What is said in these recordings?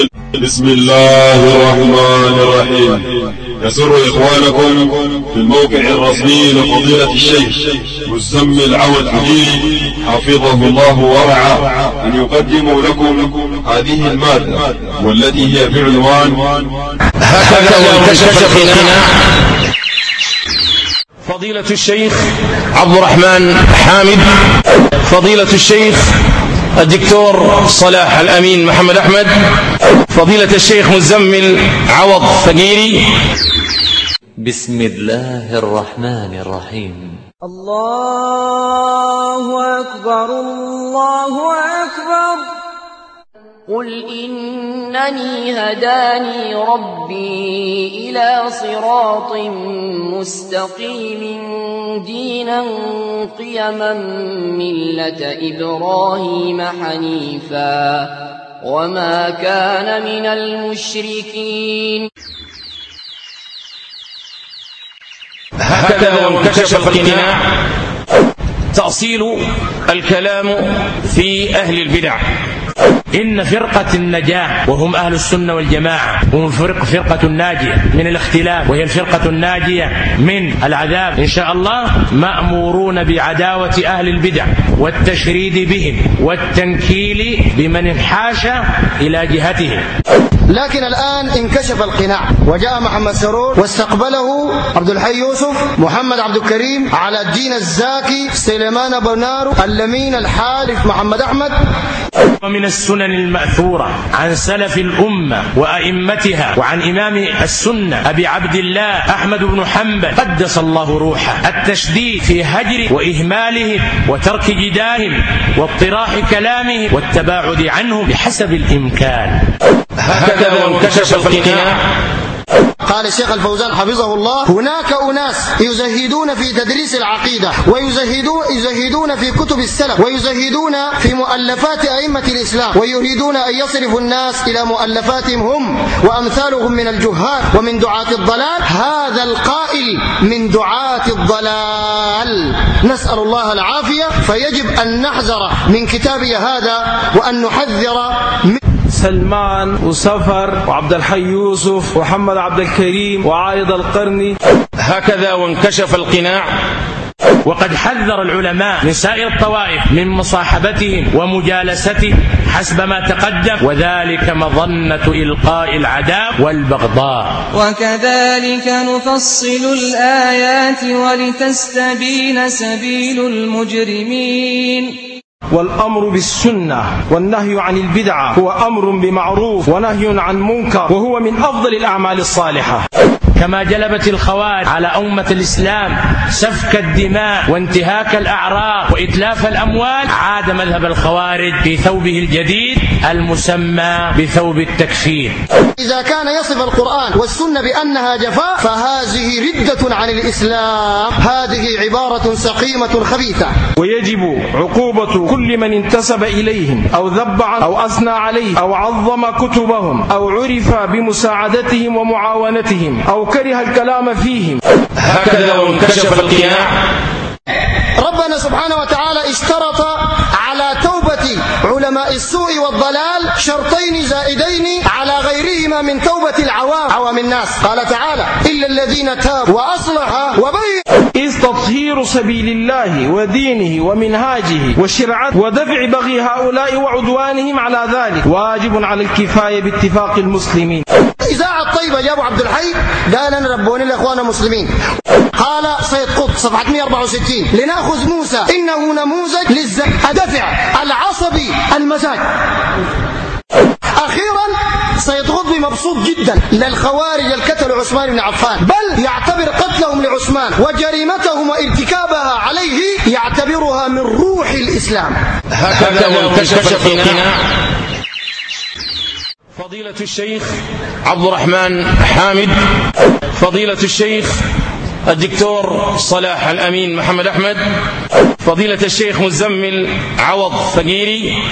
بسم الله الرحمن الرحيم. يسر إخوانكم في الموقع الرسمي لفضيلة الشيخ مزمل عوض حجيري حفظه الله ورعاه أن يقدموا لكم هذه المادة والتي هي بعنوان هكذا وانكشف القناع. فضيلة الشيخ عبد الرحمن حامد، فضيلة الشيخ الدكتور صلاح الأمين محمد أحمد، فضيلة الشيخ مزمل عوض فقيري. بسم الله الرحمن الرحيم. الله أكبر الله أكبر. قل إنني هداني ربي إلى صراط مستقيم دينا قيما ملة إبراهيم حنيفا وما كان من المشركين. هكذا وانكشف القناع. تأصيل الكلام في أهل البدع. إن فرقة النجاة وهم أهل السنة والجماعة، هم فرقة الناجية من الاختلاف، وهي الفرقة الناجية من العذاب إن شاء الله، مأمورون بعداوة أهل البدع والتشريد بهم والتنكيل بمن انحاش إلى جهتهم. لكن الآن انكشف القناع، وجاء محمد سرور واستقبله عبد الحي يوسف، محمد عبد الكريم، على الدين الزاكي، سليمان بنارو، اللمين، الحارث، محمد أحمد. ومن السنن المأثورة عن سلف الأمة وأئمتها وعن إمام السنة أبي عبد الله أحمد بن حنبل قدس الله روحه التشديد في هجر وإهمالهم وترك جدالهم واطراح كلامهم والتباعد عنهم بحسب الإمكان. هكذا وانكشف القناع. قال الشيخ الفوزان حفظه الله: هناك أناس يزهدون في تدريس العقيدة، ويزهدون في كتب السلف، ويزهدون في مؤلفات أئمة الإسلام، ويريدون أن يصرفوا الناس إلى مؤلفاتهم هم وأمثالهم من الجهال ومن دعاة الضلال. هذا القائل من دعاة الضلال، نسأل الله العافية. فيجب أن نحذر من كتابه هذا وأن نحذر من سلمان وسفر وعبد الحي يوسف ومحمد عبد الكريم وعايض القرني. هكذا وانكشف القناع. وقد حذر العلماء من سائر الطوائف من مصاحبتهم ومجالستهم حسب ما تقدم، وذلك مظنة إلقاء العداء والبغضاء. وكذلك نفصل الآيات ولتستبين سبيل المجرمين. والأمر بالسنة والنهي عن البدعة هو أمر بمعروف ونهي عن منكر، وهو من أفضل الأعمال الصالحة. كما جلبت الخوارج على أمة الإسلام سفك الدماء وانتهاك الأعراض وإتلاف الأموال، عاد مذهب الخوارج في ثوبه الجديد المسمى بثوب التكفير. إذا كان يصف القرآن والسنة بأنها جفاء فهذه ردة عن الإسلام، هذه عبارة سقيمة خبيثة. ويجب عقوبة كل من انتسب إليهم أو ذب عنهم أو أثنى عليه أو عظم كتبهم أو عرف بمساعدتهم ومعاونتهم أو كره الكلام فيهم. هكذا وانكشف القناع. ربنا سبحانه وتعالى اشترط على توبة علماء السوء والضلال شرطين زائدين على غيرهما من توبة عوام الناس. قال تعالى: إلا الذين تابوا وأصلحوا وبينوا. إذ تطهير سبيل الله ودينه ومنهاجه وشرعته ودفع بغي هؤلاء وعدوانهم على ذلك واجب على الكفاية باتفاق المسلمين. إذاعة الطيبة جابوا عبد الحي قال: أنا ربوني الإخوان المسلمين. قال سيد قطب صفحة 164: لنأخذ موسى إنه نموذج للدفع العصبي المزاج. أخيرا سيد قطب مبسوط جدا للخوارج القتل عثمان بن عفان، بل يعتبر قتلهم لعثمان وجريمتهم وارتكابها عليه يعتبرها من روح الإسلام. هكذا وانكشف القناع. فضيلة الشيخ عبد الرحمن حامد، فضيلة الشيخ الدكتور صلاح الأمين محمد أحمد، فضيلة الشيخ مزمل عوض فقيري.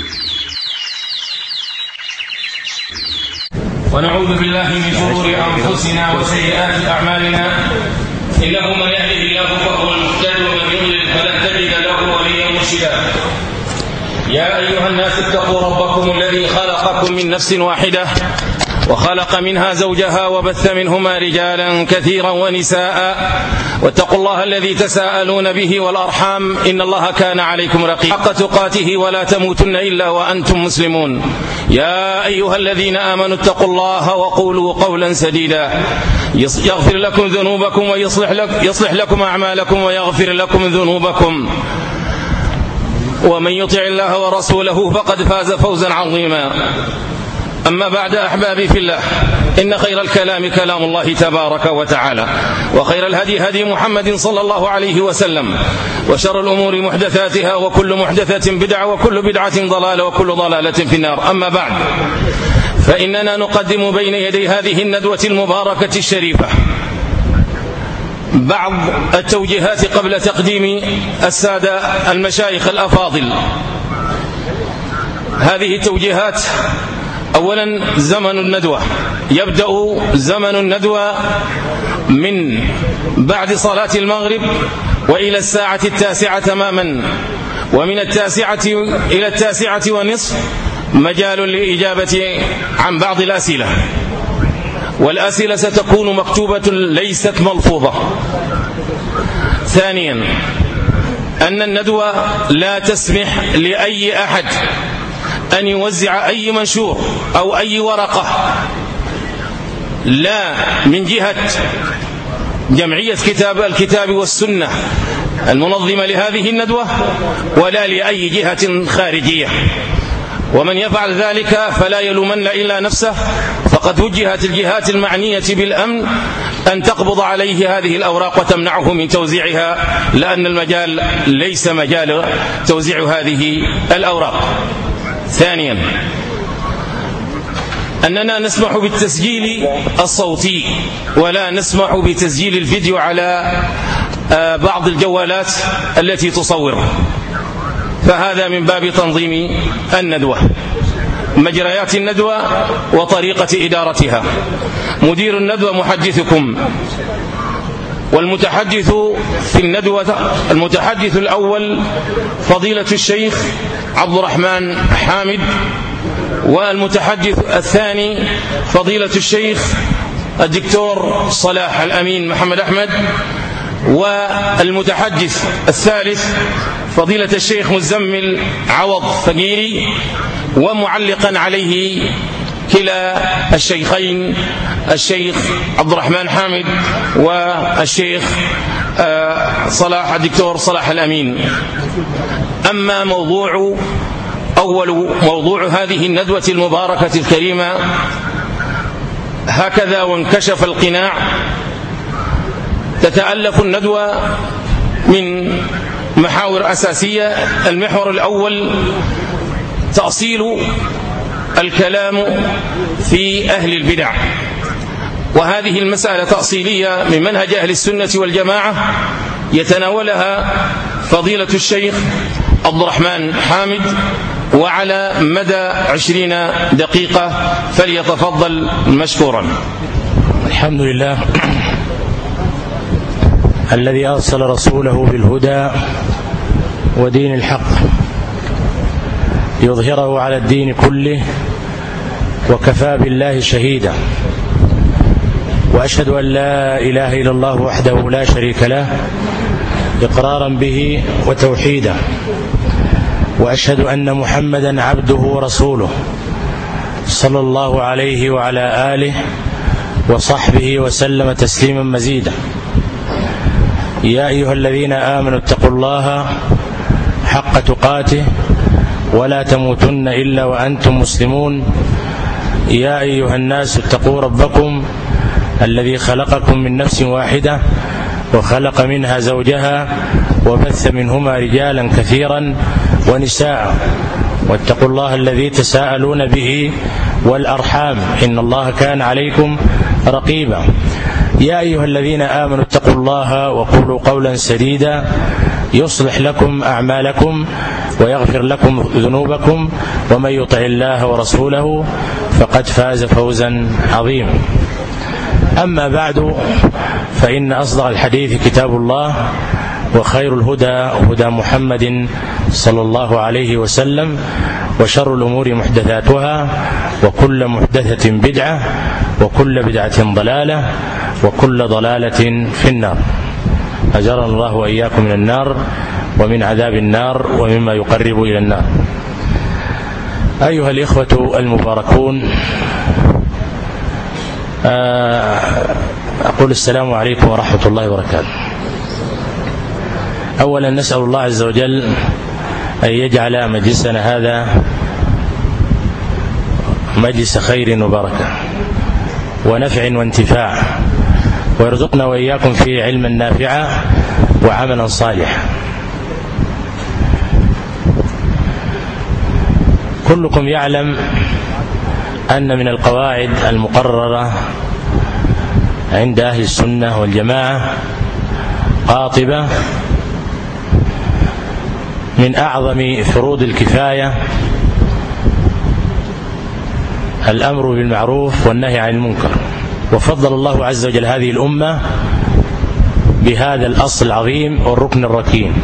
ونعوذ بالله من شرور أنفسنا وسيئات أعمالنا، إنه من يهده الله فهو المهتد ومن يضلل فلن تجد له وليا مرشدا. يا أيها الناس اتقوا ربكم الذي خلقكم من نفس واحدة وخلق منها زوجها وبث منهما رجالا كثيرا ونساء واتقوا الله الذي تساءلون به والأرحام إن الله كان عليكم رقيبا حق تقاته ولا تموتن إلا وأنتم مسلمون يا أيها الذين آمنوا اتقوا الله وقولوا قولا سديدا يغفر لكم ذنوبكم ويصلح لكم أعمالكم ويغفر لكم ذنوبكم ومن يطع الله ورسوله فقد فاز فوزا عظيما. أما بعد أحبابي في الله، إن خير الكلام كلام الله تبارك وتعالى، وخير الهدي هدي محمد صلى الله عليه وسلم، وشر الأمور محدثاتها، وكل محدثة بدعة، وكل بدعة ضلالة، وكل ضلالة في النار. أما بعد، فإننا نقدم بين يدي هذه الندوة المباركة الشريفة بعض التوجيهات قبل تقديم السادة المشايخ الأفاضل. هذه التوجيهات: أولا، زمن الندوة. يبدأ زمن الندوة من بعد صلاة المغرب وإلى الساعة 9 تماما، ومن 9 إلى 9:30 مجال للإجابة عن بعض الأسئلة، والأسئلة ستكون مكتوبة ليست ملفوظة. ثانيا، أن الندوة لا تسمح لأي أحد أن يوزع أي منشور أو أي ورقة، لا من جهة جمعية الكتاب والسنة المنظمة لهذه الندوة، ولا لأي جهة خارجية. ومن يفعل ذلك فلا يلومن إلا نفسه، فقد وجهت الجهات المعنية بالأمن أن تقبض عليه هذه الأوراق وتمنعه من توزيعها، لأن المجال ليس مجال توزيع هذه الأوراق. ثانيا، أننا نسمح بالتسجيل الصوتي، ولا نسمح بتسجيل الفيديو على بعض الجوالات التي تصور، فهذا من باب تنظيم الندوة. مجريات الندوة وطريقة إدارتها: مدير الندوة محدثكم، والمتحدث في الندوة المتحدث الأول فضيلة الشيخ عبد الرحمن حامد، والمتحدث الثاني فضيلة الشيخ الدكتور صلاح الأمين محمد أحمد، والمتحدث الثالث فضيلة الشيخ مزمل عوض فقيري، ومعلقا عليه كلا الشيخين الشيخ عبد الرحمن حامد والشيخ الدكتور صلاح الأمين. أما أول موضوع هذه الندوة المباركة الكريمة، هكذا وانكشف القناع، تتألف الندوة من محاور أساسية. المحور الأول: تأصيل الكلام في أهل البدع، وهذه المسألة تأصيلية من منهج أهل السنة والجماعة، يتناولها فضيلة الشيخ عبد الرحمن حامد، وعلى مدى 20 دقيقة، فليتفضل مشكورا. الحمد لله الذي أرسل رسوله بالهدى ودين الحق ليظهره على الدين كله، وكفى بالله شهيدا. وأشهد أن لا إله إلا الله وحده لا شريك له إقرارا به وتوحيدا، وأشهد أن محمدا عبده ورسوله صلى الله عليه وعلى آله وصحبه وسلم تسليما مزيدا. يا أيها الذين آمنوا اتقوا الله حق تقاته ولا تموتن إلا وأنتم مسلمون. يا أيها الناس اتقوا ربكم الذي خلقكم من نفس واحدة وخلق منها زوجها وبث منهما رجالا كثيرا ونساء، واتقوا الله الذي تساءلون به والأرحام إن الله كان عليكم رقيبا. يا أيها الذين آمنوا اتقوا الله وقولوا قولا سديدا يصلح لكم أعمالكم ويغفر لكم ذنوبكم، ومن يطع الله ورسوله فقد فاز فوزا عظيما. أما بعد، فإن أصدق الحديث كتاب الله، وخير الهدى هدى محمد صلى الله عليه وسلم، وشر الأمور محدثاتها، وكل محدثة بدعة، وكل بدعة ضلالة، وكل ضلالة في النار. أجرنا الله وإياكم من النار ومن عذاب النار ومما يقرب إلى النار. أيها الإخوة المباركون، أقول السلام عليكم ورحمة الله وبركاته. أولا نسأل الله عز وجل أن يجعل مجلسنا هذا مجلس خير وبركة ونفع وانتفاع، ويرزقنا وإياكم فيه علما نافعا وعملا صالحا. كلكم يعلم أن من القواعد المقررة عند أهل السنة والجماعة قاطبة من أعظم فروض الكفاية الأمر بالمعروف والنهي عن المنكر، وفضل الله عز وجل هذه الأمة بهذا الأصل العظيم والركن الركين،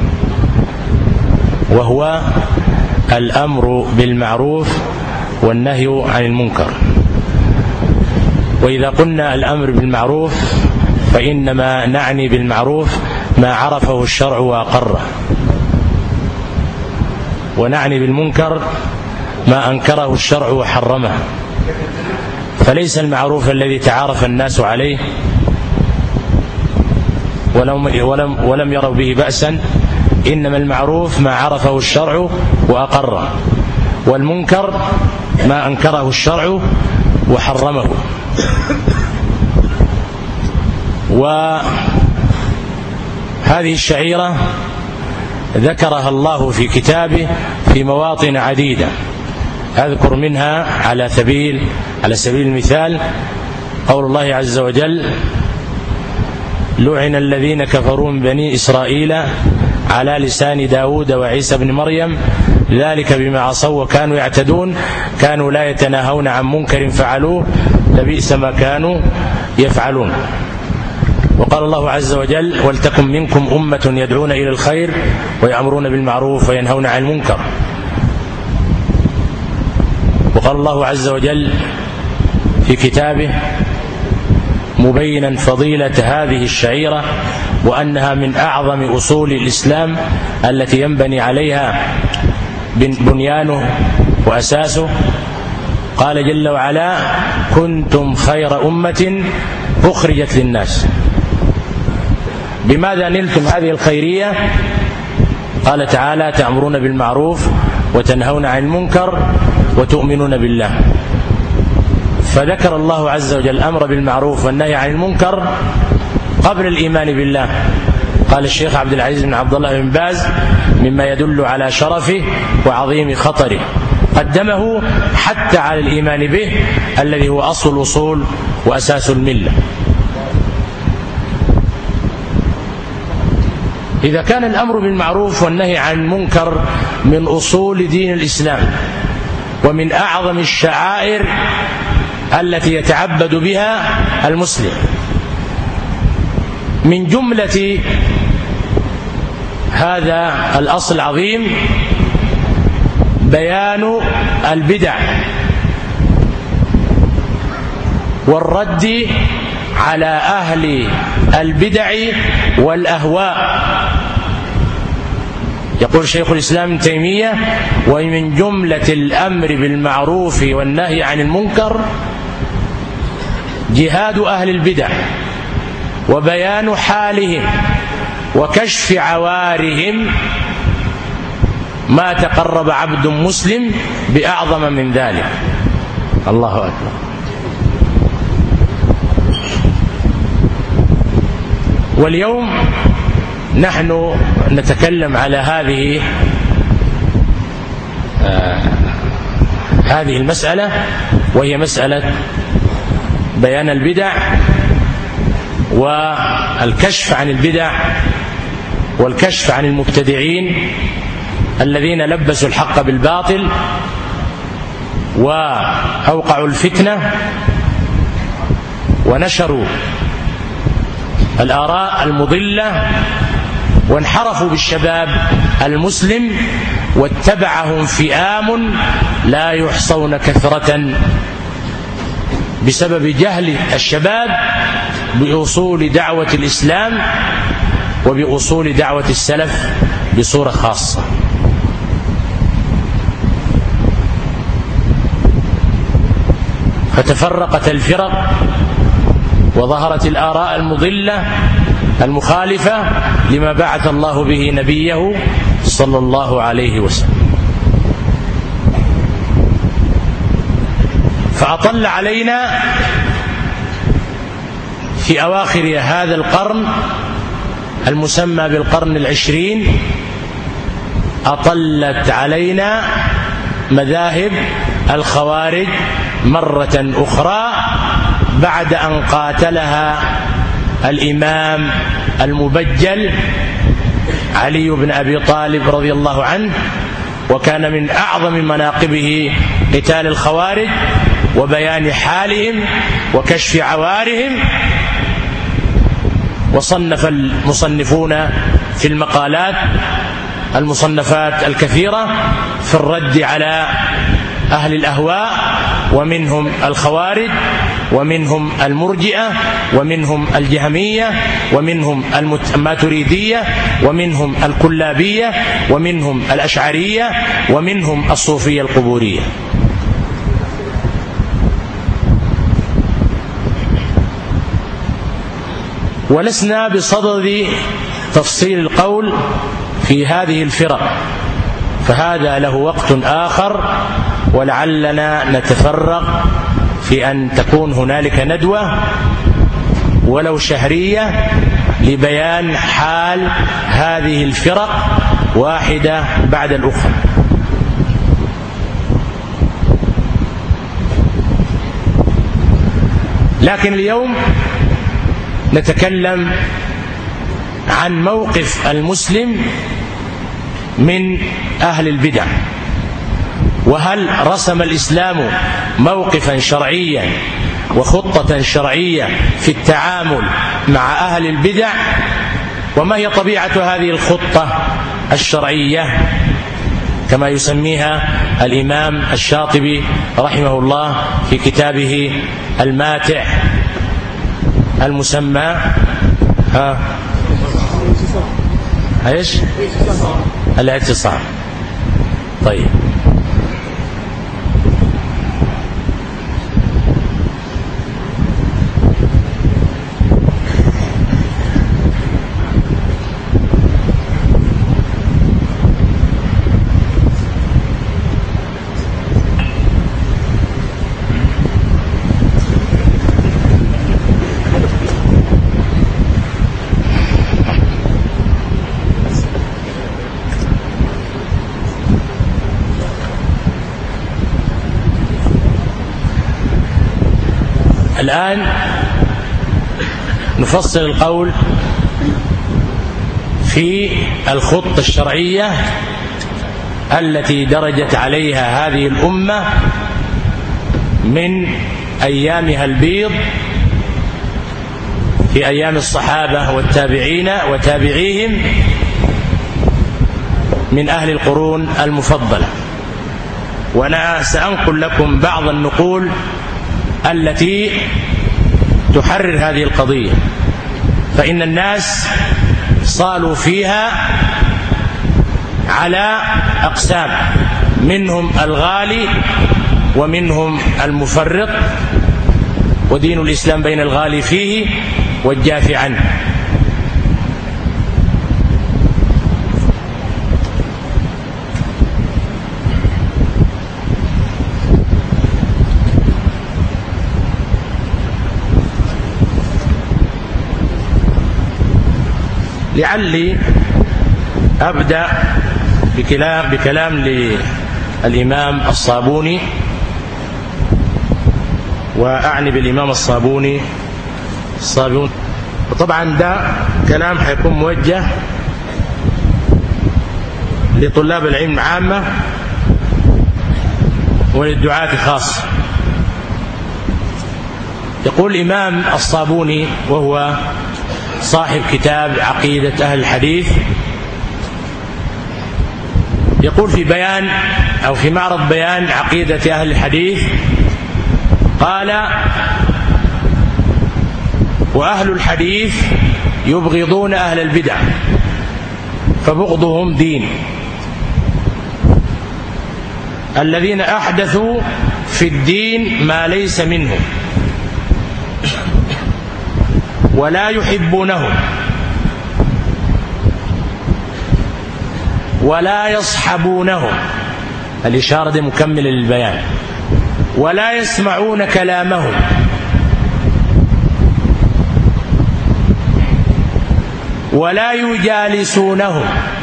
وهو الأمر بالمعروف والنهي عن المنكر. وإذا قلنا الأمر بالمعروف فإنما نعني بالمعروف ما عرفه الشرع وأقره، ونعني بالمنكر ما أنكره الشرع وحرمه. فليس المعروف الذي تعارف الناس عليه ولم يروا به بأسا، إنما المعروف ما عرفه الشرع وأقره، والمنكر ما أنكره الشرع وحرمه. وهذه الشعيرة ذكرها الله في كتابه في مواطن عديدة، أذكر منها على سبيل المثال قول الله عز وجل: لعن الذين كفروا من بني إسرائيل على لسان داود وعيسى بن مريم ذلك بما عصوا وكانوا يعتدون كانوا لا يتناهون عن منكر فعلوه لبئس ما كانوا يفعلون. وقال الله عز وجل: ولتكن منكم أمة يدعون إلى الخير ويأمرون بالمعروف وينهون عن المنكر. وقال الله عز وجل في كتابه مبينا فضيلة هذه الشعيرة وأنها من أعظم أصول الإسلام التي ينبني عليها بنيانه وأساسه، قال جل وعلا: كنتم خير أمة أخرجت للناس. بماذا نلتم هذه الخيرية؟ قال تعالى: تأمرون بالمعروف وتنهون عن المنكر وتؤمنون بالله. فذكر الله عز وجل الأمر بالمعروف والنهي عن المنكر قبل الإيمان بالله. قال الشيخ عبد العزيز بن عبد الله بن باز: مما يدل على شرفه وعظيم خطره، قدمه حتى على الإيمان به الذي هو أصل الأصول وأساس الملة. إذا كان الأمر بالمعروف والنهي عن المنكر من أصول دين الإسلام ومن أعظم الشعائر التي يتعبد بها المسلم، من جملة هذا الأصل العظيم بيان البدع والرد على أهل البدع والأهواء. يقول شيخ الإسلام ابن تيمية: ومن جملة الأمر بالمعروف والنهي عن المنكر جهاد أهل البدع وبيان حالهم وكشف عوارهم، ما تقرب عبد مسلم بأعظم من ذلك. الله أكبر. واليوم نحن نتكلم على هذه المسألة، وهي مسألة بيان البدع والكشف عن البدع والكشف عن المبتدعين الذين لبسوا الحق بالباطل وأوقعوا الفتنة ونشروا الآراء المضلة وانحرفوا بالشباب المسلم واتبعهم فئام لا يحصون كثرة بسبب جهل الشباب بأصول دعوة الإسلام وبأصول دعوة السلف بصورة خاصة. فتفرقت الفرق وظهرت الآراء المضلة المخالفة لما بعث الله به نبيه صلى الله عليه وسلم. فأطل علينا في أواخر هذا القرن المسمى بالقرن العشرين، أطلت علينا مذاهب الخوارج مرة أخرى بعد أن قاتلها الإمام المبجل علي بن أبي طالب رضي الله عنه، وكان من أعظم مناقبه قتال الخوارج وبيان حالهم وكشف عوارهم. وصنف المصنفون في المقالات المصنفات الكثيرة في الرد على أهل الأهواء، ومنهم الخوارج ومنهم المرجئة ومنهم الجهمية ومنهم الماتريدية ومنهم الكلابية ومنهم الأشعرية ومنهم الصوفية القبورية. ولسنا بصدد تفصيل القول في هذه الفرق، فهذا له وقت آخر، ولعلنا نتفرق في أن تكون هنالك ندوة ولو شهرية لبيان حال هذه الفرق واحدة بعد الأخرى. لكن اليوم نتكلم عن موقف المسلم من أهل البدع، وهل رسم الإسلام موقفا شرعيا وخطة شرعية في التعامل مع أهل البدع، وما هي طبيعة هذه الخطة الشرعية كما يسميها الإمام الشاطبي رحمه الله في كتابه الماتع المسمى ايش؟ الاعتصام. طيب، الآن نفصل القول في الخطة الشرعية التي درجت عليها هذه الأمة من أيامها البيض في أيام الصحابة والتابعين وتابعيهم من أهل القرون المفضلة. وأنا سأنقل لكم بعض النقول التي تحرر هذه القضية، فإن الناس صالوا فيها على أقسام، منهم الغالي ومنهم المفرط، ودين الإسلام بين الغالي فيه والجافي عنه. لعلي أبدأ بكلام للإمام الصابوني، وأعني بالإمام الصابوني وطبعا ده كلام حيكون موجه لطلاب العلم عامة وللدعاة خاصة. يقول الإمام الصابوني وهو صاحب كتاب عقيدة أهل الحديث يقول في بيان أو في معرض بيان عقيدة أهل الحديث، قال: وأهل الحديث يبغضون أهل البدع فبغضهم دين، الذين أحدثوا في الدين ما ليس منه ولا يحبونهم ولا يصحبونهم، الإشارة دي مكملة للبيان، ولا يسمعون كلامهم ولا يجالسونهم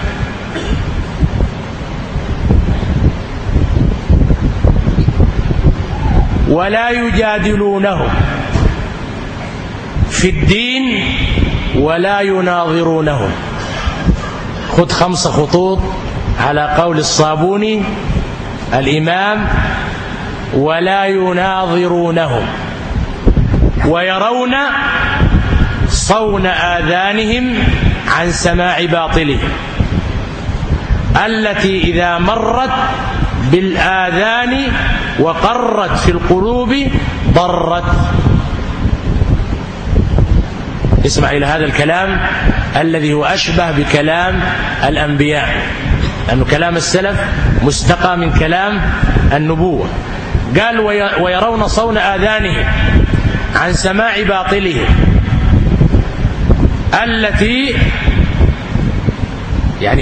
ولا يجادلونهم في الدين ولا يناظرونهم. خذ 5 خطوط على قول الصابوني الإمام: ولا يناظرونهم، ويرون صون آذانهم عن سماع باطلهم التي إذا مرت بالآذان وقرت في القلوب ضرت. اسمع إلى هذا الكلام الذي هو أشبه بكلام الأنبياء، لأن كلام السلف مستقى من كلام النبوة. قال: ويرون صون آذانهم عن سماع باطلهم التي، يعني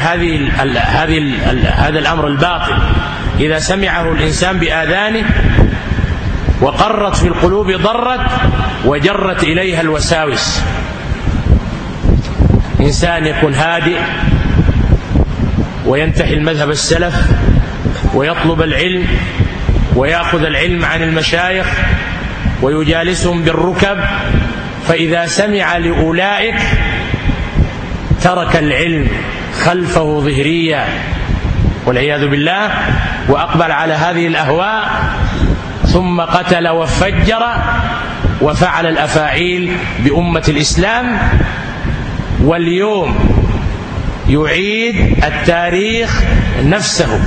هذا الأمر الباطل إذا سمعه الإنسان بآذانه وقرت في القلوب ضرت وجرت إليها الوساوس. إنسان يكون هادئ وينتحي المذهب السلف ويطلب العلم ويأخذ العلم عن المشايخ ويجالسهم بالركب، فإذا سمع لأولئك ترك العلم خلفه ظهريا والعياذ بالله، وأقبل على هذه الأهواء، ثم قتل وفجر وفعل الأفاعيل بأمة الإسلام. واليوم يعيد التاريخ نفسه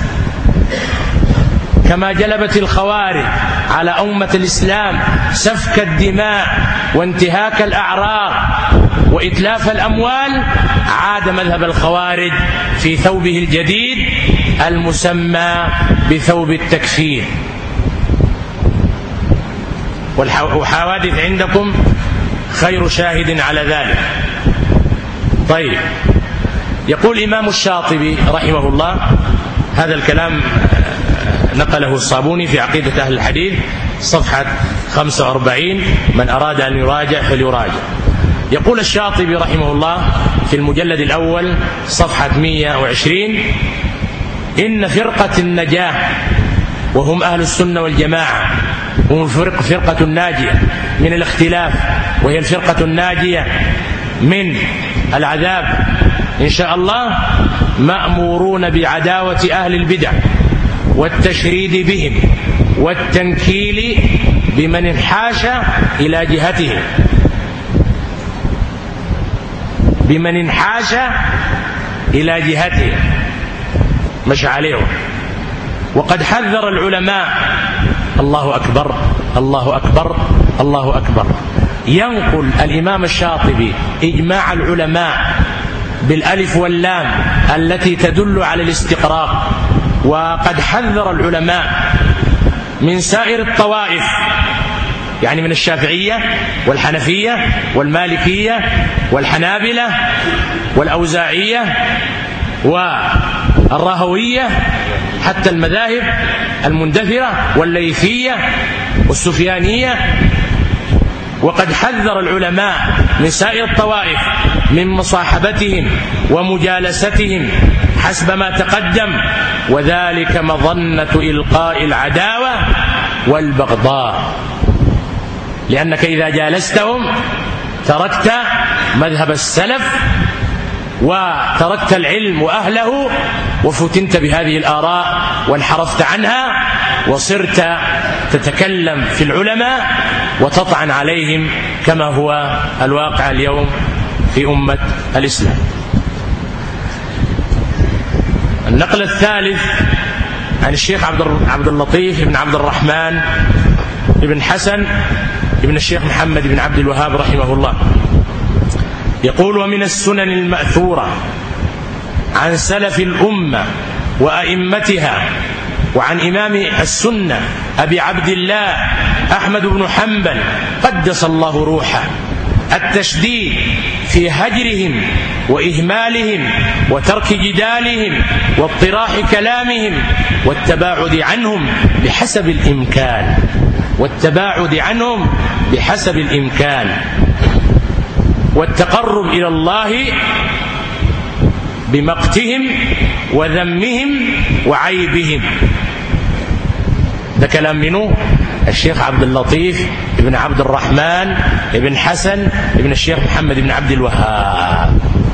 كما جلبت الخوارج على أمة الإسلام سفك الدماء وانتهاك الأعراض وإتلاف الأموال. عاد مذهب الخوارج في ثوبه الجديد المسمى بثوب التكفير. والحوادث عندكم خير شاهد على ذلك. طيب، يقول الإمام الشاطبي رحمه الله، هذا الكلام نقله الصابوني في عقيدة أهل الحديث صفحة 45، من أراد أن يراجع فليراجع. يقول الشاطبي رحمه الله في المجلد الأول صفحة 120: إن فرقة النجاة وهم أهل السنة والجماعة، هم فرقة الناجية من الاختلاف، وهي الفرقة الناجية من العذاب إن شاء الله، مأمورون بعداوة أهل البدع والتشريد بهم والتنكيل بمن انحاش إلى جهتهم، بمن انحاش إلى جهتهم، مش عليهم. وقد حذر العلماء، الله أكبر الله أكبر الله أكبر، ينقل الإمام الشاطبي إجماع العلماء بالألف واللام التي تدل على الاستقراء. وقد حذر العلماء من سائر الطوائف، يعني من الشافعية والحنفية والمالكية والحنابلة والأوزاعية والراهوية، حتى المذاهب المندثرة والليثية والسفيانية. وقد حذر العلماء من سائر الطوائف من مصاحبتهم ومجالستهم حسب ما تقدم، وذلك مظنة إلقاء العداوة والبغضاء، لأنك إذا جالستهم تركت مذهب السلف وتركت العلم وأهله وفتنت بهذه الآراء وانحرفت عنها وصرت تتكلم في العلماء وتطعن عليهم كما هو الواقع اليوم في أمة الإسلام. النقل الثالث عن الشيخ عبد اللطيف بن عبد الرحمن بن حسن بن الشيخ محمد بن عبد الوهاب رحمه الله يقول: ومن السنن المأثورة عن سلف الأمة وأئمتها وعن إمام السنة أبي عبد الله أحمد بن حنبل قدس الله روحه التشديد في هجرهم وإهمالهم وترك جدالهم واطراح كلامهم والتباعد عنهم بحسب الإمكان، والتباعد عنهم بحسب الإمكان، والتقرب إلى الله بمقتهم وذمهم وعيبهم. ده كلام منه الشيخ عبد اللطيف بن عبد الرحمن بن حسن بن الشيخ محمد بن عبد الوهاب.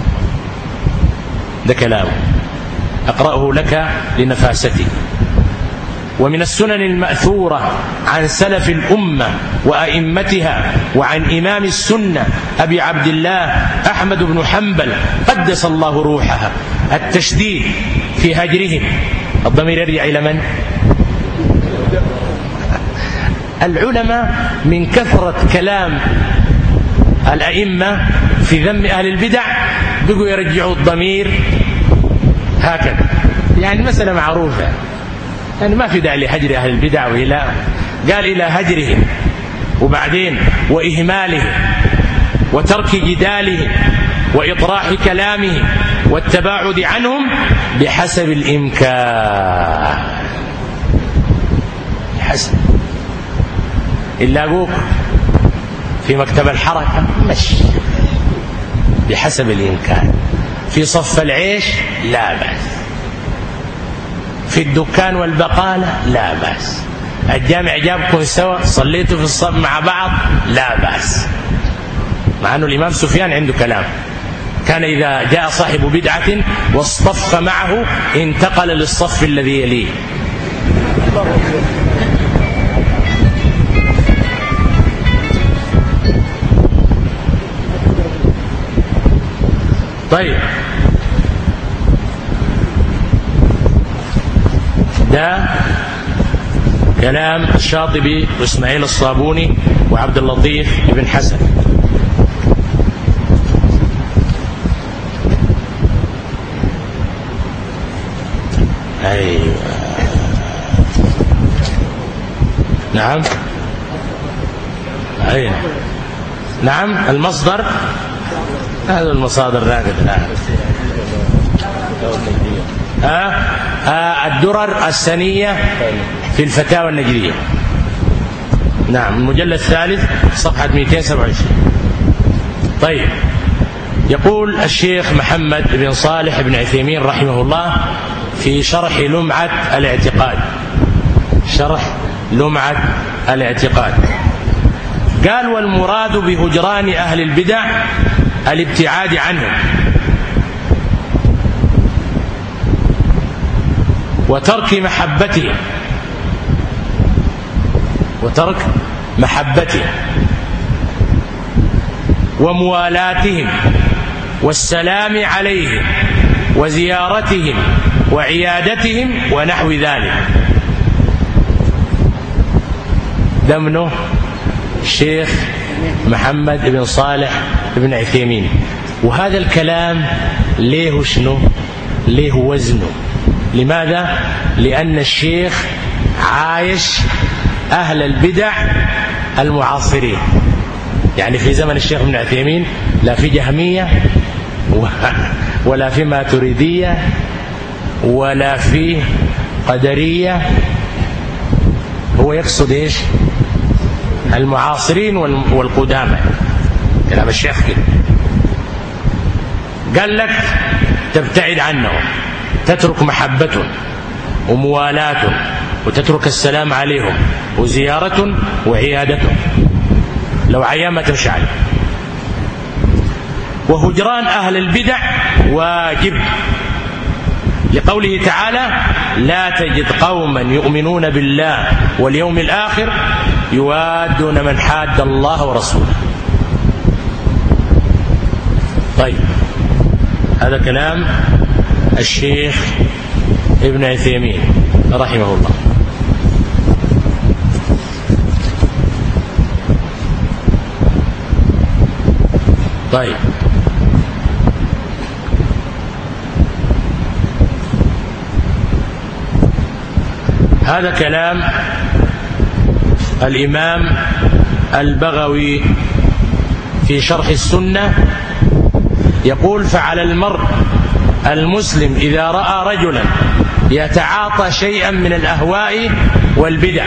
ده كلام أقرأه لك لنفاستي. ومن السنن المأثورة عن سلف الأمة وأئمتها وعن إمام السنة أبي عبد الله أحمد بن حنبل قدس الله روحه التشديد في هجرهم. الضمير يرجع إلى من؟ العلماء من كثرة كلام الأئمة في ذم أهل البدع بقوا يرجعوا الضمير هكذا، يعني مسألة معروفة، يعني ما في داعي لهجر أهل البدع وإلى قال إلى هجرهم وبعدين وإهمالهم وترك جدالهم وإطراح كلامهم والتباعد عنهم بحسب الإمكان. بحسب إلا أقوك في مكتب الحركة مش بحسب الإمكان، في صف العيش لا بأس، في الدكان والبقالة لا بأس، الجامع جابكم سوا صليتوا في الصف مع بعض لا بأس. مع أنه الإمام سفيان عنده كلام، كان إذا جاء صاحب بدعة واصطف معه انتقل للصف الذي يليه. طيب، ده كلام الشاطبي وإسماعيل الصابوني وعبد اللطيف بن حسن. أيوة. نعم، أيوة. نعم، المصدر هذا المصادر راقد الدرر السنية في الفتاوى النجدية. نعم، المجلد الثالث صفحة 227. طيب، يقول الشيخ محمد بن صالح بن عثيمين رحمه الله في شرح لمعة الاعتقاد، شرح لمعة الاعتقاد، قال: والمراد بهجران أهل البدع الابتعاد عنهم وترك محبتهم وموالاتهم والسلام عليهم وزيارتهم وعيادتهم ونحو ذلك. دمنه الشيخ محمد بن صالح بن عثيمين. وهذا الكلام ليه شنو؟ ليه وزنه؟ لماذا؟ لأن الشيخ عايش أهل البدع المعاصرين، يعني في زمن الشيخ ابن عثيمين لا في جهمية ولا في ماتريدية ولا في قدرية، هو يقصد إيش؟ المعاصرين والقدامى. كلام الشيخ كده قال لك تبتعد عنهم، تترك محبتهم وموالاتهم وتترك السلام عليهم وزيارة وعيادتهم، لو عيان ما تمشي عليه. وهجران أهل البدع واجب، لقوله تعالى: لا تجد قوما يؤمنون بالله واليوم الآخر يوادون من حاد الله ورسوله. طيب، هذا كلام الشيخ ابن عثيمين رحمه الله. طيب، هذا كلام الإمام البغوي في شرح السنة. يقول: فعلى المرء المسلم إذا رأى رجلا يتعاطى شيئا من الأهواء والبدع،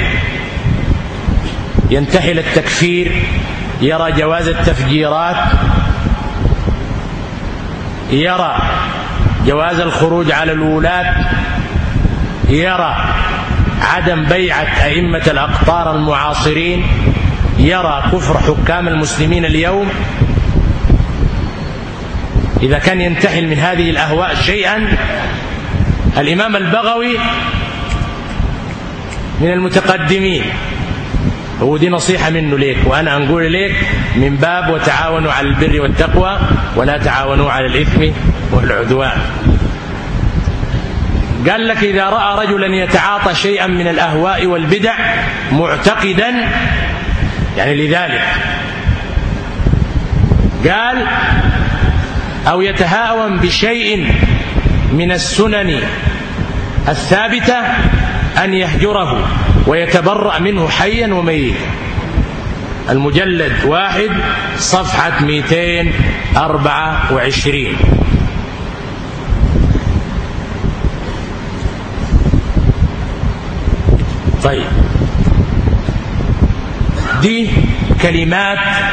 ينتهي إلى التكفير، يرى جواز التفجيرات، يرى جواز الخروج على الولاة، يرى عدم بيعة أئمة الأقطار المعاصرين، يرى كفر حكام المسلمين اليوم، إذا كان ينتحل من هذه الأهواء شيئا، الإمام البغوي من المتقدمين، ودي نصيحة منه ليك وأنا أقول لك من باب وتعاونوا على البر والتقوى ولا تعاونوا على الإثم والعدوان. قال لك: إذا رأى رجلا يتعاطى شيئا من الأهواء والبدع معتقدا، يعني لذلك قال: أو يتهاون بشيء من السنن الثابتة أن يهجره ويتبرأ منه حيا وميتا. المجلد 1 صفحة 224. طيب، دي كلمات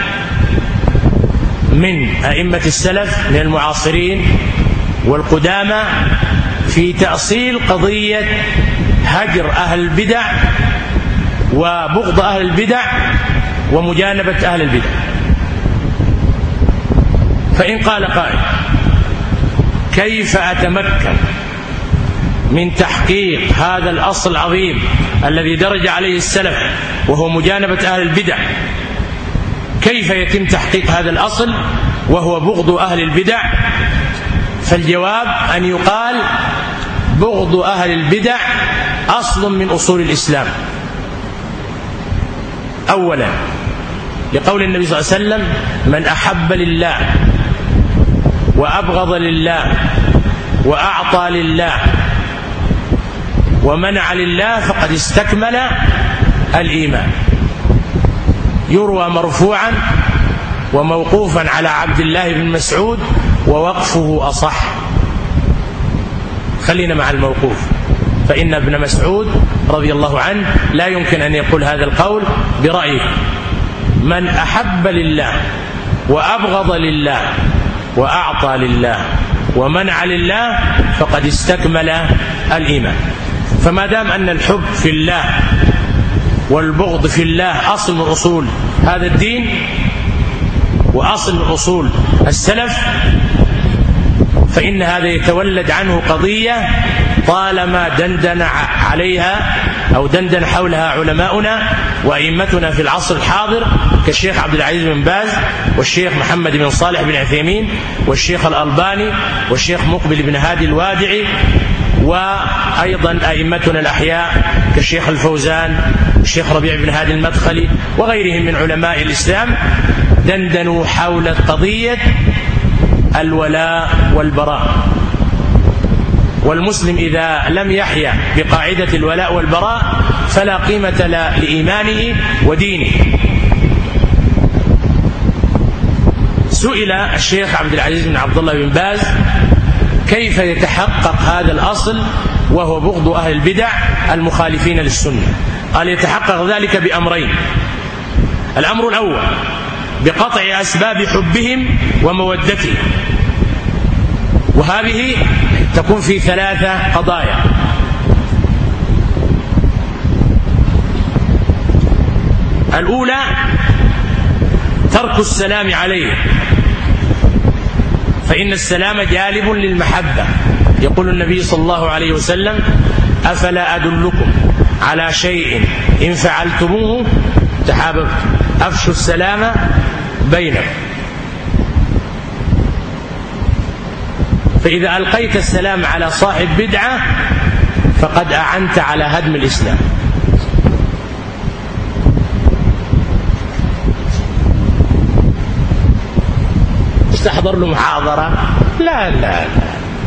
من أئمة السلف من المعاصرين والقدامى في تأصيل قضية هجر أهل البدع وبغض أهل البدع ومجانبة أهل البدع. فإن قال قائل: كيف أتمكن من تحقيق هذا الأصل العظيم الذي درج عليه السلف وهو مجانبة أهل البدع؟ كيف يتم تحقيق هذا الأصل وهو بغض أهل البدع؟ فالجواب أن يقال: بغض أهل البدع أصل من أصول الإسلام. أولا، لقول النبي صلى الله عليه وسلم: من أحب لله وأبغض لله وأعطى لله ومنع لله فقد استكمل الإيمان. يروى مرفوعا وموقوفا على عبد الله بن مسعود ووقفه أصح. خلينا مع الموقوف، فإن ابن مسعود رضي الله عنه لا يمكن أن يقول هذا القول برأيه. من أحب لله وأبغض لله وأعطى لله ومنع لله فقد استكمل الإيمان. فما دام أن الحب في الله والبغض في الله أصل من أصول هذا الدين وأصل من أصول السلف، فإن هذا يتولد عنه قضية طالما دندن عليها أو دندن حولها علماؤنا وأئمتنا في العصر الحاضر كالشيخ عبد العزيز بن باز والشيخ محمد بن صالح بن عثيمين والشيخ الألباني والشيخ مقبل بن هادي الوادعي، وأيضا أئمتنا الأحياء كالشيخ الفوزان والشيخ ربيع بن هادي المدخلي وغيرهم من علماء الإسلام. دندنوا حول قضية الولاء والبراء، والمسلم إذا لم يحيا بقاعدة الولاء والبراء فلا قيمة لإيمانه ودينه. سئل الشيخ عبد العزيز بن عبد الله بن باز: كيف يتحقق هذا الأصل وهو بغض أهل البدع المخالفين للسنة؟ قال: يتحقق ذلك بأمرين. الأمر الأول بقطع أسباب حبهم ومودتهم، وهذه تكون في 3 قضايا. الأولى ترك السلام عليه، فإن السلام جالب للمحبة. يقول النبي صلى الله عليه وسلم: أفلا أدلكم على شيء إن فعلتموه تحاببتم، أفشوا السلام بينكم. فإذا ألقيت السلام على صاحب بدعة فقد أعنت على هدم الإسلام. تحضر له محاضرة؟ لا لا لا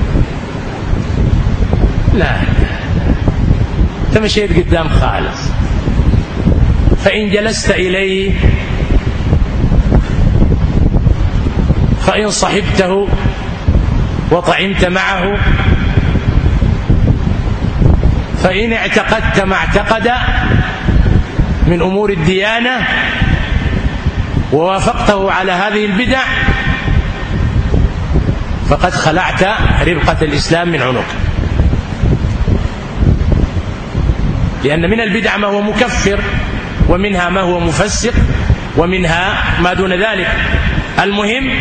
لا، انت مشيت قدام خالص. فإن جلست إليه، فإن صحبته وطعمت معه، فإن اعتقدت ما اعتقد من أمور الديانة ووافقته على هذه البدع، فقد خلعت ربقة الإسلام من عنقك. لأن من البدع ما هو مكفر، ومنها ما هو مفسق، ومنها ما دون ذلك. المهم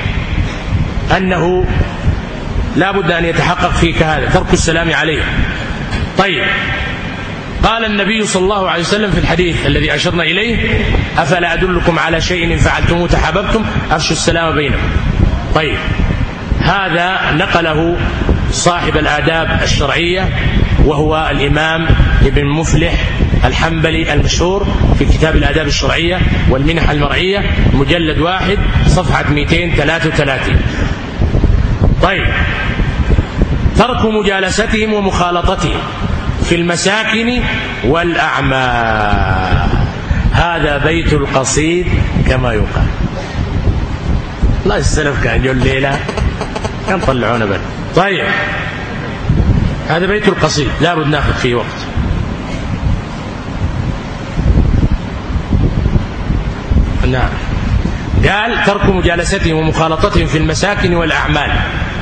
أنه لا بد أن يتحقق فيك هذا، ترك السلام عليه. طيب، قال النبي صلى الله عليه وسلم في الحديث الذي أشرنا إليه: أفلا أدلكم على شيء إن فعلتموه تحاببتم، أفشوا السلام بينكم. طيب، هذا نقله صاحب الآداب الشرعية، وهو الإمام ابن مفلح الحنبلي المشهور في كتاب الآداب الشرعية والمنح المرعية، مجلد 1 صفحة 233. طيب، ترك مجالستهم ومخالطتهم في المساكن والأعمال، هذا بيت القصيد كما يقال. الله السلف كان يقول ليلة كان طلعونا بل. طيب، هذا بيت القصيد لا بد ناخذ فيه وقت. نعم، قال: ترك مجالستهم ومخالطتهم في المساكن والأعمال.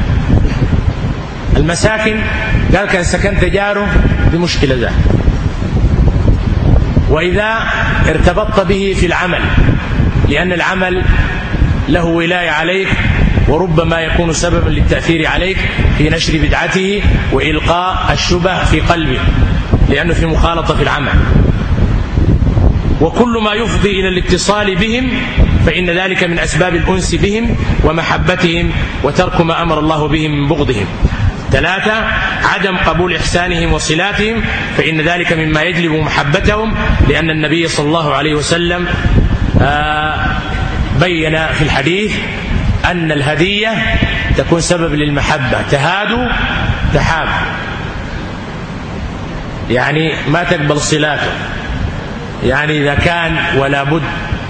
المساكن قال كان سكنت جاره بمشكلة ذا، وإذا ارتبطت به في العمل، لأن العمل له ولاية عليك، وربما يكون سببا للتأثير عليك في نشر بدعته وإلقاء الشبه في قلبه، لأنه في مخالطة في العمل. وكل ما يفضي إلى الاتصال بهم فإن ذلك من أسباب الأنس بهم ومحبتهم، وترك ما أمر الله بهم من بغضهم. 3، عدم قبول إحسانهم وصلاتهم، فإن ذلك مما يجلب محبتهم، لأن النبي صلى الله عليه وسلم بين في الحديث أن الهدية تكون سبب للمحبة. تهادوا تحاب، يعني ما تقبل صلاته، يعني إذا كان ولا بد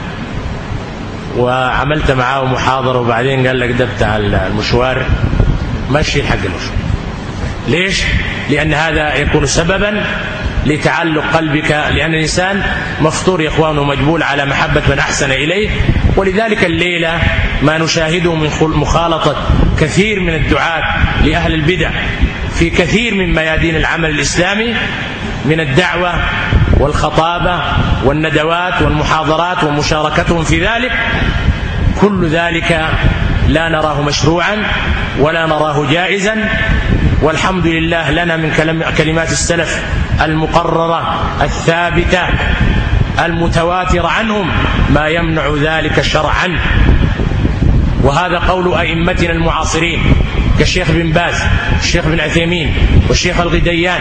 وعملت معاه محاضرة وبعدين قال لك ده بتاع المشوار، مشي حق المشوار. ليش؟ لأن هذا يكون سببا لتعلق قلبك، لأن الإنسان مفطور يا إخوانه، مجبول على محبة من أحسن إليه. ولذلك الليلة ما نشاهده من مخالطة كثير من الدعاة لأهل البدع في كثير من ميادين العمل الإسلامي، من الدعوة والخطابة والندوات والمحاضرات ومشاركتهم في ذلك، كل ذلك لا نراه مشروعا ولا نراه جائزا. والحمد لله لنا من كلمات السلف المقررة الثابتة المتواتر عنهم ما يمنع ذلك شرعا. وهذا قول أئمتنا المعاصرين كالشيخ بن باز، الشيخ بن عثيمين، والشيخ الغديان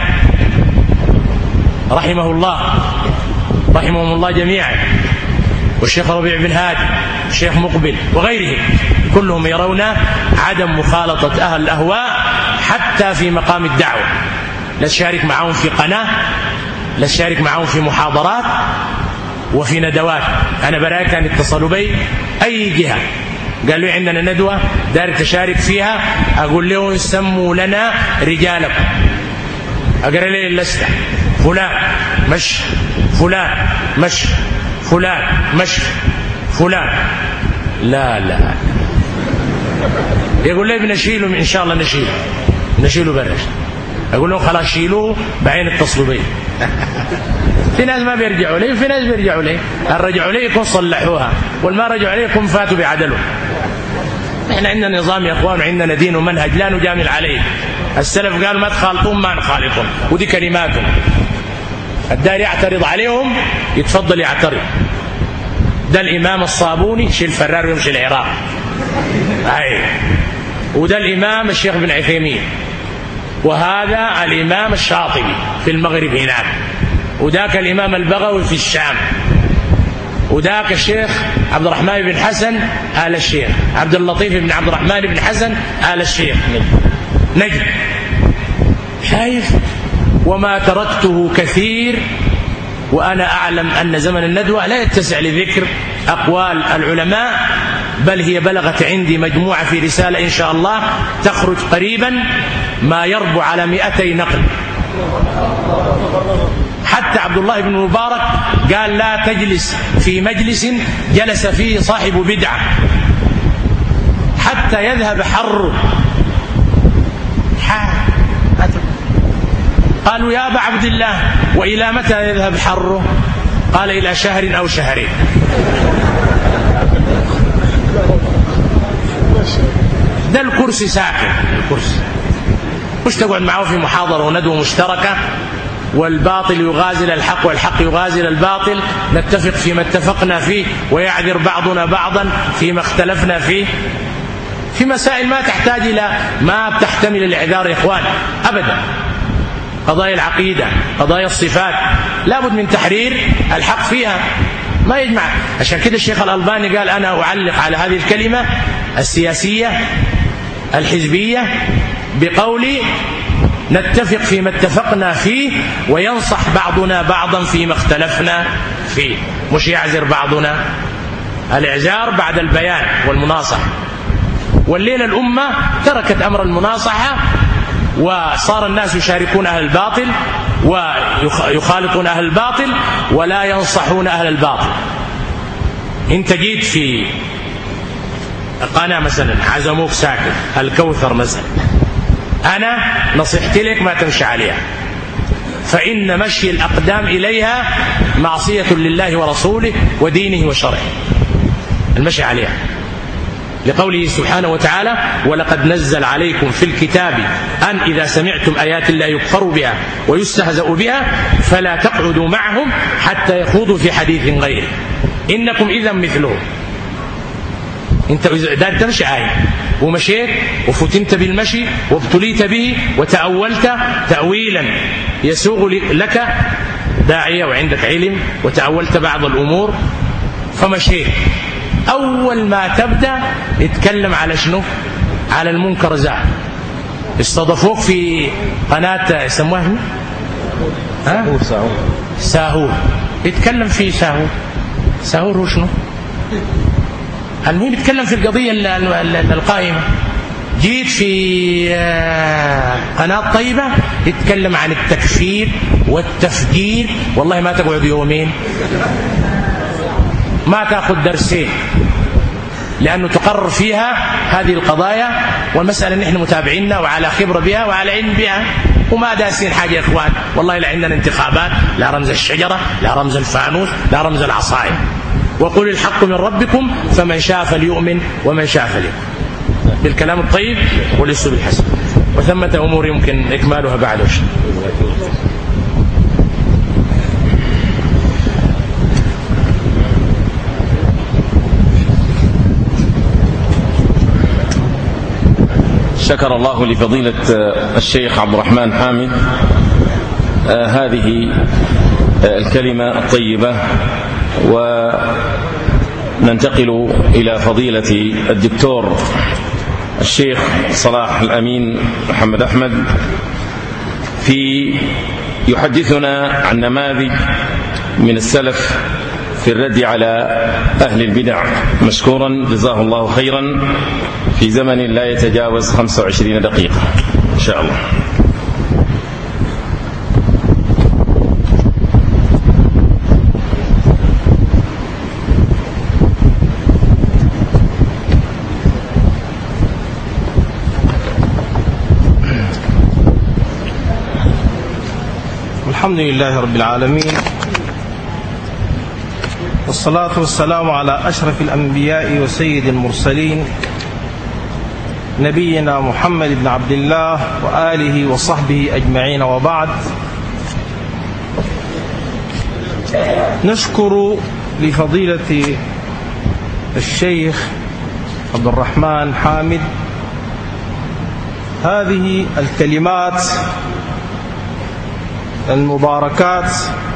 رحمهم الله جميعا، والشيخ ربيع بن هادي، الشيخ مقبل، وغيرهم، كلهم يرون عدم مخالطة أهل الأهواء حتى في مقام الدعوة. لا تشارك معهم في قناة، لا تشارك معهم في محاضرات وفي ندوات. أنا برايك كان اتصلوا بي أي جهة قالوا عندنا ندوة دار تشارك فيها، أقول لهم سموا لنا رجالكم، أقرأ لي اللستة: فلان مش، فلان مش، فلان مش، فلان. لا يقول لي بنشيله إن شاء الله، نشيله برش. أقول لهم خلاص شيلوه، بعدين اتصلوا بي. في ناس ما بيرجعوا لي، في ناس بيرجعوا لي، الرجعوا لي يكون صلحوها، والما رجعوا لي يكون فاتوا بعدلهم. احنا عندنا نظام يا اخوان، عندنا دين ومنهج لا نجامل عليه. السلف قالوا ما تخالطون ما نخالطهم، ودي كلماتهم. الدار يعترض عليهم يتفضل يعترض. ده الإمام الصابوني يشيل الفرار ويمشي العراق، وده الإمام الشيخ بن عثيمين، وهذا الإمام الشاطبي في المغرب هناك، وذاك الإمام البغوي في الشام، وذاك الشيخ عبد الرحمن بن حسن آل الشيخ، عبد اللطيف بن عبد الرحمن بن حسن آل الشيخ نجد. شايف؟ وما تركته كثير، وأنا أعلم أن زمن الندوة لا يتسع لذكر أقوال العلماء، بل هي بلغت عندي مجموعة في رسالة إن شاء الله تخرج قريبا ما يربو على 200 نقل. حتى عبد الله بن مبارك قال لا تجلس في مجلس جلس فيه صاحب بدعة حتى يذهب حره. قالوا يا أبا عبد الله وإلى متى يذهب حره؟ قال إلى شهر أو شهرين. ده الكرسي ساكن، الكرسي مش تقعد معه في محاضرة وندوة مشتركة والباطل يغازل الحق والحق يغازل الباطل، نتفق فيما اتفقنا فيه ويعذر بعضنا بعضا فيما اختلفنا فيه، في مسائل ما تحتاج إلى ما بتحتمل الإعذار يا إخوان أبدا. قضايا العقيدة، قضايا الصفات، لابد من تحرير الحق فيها، ما يجمع. عشان كده الشيخ الألباني قال أنا أعلق على هذه الكلمة السياسية الحزبية بقولي نتفق فيما اتفقنا فيه وينصح بعضنا بعضا فيما اختلفنا فيه، مش يعذر بعضنا. الإعذار بعد البيان والمناصحة، والليلة الأمة تركت أمر المناصحة وصار الناس يشاركون أهل الباطل ويخالطون أهل الباطل ولا ينصحون أهل الباطل. انت جيت في قناة مثلا عزموك ساكت الكوثر مثلا، أنا نصيحتي لك ما تمشي عليها، فإن مشي الأقدام إليها معصية لله ورسوله ودينه وشرعه، المشي عليها، لقوله سبحانه وتعالى ولقد نزل عليكم في الكتاب أن إذا سمعتم آيات الله يكفر بها ويستهزأ بها فلا تقعدوا معهم حتى يخوضوا في حديث غيره إنكم إذا مثلهم. انت دار تمشي آية ومشيت وفتنت بالمشي وابتليت به وتأولت تأويلا يسوغ لك داعية وعندك علم وتأولت بعض الأمور فمشيت، أول ما تبدأ اتكلم على شنو؟ على المنكر زاد. استضافوك في قناة يسموها ساهور، اتكلم في ساهور هو شنو؟ المهم يتكلم في القضية القائمة. جيت في قناة طيبة يتكلم عن التكفير والتفجير، والله ما تقعد يومين، ما تأخذ درسين، لأنه تقرر فيها هذه القضايا والمسألة نحن متابعينها وعلى خبرة بها وعلى علم بها وما داسين حاجة يا إخوان. والله لا عندنا انتخابات، لا رمز الشجرة، لا رمز الفانوس، لا رمز العصاية. وقل الحق من ربكم فمن شاء فليؤمن ومن شاء فليكفر، بالكلام الطيب والاسلوب الحسن، وثمة أمور يمكن إكمالها بعد وشر. شكر الله لفضيلة الشيخ عبد الرحمن حامد هذه الكلمة الطيبة، وننتقل إلى فضيلة الدكتور الشيخ صلاح الأمين محمد أحمد يحدثنا عن نماذج من السلف في الرد على أهل البدع، مشكورا جزاه الله خيرا، في زمن لا يتجاوز 25 دقيقة إن شاء الله. الحمد لله رب العالمين، والصلاة والسلام على أشرف الأنبياء وسيد المرسلين نبينا محمد بن عبد الله وآله وصحبه أجمعين، وبعد. نشكر لفضيلة الشيخ عبد الرحمن حامد هذه الكلمات المباركات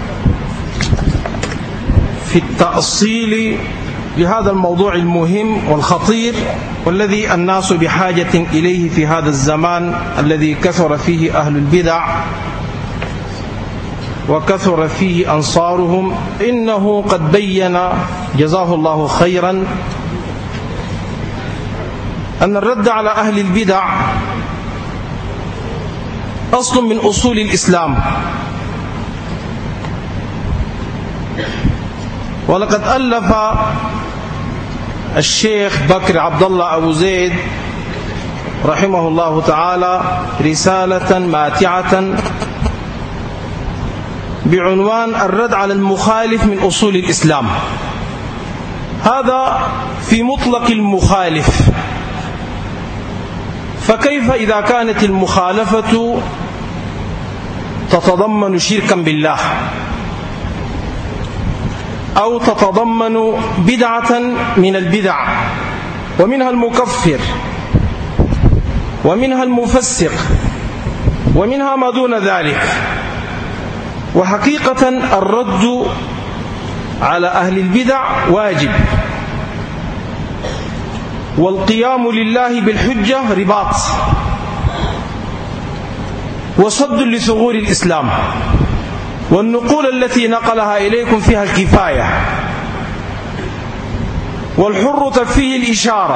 في التأصيل لهذا الموضوع المهم والخطير والذي الناس بحاجة إليه في هذا الزمان الذي كثر فيه أهل البدع وكثر فيه أنصارهم. إنه قد بين جزاه الله خيرا أن الرد على أهل البدع أصل من أصول الإسلام، ولقد ألف الشيخ بكر عبد الله أبو زيد رحمه الله تعالى رسالة ماتعة بعنوان الرد على المخالف من أصول الإسلام. هذا في مطلق المخالف، فكيف إذا كانت المخالفة تتضمن شركا بالله أو تتضمن بدعة من البدع، ومنها المكفر ومنها المفسق ومنها ما دون ذلك. وحقيقة الرد على أهل البدع واجب، والقيام لله بالحجة رباط، وصد لثغور الإسلام، والنقول التي نقلها إليكم فيها الكفاية، والحر تكفيه الإشارة.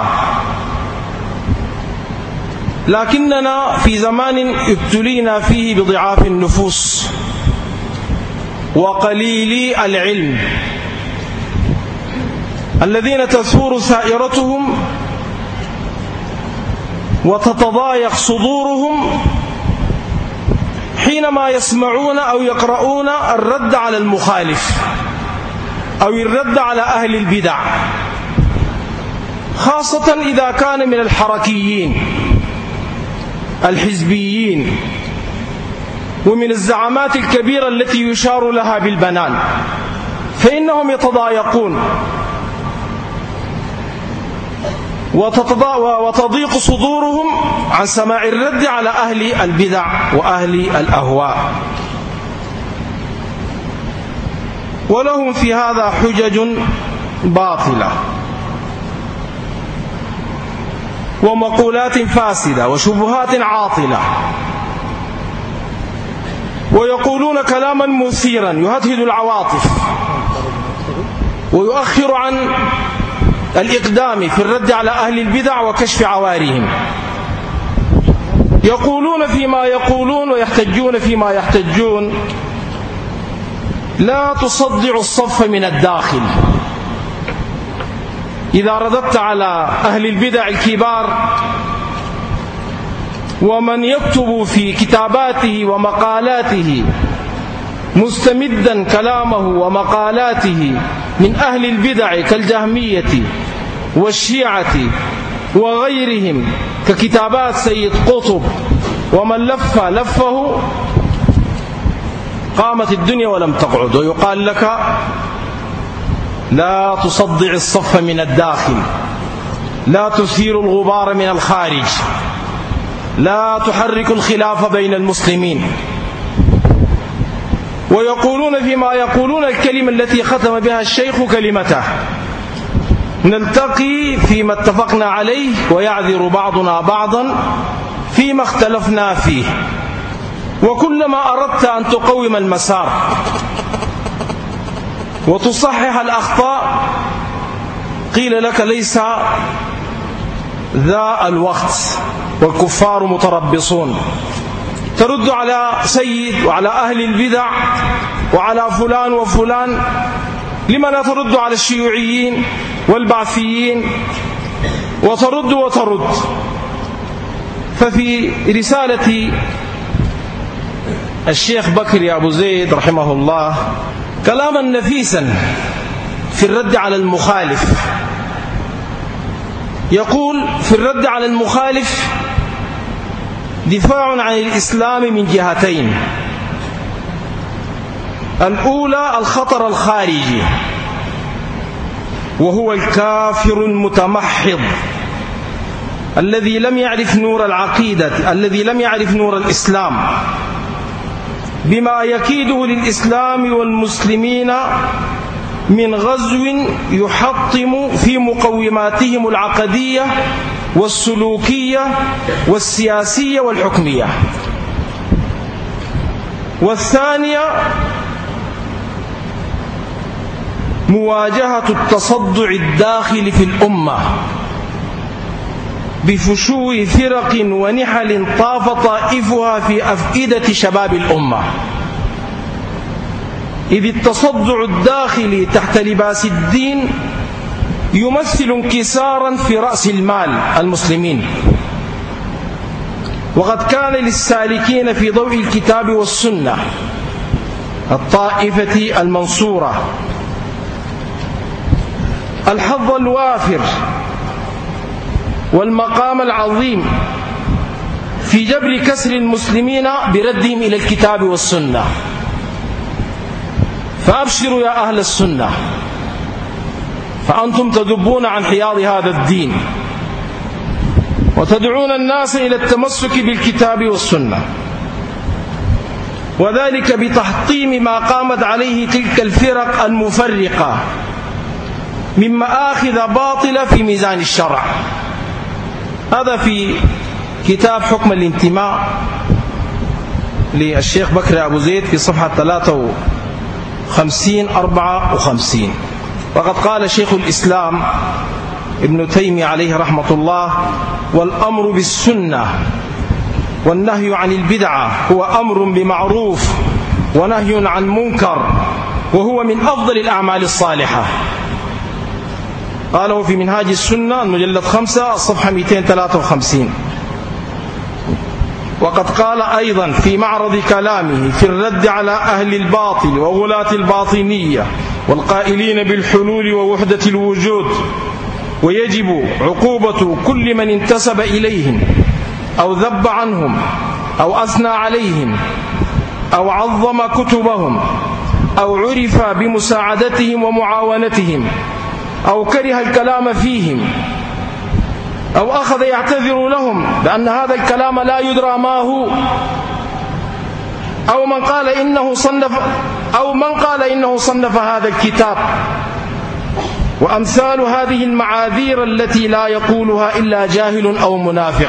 لكننا في زمان ابتلينا فيه بضعاف النفوس وقليلي العلم، الذين تثور ثائرتهم وتتضايق صدورهم حينما يسمعون أو يقرؤون الرد على المخالف أو الرد على أهل البدع، خاصة إذا كان من الحركيين الحزبيين ومن الزعامات الكبيرة التي يشار لها بالبنان، فإنهم يتضايقون وتضيق صدورهم عن سماع الرد على أهل البدع وأهل الأهواء، ولهم في هذا حجج باطلة ومقولات فاسدة وشبهات عاطلة، ويقولون كلاما مثيرا يهدهد العواطف ويؤخر عن الإقدام في الرد على أهل البدع وكشف عوارهم. يقولون فيما يقولون ويحتجون فيما يحتجون: لا تصدع الصف من الداخل. إذا رددت على أهل البدع الكبار ومن يكتب في كتاباته ومقالاته مستمدا كلامه ومقالاته من أهل البدع كالجهمية والشيعة وغيرهم ككتابات سيد قطب ومن لفه قامت الدنيا ولم تقعد، ويقال لك: لا تصدع الصف من الداخل، لا تثير الغبار من الخارج، لا تحرك الخلاف بين المسلمين. ويقولون فيما يقولون الكلمة التي ختم بها الشيخ كلمته: نلتقي فيما اتفقنا عليه ويعذر بعضنا بعضا فيما اختلفنا فيه. وكلما أردت أن تقوم المسار وتصحح الأخطاء قيل لك: ليس ذا الوقت والكفار متربصون. ترد على سيد وعلى أهل البدع وعلى فلان وفلان، لما لا ترد على الشيوعيين والبعثيين؟ وترد. ففي رسالة الشيخ بكر أبو زيد رحمه الله كلاما نفيسا في الرد على المخالف. يقول في الرد على المخالف: دفاع عن الإسلام من جهتين. الأولى الخطر الخارجي، وهو الكافر المتمحض الذي لم يعرف نور العقيدة، الذي لم يعرف نور الإسلام بما يكيده للإسلام والمسلمين من غزو يحطم في مقوماتهم العقدية والسلوكية والسياسية والحكمية. والثانية مواجهة التصدع الداخلي في الأمة بفشو فرق ونحل طاف طائفها في أفئدة شباب الأمة، إذ التصدع الداخلي تحت لباس الدين يمثل انكسارا في رأس المال المسلمين. وقد كان للسالكين في ضوء الكتاب والسنة الطائفة المنصورة الحظ الوافر والمقام العظيم في جبر كسر المسلمين بردهم إلى الكتاب والسنة. فأبشروا يا أهل السنة، فأنتم تدبون عن حياض هذا الدين وتدعون الناس إلى التمسك بالكتاب والسنة، وذلك بتحطيم ما قامت عليه تلك الفرق المفرقة من مآخذ باطلة في ميزان الشرع. هذا في كتاب حكم الانتماء للشيخ بكر أبو زيد في صفحة 53-54. وقد قال شيخ الإسلام ابن تيمية عليه رحمة الله: والأمر بالسنة والنهي عن البدعة هو أمر بمعروف ونهي عن منكر، وهو من أفضل الأعمال الصالحة. قاله في منهاج السنة المجلد 5 الصفحة 253. وقد قال أيضا في معرض كلامه في الرد على أهل الباطل وغلاة الباطنية والقائلين بالحلول ووحدة الوجود: ويجب عقوبة كل من انتسب إليهم أو ذب عنهم أو أثنى عليهم أو عظم كتبهم أو عرف بمساعدتهم ومعاونتهم أو كره الكلام فيهم أو أخذ يعتذر لهم بأن هذا الكلام لا يدرى ما هو، أو من قال إنه صنف هذا الكتاب، وأمثال هذه المعاذير التي لا يقولها إلا جاهل أو منافق.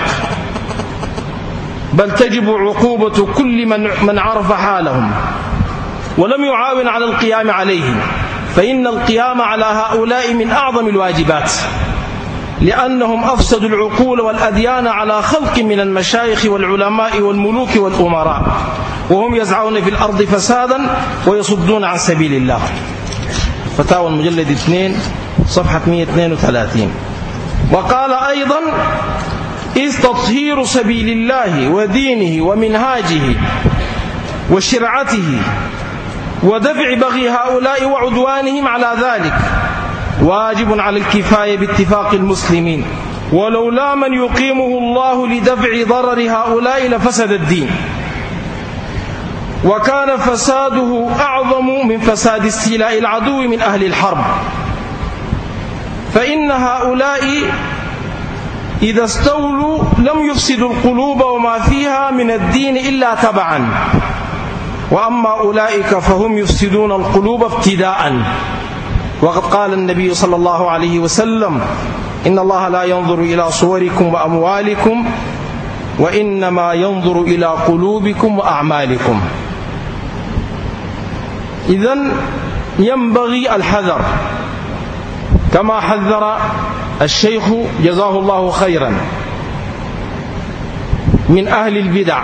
بل تجب عقوبة كل من عرف حالهم ولم يعاون على القيام عليهم، فإن القيام على هؤلاء من أعظم الواجبات، لأنهم أفسدوا العقول والأديان على خلق من المشايخ والعلماء والملوك والأمراء، وهم يزعون في الأرض فسادا ويصدون عن سبيل الله. فتاوى المجلد 2 صفحة 132. وقال أيضا: إذ تطهير سبيل الله ودينه ومنهاجه وشرعته ودفع بغي هؤلاء وعدوانهم على ذلك واجب على الكفاية باتفاق المسلمين، ولولا من يقيمه الله لدفع ضرر هؤلاء لفسد الدين، وكان فساده أعظم من فساد استيلاء العدو من أهل الحرب. فإن هؤلاء إذا استولوا لم يفسدوا القلوب وما فيها من الدين إلا تبعا، وأما أولئك فهم يفسدون القلوب ابتداء. وقد قال النبي صلى الله عليه وسلم: إن الله لا ينظر إلى صوركم وأموالكم وإنما ينظر إلى قلوبكم وأعمالكم. إذن ينبغي الحذر، كما حذر الشيخ جزاه الله خيرا من أهل البدع،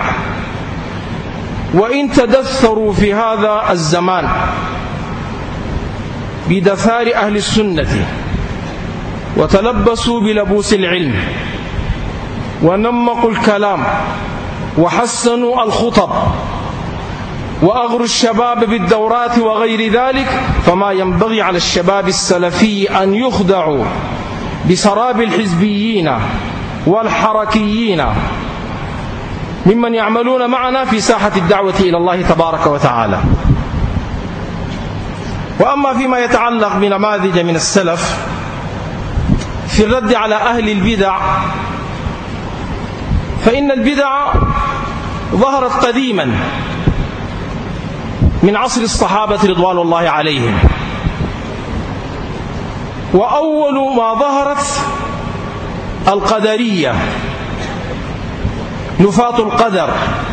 وإن تدثروا في هذا الزمان بدثار أهل السنة وتلبسوا بلبوس العلم ونمقوا الكلام وحسنوا الخطب وأغروا الشباب بالدورات وغير ذلك، فما ينبغي على الشباب السلفي أن يخدعوا بسراب الحزبيين والحركيين ممن يعملون معنا في ساحة الدعوة إلى الله تبارك وتعالى. وأما فيما يتعلق بنماذج من السلف في الرد على أهل البدع، فإن البدع ظهرت قديما من عصر الصحابة رضوان الله عليهم، وأول ما ظهرت القدرية نفاة القدر،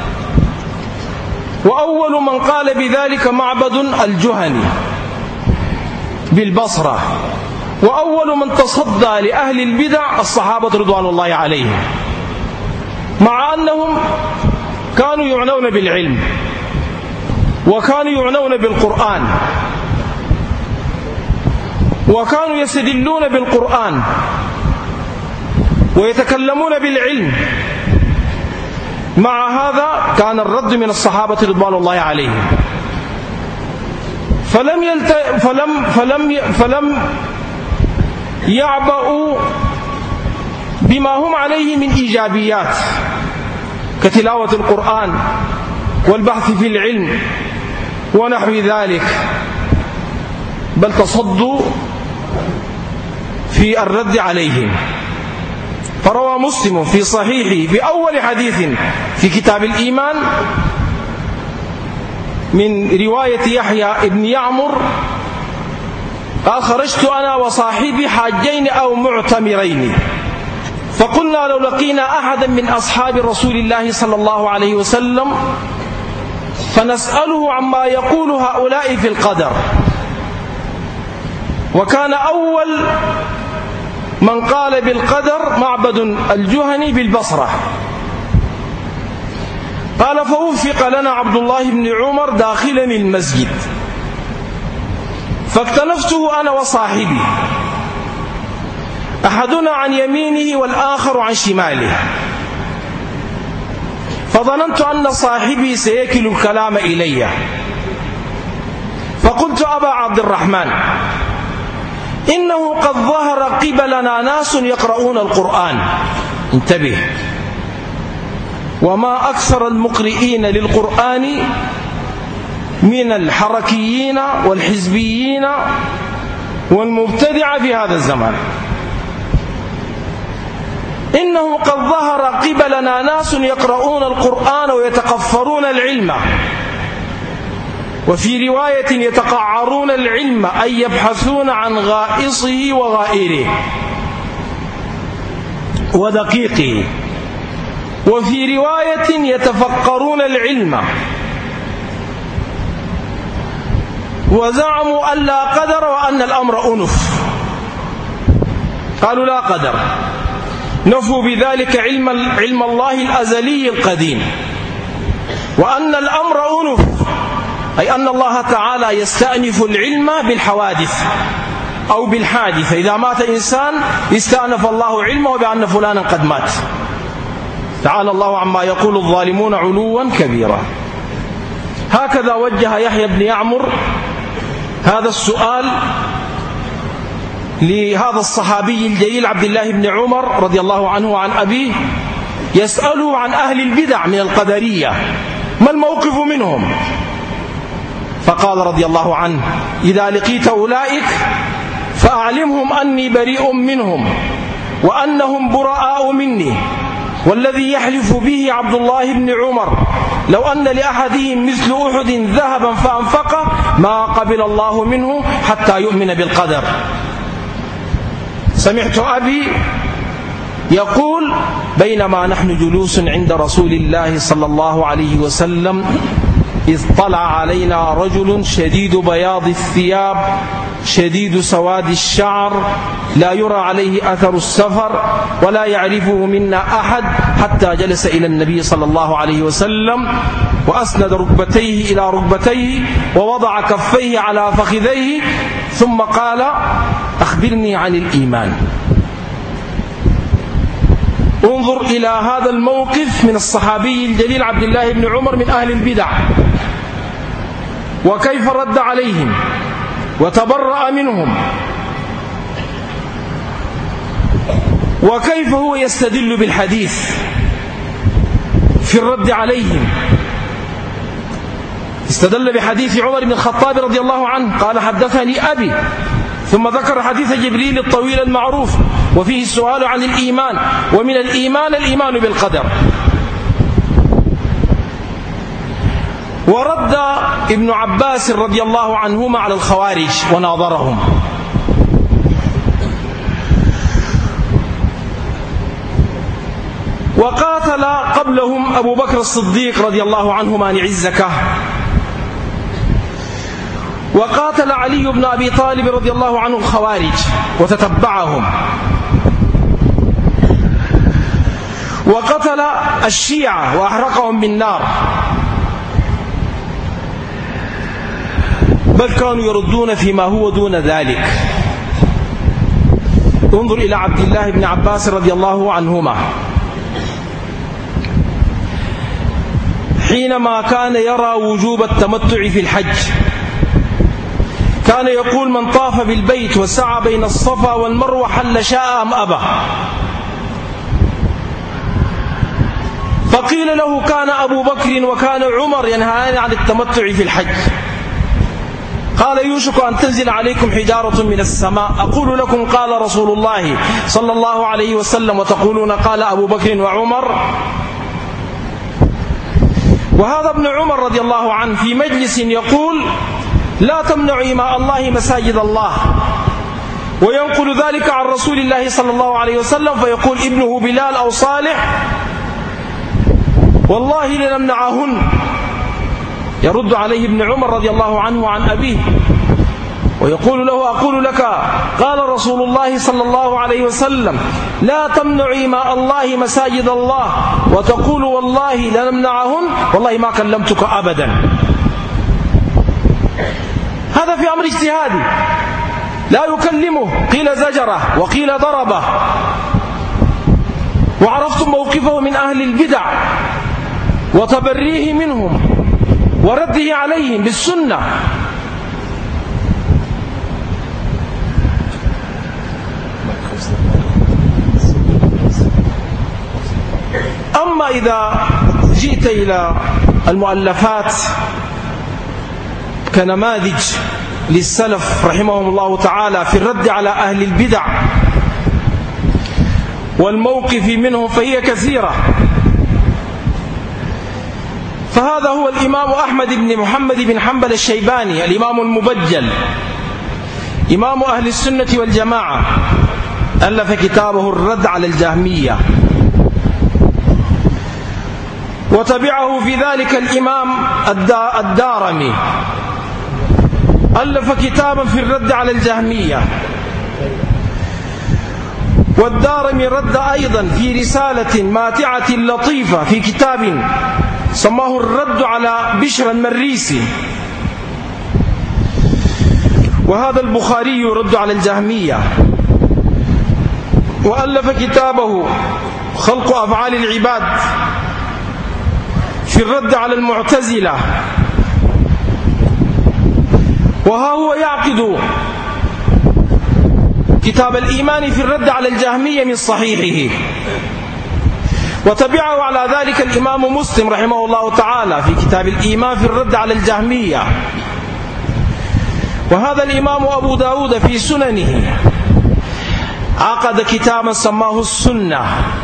وأول من قال بذلك معبد الجهني بالبصرة، وأول من تصدى لأهل البدع الصحابة رضوان الله عليهم، مع أنهم كانوا يعنون بالعلم وكانوا يعنون بالقرآن وكانوا يستدلون بالقرآن ويتكلمون بالعلم. مع هذا كان الرد من الصحابة رضوان الله عليهم، فلم يعبأوا بما هم عليه من إيجابيات كتلاوة القرآن والبحث في العلم ونحو ذلك، بل تصدوا في الرد عليهم. فروى مسلم في صحيحه في أول حديث في كتاب الإيمان من رواية يحيى بن يعمر قال: خرجت أنا وصاحبي حاجين أو معتمرين، فقلنا لو لقينا أحدا من أصحاب رسول الله صلى الله عليه وسلم فنسأله عما يقول هؤلاء في القدر. وكان أول من قال بالقدر معبد الجهني بالبصرة. قال: فوفق لنا عبد الله بن عمر داخلا المسجد، فاكتنفته أنا وصاحبي، أحدنا عن يمينه والآخر عن شماله، فظننت أن صاحبي سيكل الكلام إلي، فقلت: أبا عبد الرحمن، إنه قد ظهر قبلنا ناس يقرؤون القرآن، انتبه، وما أكثر المقرئين للقرآن من الحركيين والحزبيين والمبتدعة في هذا الزمان. إنه قد ظهر قبلنا ناس يقرؤون القرآن ويتقفرون العلم، وفي رواية يتقعرون العلم، أي يبحثون عن غائصه وغائره ودقيقه، وفي رواية يتفقرون العلم، وزعموا أن لا قدر وأن الأمر أنف. قالوا لا قدر، نفوا بذلك علم الله الأزلي القديم، وأن الأمر أنف، أي أن الله تعالى يستأنف العلم بالحوادث أو بالحادثة. إذا مات إنسان استأنف الله علمه بأن فلانا قد مات. تعالى الله عما يقول الظالمون علوا كبيرا. هكذا وجه يحيى بن يعمر هذا السؤال لهذا الصحابي الجليل عبد الله بن عمر رضي الله عنه وعن أبيه، يسأله عن أهل البدع من القدرية ما الموقف منهم؟ فقال رضي الله عنه: إذا لقيت أولئك فأعلمهم أني بريء منهم وأنهم براء مني، والذي يحلف به عبد الله بن عمر لو أن لأحدهم مثل أحد ذهبا فأنفقه ما قبل الله منه حتى يؤمن بالقدر. سمعت أبي يقول: بينما نحن جلوس عند رسول الله صلى الله عليه وسلم إذ طلع علينا رجل شديد بياض الثياب شديد سواد الشعر لا يرى عليه أثر السفر ولا يعرفه منا أحد، حتى جلس إلى النبي صلى الله عليه وسلم وأسند ركبتيه إلى ركبتيه ووضع كفيه على فخذيه، ثم قال: أخبرني عن الإيمان. انظر إلى هذا الموقف من الصحابي الجليل عبد الله بن عمر من أهل البدع، وكيف رد عليهم وتبرأ منهم، وكيف هو يستدل بالحديث في الرد عليهم. استدل بحديث عمر بن الخطاب رضي الله عنه قال: حدثني أبي، ثم ذكر حديث جبريل الطويل المعروف وفيه السؤال عن الإيمان، ومن الإيمان الإيمان بالقدر، ورد ابن عباس رضي الله عنهما على الخوارج وناظرهم. وقاتل قبلهم أبو بكر الصديق رضي الله عنه مانع الزكاة، وقاتل علي بن أبي طالب رضي الله عنه الخوارج وتتبعهم، وقتل الشيعة وأحرقهم بالنار، بل كانوا يردون فيما هو دون ذلك. انظر إلى عبد الله بن عباس رضي الله عنهما حينما كان يرى وجوب التمتع في الحج كان يقول: من طاف بالبيت وسعى بين الصفا والمروة حل شاء أم أبى. فقيل له: كان أبو بكر وكان عمر ينهيان عن التمتع في الحج. قال: يوشك أن تنزل عليكم حجارة من السماء أقول لكم قال رسول الله صلى الله عليه وسلم وتقولون قال أبو بكر وعمر. وهذا ابن عمر رضي الله عنه في مجلس يقول: لا تمنعوا إماء الله مساجد الله، وينقل ذلك عن رسول الله صلى الله عليه وسلم فيقول ابنه بلال أو صالح: والله لنمنعهن. يرد عليه ابن عمر رضي الله عنه عن أبيه ويقول له: أقول لك قال رسول الله صلى الله عليه وسلم: لا تمنعوا إماء الله مساجد الله، وتقول والله لنمنعهن، والله ما كلمتك أبدا. هذا في أمر اجتهادي لا يكلمه، قيل زجره وقيل ضربه. وعرفتم موقفه من أهل البدع وتبريه منهم ورده عليهم بالسنة. أما إذا جئت إلى المؤلفات كنماذج للسلف رحمهم الله تعالى في الرد على أهل البدع والموقف منهم فهي كثيرة. فهذا هو الإمام أحمد بن محمد بن حنبل الشيباني، الإمام المبجل، إمام أهل السنة والجماعة، ألف كتابه الرد على الجهمية. وتبعه في ذلك الإمام الدارمي، ألف كتابا في الرد على الجهمية. والدارمي رد أيضا في رسالة ماتعة لطيفة في كتاب سماه الرد على بشر المريسي. وهذا البخاري يرد على الجهمية، وألف كتابه خلق أفعال العباد في الرد على المعتزلة. وها هو يعقد كتاب الإيمان في الرد على الجهمية من صحيحه. وتبعه على ذلك الإمام مسلم رحمه الله تعالى في كتاب الإيمان في الرد على الجهمية. وهذا الإمام أبو داود في سننه عقد كتابا سماه السنة،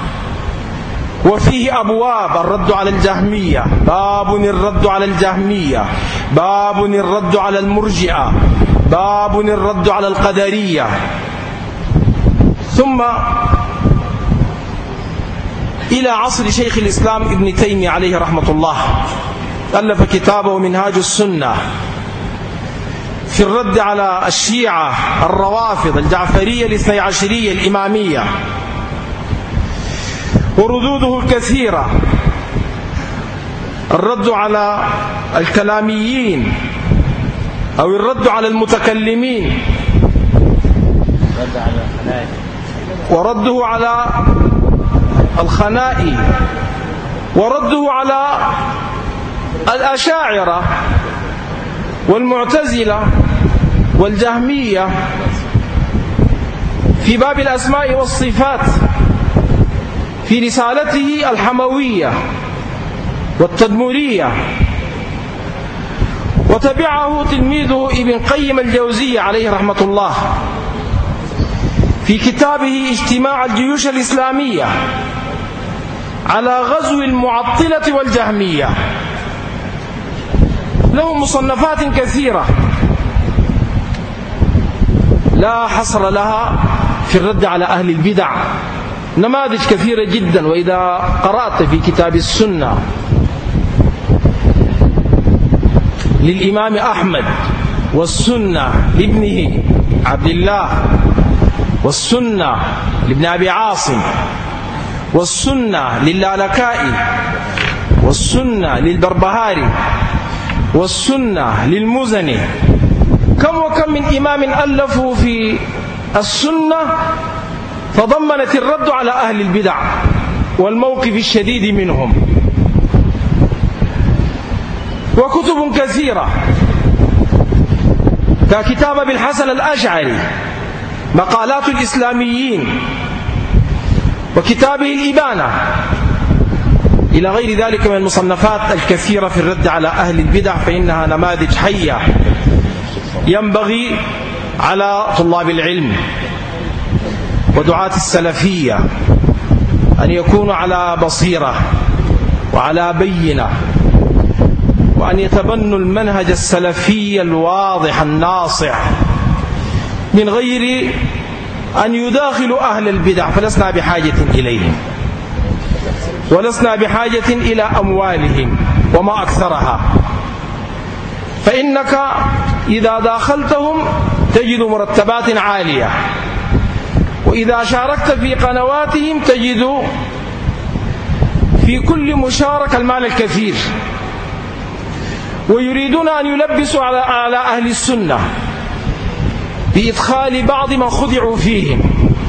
وفيه أبواب الرد على الجهمية: باب الرد على الجهمية، باب الرد على المرجئة، باب الرد على القدرية. ثم إلى عصر شيخ الإسلام ابن تيمية عليه رحمة الله ألف كتابه منهاج السنة في الرد على الشيعة الروافض الجعفرية الاثني عشرية الإمامية، وردوده الكثيرة: الرد على الكلاميين أو الرد على المتكلمين، ورده على الخنائي، ورده على الأشاعرة والمعتزلة والجهمية في باب الأسماء والصفات في رسالته الحموية والتدمرية. وتبعه تلميذه ابن قيم الجوزية عليه رحمة الله في كتابه اجتماع الجيوش الإسلامية على غزو المعطلة والجهمية. لهم مصنفات كثيرة لا حصر لها في الرد على أهل البدع، نماذج كثيرة جدا. وإذا قرأت في كتاب السنة للإمام أحمد، والسنة لابنه عبد الله، والسنة لابن أبي عاصم، والسنة للالكائي، والسنة للبربهاري، والسنة للمزني، كم وكم من إمام ألفوا في السنة تضمنت الرد على أهل البدع والموقف الشديد منهم. وكتب كثيرة ككتاب أبي الحسن الأشعري مقالات الإسلاميين، وكتابه الإبانة، إلى غير ذلك من المصنفات الكثيرة في الرد على أهل البدع، فإنها نماذج حية ينبغي على طلاب العلم ودعاة السلفية أن يكونوا على بصيرة وعلى بينة، وأن يتبنوا المنهج السلفي الواضح الناصع من غير أن يداخلوا أهل البدع، فلسنا بحاجة إليهم، ولسنا بحاجة إلى أموالهم وما أكثرها، فإنك إذا داخلتهم تجد مرتبات عالية، وإذا شاركت في قنواتهم تجد في كل مشاركة المال الكثير، ويريدون أن يلبسوا على أهل السنة بإدخال بعض من خدعوا فيهم.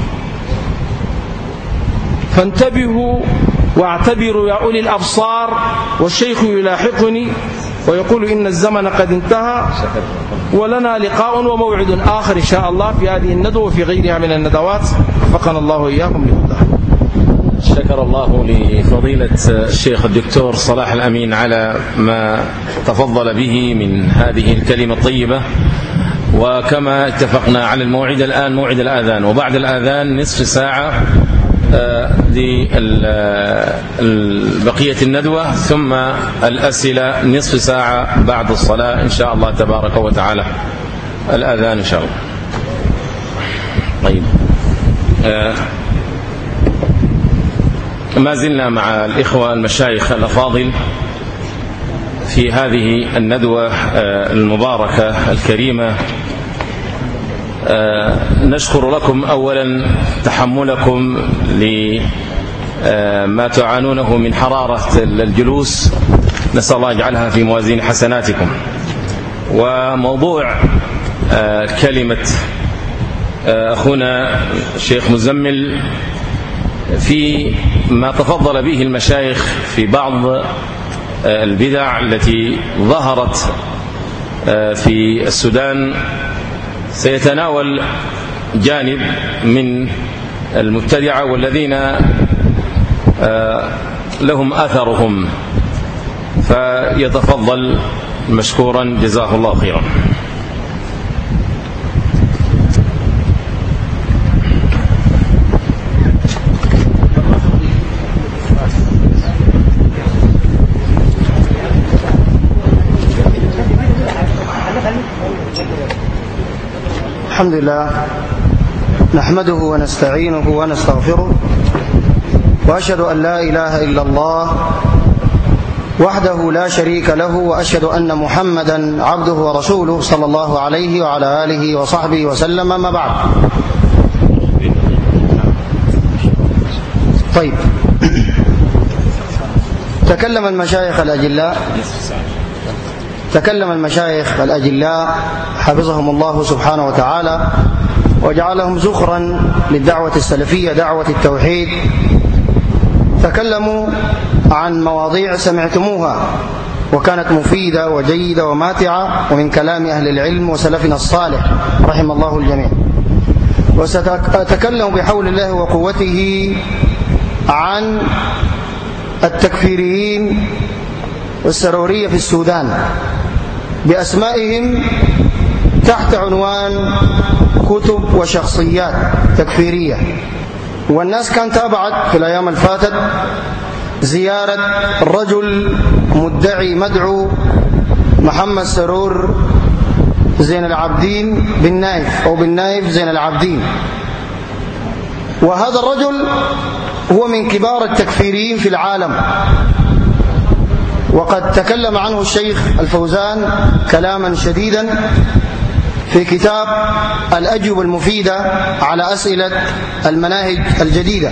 فانتبهوا واعتبروا يا أولي الأبصار. والشيخ يلاحقني ويقول إن الزمن قد انتهى، ولنا لقاء وموعد آخر إن شاء الله في هذه الندوة وفي غيرها من الندوات، وفقنا الله وإياكم لهداه. شكر الله لفضيلة الشيخ الدكتور صلاح الأمين على ما تفضل به من هذه الكلمة الطيبة. وكما اتفقنا على الموعد الآن موعد الآذان، وبعد الآذان نصف ساعة لبقية الندوة، ثم الأسئلة نصف ساعة بعد الصلاة إن شاء الله تبارك وتعالى. الآذان إن شاء الله. طيب، ما زلنا مع الإخوة المشايخ الأفاضل في هذه الندوة المباركة الكريمة. نشكر لكم أولا تحملكم لما تعانونه من حرارة الجلوس، نسأل الله يجعلها في موازين حسناتكم. وموضوع كلمة أخونا الشيخ مزمل في ما تفضل به المشايخ في بعض البدع التي ظهرت في السودان، سيتناول جانب من المبتدعة والذين لهم أثرهم، فيتفضل مشكورا جزاه الله خيرا. الحمد لله نحمده ونستعينه ونستغفره، وأشهد أن لا إله إلا الله وحده لا شريك له، وأشهد أن محمدا عبده ورسوله صلى الله عليه وعلى آله وصحبه وسلم. ما بعد. طيب، تكلم المشايخ الأجلاء حفظهم الله سبحانه وتعالى وجعلهم زخرا للدعوة السلفية، دعوة التوحيد. تكلموا عن مواضيع سمعتموها وكانت مفيدة وجيدة وماتعة، ومن كلام أهل العلم وسلفنا الصالح رحم الله الجميع. وستتكلم بحول الله وقوته عن التكفيريين والسرورية في السودان بأسمائهم تحت عنوان كتب وشخصيات تكفيرية. والناس كانت تابعت في الأيام الفاتت زيارة رجل مدعي مدعو محمد سرور زين العابدين بن نايف أو بن نايف زين العابدين. وهذا الرجل هو من كبار التكفيريين في العالم، وقد تكلم عنه الشيخ الفوزان كلاما شديدا في كتاب الأجوبة المفيدة على أسئلة المناهج الجديدة.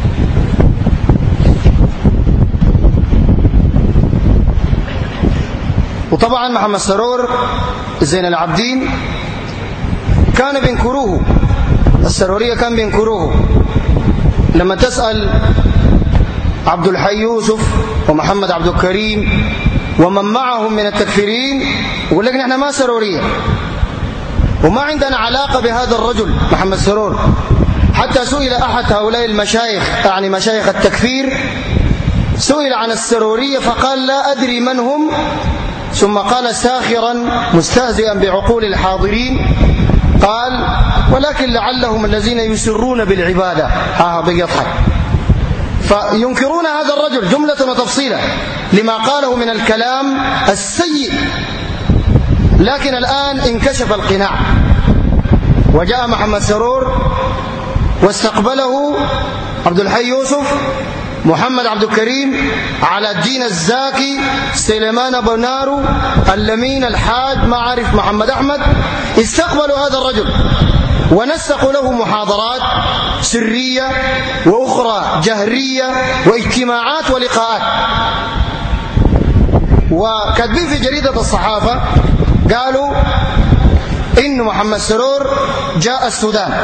وطبعا محمد سرور زين العابدين كان بينكروه، السرورية كان بينكروه. لما تسأل عبد الحي يوسف ومحمد عبد الكريم ومن معهم من التكفيرين يقول لك نحن ما سرورية وما عندنا علاقة بهذا الرجل محمد سرور. حتى سئل أحد هؤلاء المشايخ، يعني مشايخ التكفير، سئل عن السرورية فقال لا أدري من هم، ثم قال ساخرا مستهزئا بعقول الحاضرين، قال ولكن لعلهم الذين يسرون بالعبادة. بيضحك. فينكرون هذا الرجل جملة وتفصيلا لما قاله من الكلام السيء. لكن الآن انكشف القناع، وجاء محمد سرور واستقبله عبد الحي يوسف، محمد عبد الكريم، على الدين الزاكي، سليمان بنارو، اللمين، الحاج، ما عارف محمد أحمد. استقبلوا هذا الرجل ونسقوا له محاضرات سرية وأخرى جهرية واجتماعات ولقاءات. وكاتبين في جريدة الصحافة قالوا إن محمد سرور جاء السودان،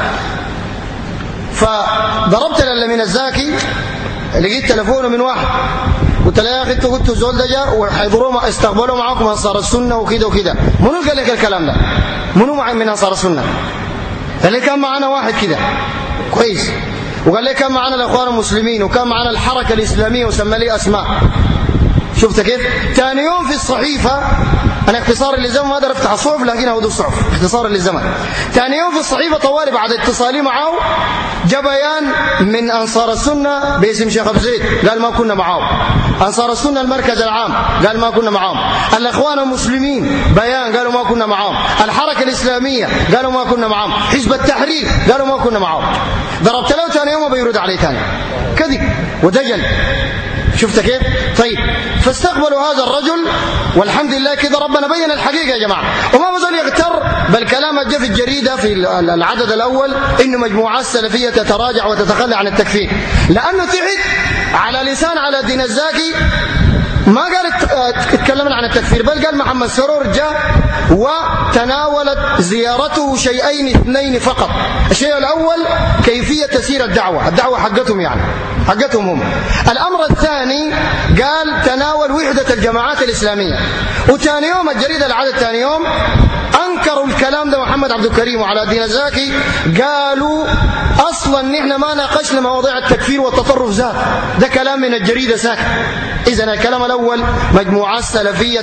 فضربت للمين الزاكي، لقيت تلفونه من واحد، قلت له يا اخي انت قلت زول ده جاء وحيضروا استقبلوا معكم انصار السنه وكده وكده. منو قال لك الكلام ده؟ منو معي من انصار السنه؟ قال لي كان معنا واحد كده كويس، وقال لي كان معنا الاخوان المسلمين، وكان معنا الحركه الاسلاميه وسمى لي اسماء. شفت كيف؟ ثاني يوم في الصحيفه، انا اختصار للزمن ما اقدر افتح الصحف لكن هو ده الصحف اختصار للزمن. ثاني يوم في الصحيفه طوالي بعد اتصالي معه جاء بيان من انصار السنه باسم شيخ ابو زيد، قال ما كنا معاهم. انصار السنه المركز العام قال ما كنا معاهم. الاخوان المسلمين بيان قالوا ما كنا معاهم. الحركه الاسلاميه قالوا ما كنا معاهم. حزب التحرير قالوا ما كنا معاهم. ضربت له ثاني يوم وبيرد عليه ثاني، كذب ودجل. شفت كيف؟ طيب، فاستقبلوا هذا الرجل والحمد لله كده ربنا بين الحقيقة يا جماعة. وما بزول يغتر بالكلام جاء في الجريدة في العدد الأول إنه مجموعات سلفية تتراجع وتتخلى عن التكفير، لأنه تحت على لسان على الدين الزاكي ما قال اتكلمنا عن التكفير، بل قال محمد سرور جاء وتناولت زيارته شيئين اثنين فقط. الشيء الأول كيفية تسير الدعوة حقتهم، يعني حقتهم هم. الأمر الثاني قال تناول وحدة الجماعات الإسلامية. وثاني يوم الجريدة العدد ثاني يوم أنكروا الكلام ده محمد عبد الكريم وعلى الدين الزاكي، قالوا أصلا نحن ما ناقشنا مواضيع التكفير والتطرف ذات، ده كلام من الجريدة ساكت. إذن الكلام الأول مجموعات سلفية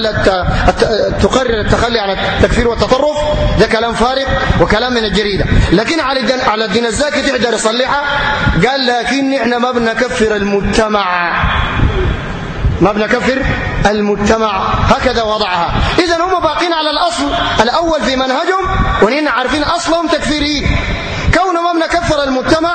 تقرر التخلي عن التكفير والتطرف، ده كلام فارغ وكلام من الجريدة. لكن على الدين الزاكي تقدر يصلحها، قال لكن نحن ما بنكفر المجتمع، ما بنكفر المجتمع، هكذا وضعها. إذن هم باقين على الأصل الأول في منهجهم، ونحن عارفين أصلهم تكفيريين. كونهم ما بنكفر المجتمع،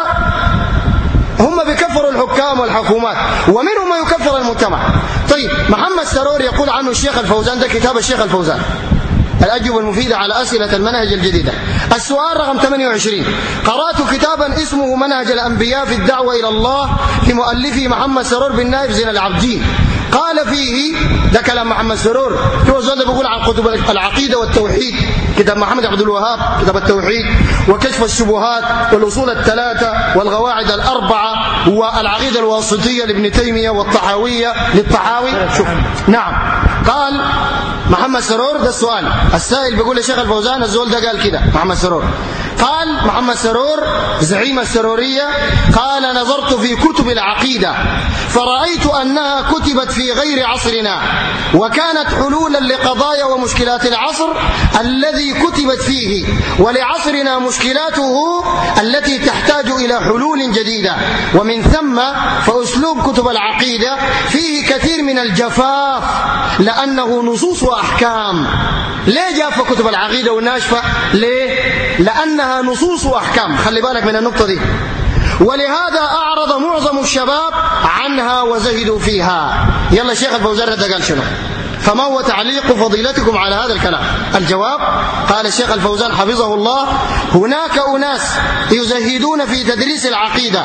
هم بيكفروا الحكام والحكومات، ومنهم ما يكفر المجتمع. طيب، محمد سرور يقول عنه الشيخ الفوزان، ده كتاب الشيخ الفوزان الأجوبة المفيدة على أسئلة المنهج الجديدة. السؤال رقم 28: قرأت كتابا اسمه منهج الأنبياء في الدعوة إلى الله لمؤلفه محمد سرور بن نايف زين العابدين. قال فيه، ده كلام محمد سرور، هو زود بيقول عن كتب العقيدة والتوحيد، كتاب محمد عبد الوهاب كتاب التوحيد، وكشف الشبهات، والأصول الثلاثة، والقواعد الأربعة، والعقيدة الواسطية لابن تيمية، والطحاوية للطحاوي. شوف، نعم، قال محمد سرور، ده السؤال السائل بيقول للشيخ الفوزان الزول ده قال كده محمد سرور، قال محمد سرور زعيم السرورية قال: نظرت في كتب العقيدة فرأيت أنها كتبت في غير عصرنا، وكانت حلولا لقضايا ومشكلات العصر الذي كتبت فيه، ولعصرنا مشكلاته التي تحتاج إلى حلول جديدة. ومن ثم فأسلوب كتب العقيدة فيه كثير من الجفاف لأنه نصوص وأحكام. ليه جافة كتب العقيدة وناشفة؟ ليه؟ لأنها نصوص وأحكام. خلي بالك من النقطة دي. ولهذا أعرض معظم الشباب عنها وزهدوا فيها. يلا شيخ الفوزان رد قال شنو؟ فما هو تعليق فضيلتكم على هذا الكلام؟ الجواب: قال الشيخ الفوزان حفظه الله: هناك أناس يزهدون في تدريس العقيدة،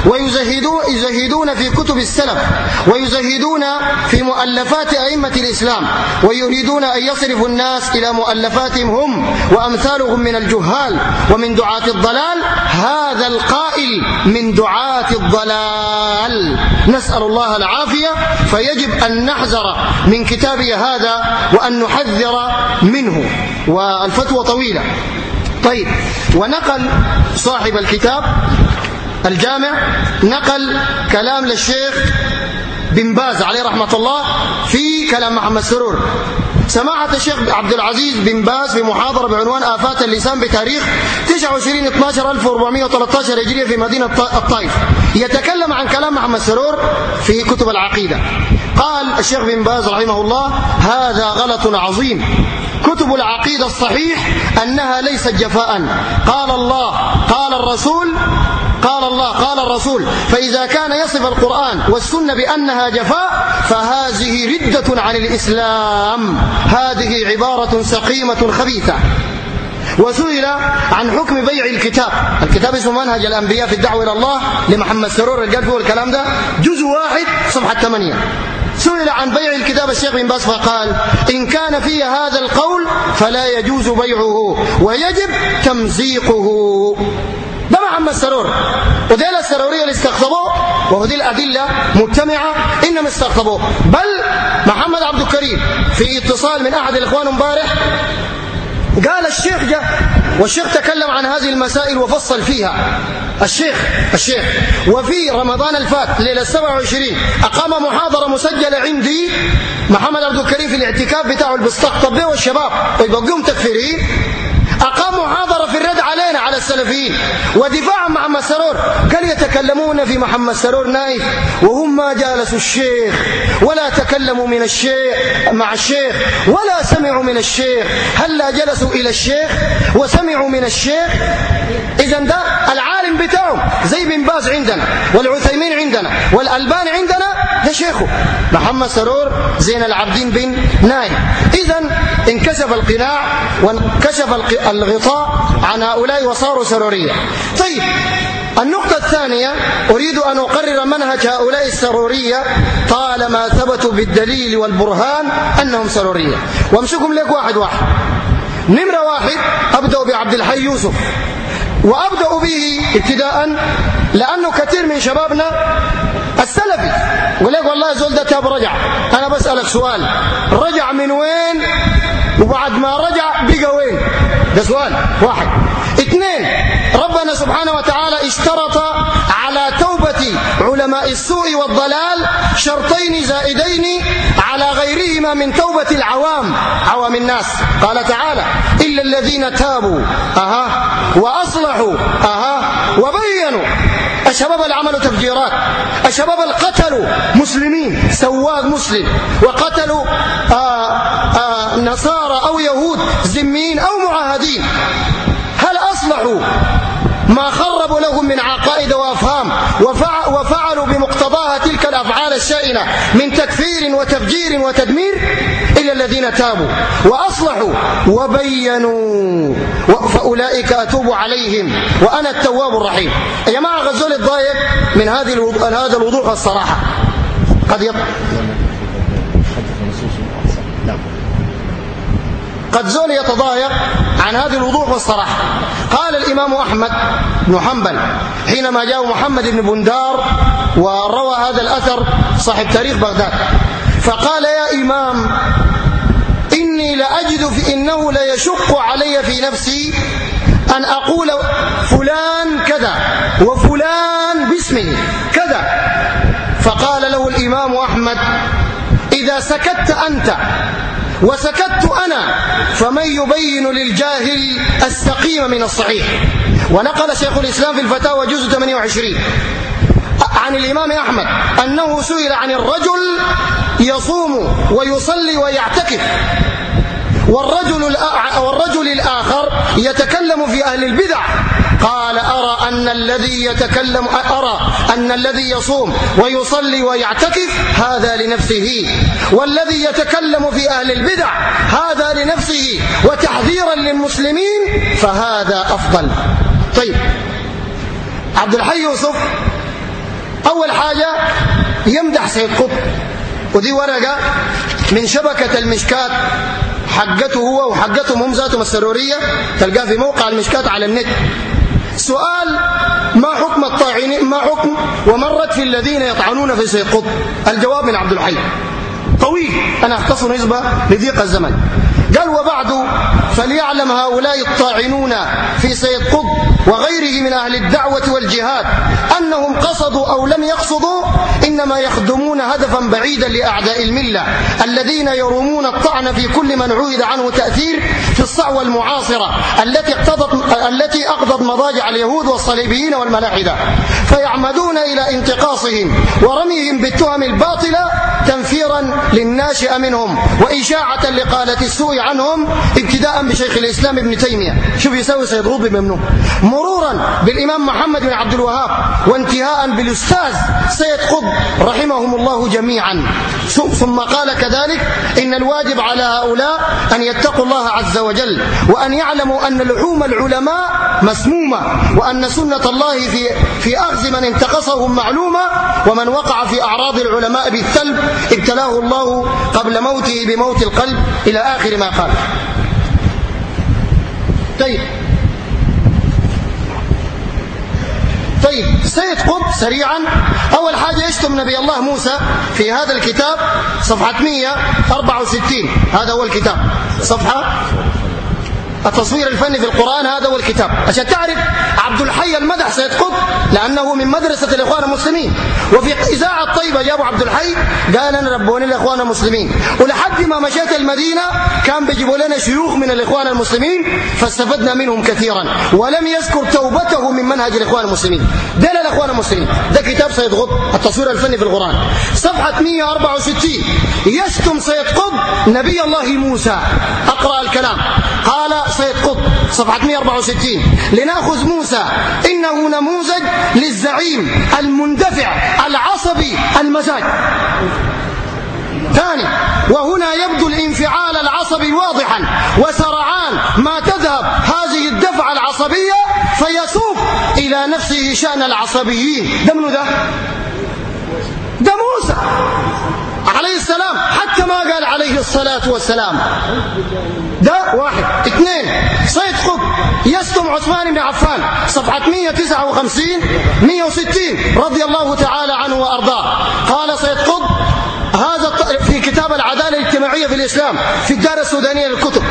ويزهدون في كتب السلف، ويزهدون في مؤلفات أئمة الإسلام، ويريدون أن يصرفوا الناس إلى مؤلفاتهم هم وأمثالهم من الجهال ومن دعاة الضلال. هذا القائل من دعاة الضلال، نسأل الله العافية. فيجب أن نحذر من كتابه هذا وأن نحذر منه، والفتوى طويلة. طيب، ونقل صاحب الكتاب الجامع نقل كلام للشيخ بن باز عليه رحمة الله في كلام محمد سرور. سماحة الشيخ عبد العزيز بن باز في محاضرة بعنوان آفات اللسان بتاريخ 29/12/1413 هجرية في مدينة الطائف، يتكلم عن كلام محمد سرور في كتب العقيدة. قال الشيخ بن باز رحمه الله: هذا غلط عظيم. كتب العقيدة الصحيح أنها ليست جفاء. قال الله قال الرسول قال الله قال الرسول، فإذا كان يصف القرآن والسنة بأنها جفاء فهذه ردة عن الإسلام، هذه عبارة سقيمة خبيثة. وسئل عن حكم بيع الكتاب اسمه منهج الأنبياء في الدعوة إلى الله لمحمد سرور، قال فيه الكلام ده جزء 1 صفحة 8. سئل عن بيع الكتاب الشيخ بن باز فقال: إن كان فيه هذا القول فلا يجوز بيعه ويجب تمزيقه. ده محمد سرور، وديل السرورية اللي استقطبوه، وهذه الأدلة مجتمعة إنما استقطبوه. بل محمد عبد الكريم في اتصال من أحد الإخوان امبارح قال الشيخ جاء والشيخ تكلم عن هذه المسائل وفصل فيها. الشيخ وفي رمضان الفات ليلة 27 أقام محاضرة مسجلة عندي محمد عبد الكريم في الاعتكاف بتاعه البستق به والشباب ويبقوهم تكفيرين. أقام محاضرة في الرد علينا على السلفيين ودفاع عن محمد سرور. كانوا يتكلمون في محمد سرور نايف وهم ما جالسوا الشيخ ولا تكلموا من الشيخ مع الشيخ ولا سمعوا من الشيخ. هلا جلسوا إلى الشيخ وسمعوا من الشيخ؟ إذن ده العالم بتاعهم زي بن باز عندنا والعثيمين عندنا والألباني عندنا، ده شيخه محمد سرور زين العابدين بن نايف. إذن انكشف القناع وانكشف الغطاء عن هؤلاء وصاروا سرورية. طيب، النقطة الثانية أريد أن أقرر منهج هؤلاء السرورية طالما ثبتوا بالدليل والبرهان أنهم سرورية، وامسكهم لك واحد واحد. نمرة 1 أبدأ بعبد الحي يوسف، وأبدأ به ابتداء لأنه كثير من شبابنا السلفي يقول لك والله زول ده تاب رجع. أنا بسألك سؤال، رجع من وين؟ وبعد ما رجع بقى وين؟ ده سؤال واحد. 2، ربنا سبحانه وتعالى اشترط على توبة علماء السوء والضلال شرطين زائدين على غيرهما من توبة عوام الناس. قال تعالى: إلا الذين تابوا وأصلحوا وبينوا. الشباب اللي عملوا تفجيرات، الشباب اللي قتلوا مسلمين سواق مسلم وقتلوا نصارى أو يهود ذميين أو معاهدين، هل أصلحوا ما خربوا لهم من عقائد وأفهام وفعلوا بمقتضاها تلك الأفعال الشائنة من تكفير وتفجير وتدمير؟ إلا الذين تابوا وأصلحوا وبينوا فأولئك أتوب عليهم وأنا التواب الرحيم. يا جماعة غزول الضايق من هذا الوضوح والصراحة. قد زول يتضايق عن هذه الوضوح والصراحة. قال الإمام أحمد بن حنبل حينما جاء محمد بن بندار وروى هذا الأثر صاحب تاريخ بغداد، فقال: يا إمام، إني لأجد إنه ليشق علي في نفسي أن أقول فلان كذا وفلان باسمه كذا. فقال له الإمام أحمد: إذا سكت أنت وسكت أنا فمن يبين للجاهل السقيم من الصحيح. ونقل شيخ الإسلام في الفتاوى جزء 28 عن الإمام أحمد أنه سئل عن الرجل يصوم ويصلي ويعتكف والرجل الآخر يتكلم في أهل البدع، قال: أرى أن الذي يصوم ويصلي ويعتكف هذا لنفسه، والذي يتكلم في أهل البدع هذا لنفسه وتحذيرا للمسلمين فهذا أفضل. طيب، عبد الحي يوسف أول حاجة يمدح سيد قطب، ودي ورقة من شبكة المشكات حقته هو وحقتهم هم ذاتهم السرورية، تلقاه في موقع المشكات على النت. سؤال: ما حكم الطاعنين، ما حكم ومن رد في الذين يطعنون في سيد قطب؟ الجواب من عبد الحي طويل، أنا أختصر نسبة لضيق الزمن. قال: وبعد فليعلم هؤلاء الطاعنون في سيد قطب وغيره من أهل الدعوة والجهاد أنهم قصدوا أو لم يقصدوا إنما يخدمون هدفا بعيدا لأعداء الملة الذين يرومون الطعن في كل من عهد عنه تأثير في الصعوة المعاصرة التي أقضت مضاجع اليهود والصليبيين والملاحدة، فيعمدون إلى انتقاصهم ورميهم بالتهم الباطلة تنفيرا للناشئ منهم وإشاعة لقالة السوء عنهم، ابتداء بشيخ الإسلام ابن تيمية. شوف يسوي سيد قطب بممنوع، مرورا بالإمام محمد بن عبد الوهاب، وانتهاء بالأستاذ سيد قطب رحمهم الله جميعا. ثم قال كذلك: إن الواجب على هؤلاء أن يتقوا الله عز وجل، وأن يعلموا أن لحوم العلماء مسمومة، وأن سنة الله في أخذ من انتقصهم معلومة، ومن وقع في أعراض العلماء بالثلب ابتلاه الله قبل موته بموت القلب، إلى آخر ما قال. طيب، سيد قطب سريعا أول حاجة يشتم نبي الله موسى في هذا الكتاب صفحة 164. هذا هو الكتاب، صفحة التصوير الفني في القرآن، هذا هو الكتاب، عشان تعرف عبد الحي المدح سيد قطب لأنه من مدرسة الإخوان المسلمين. وفي إذاعة الطيبة جابوا عبد الحي قال: أنا ربوني الإخوان المسلمين. ولحد ما مشيت المدينة كان بيجيبوا لنا شيوخ من الإخوان المسلمين فاستفدنا منهم كثيرا، ولم يذكر توبته من منهج الإخوان المسلمين. ده الإخوان المسلمين، ده كتاب سيد قطب التصوير الفني في القرآن، صفحة 164. يشتم سيد قطب نبي الله موسى. أقرأ الكلام. قال سيد قطب صفحة 164: لنأخذ موسى إنه نموذج للزعيم المندفع العصبي المزاج. ثاني: وهنا يبدو الانفعال العصبي واضحا وسرعان ما تذهب هذه الدفعة العصبية فيسوق إلى نفسه شأن العصبيين. ده منو ده؟ ده موسى عليه السلام، حتى ما قال عليه الصلاة والسلام. ده واحد. اثنين: سيد قطب يشتم عثمان بن عفان، صفحة 159 160 رضي الله تعالى عنه وأرضاه. قال سيد قطب هذا في كتاب العدالة الاجتماعية في الإسلام في الدار السودانية للكتب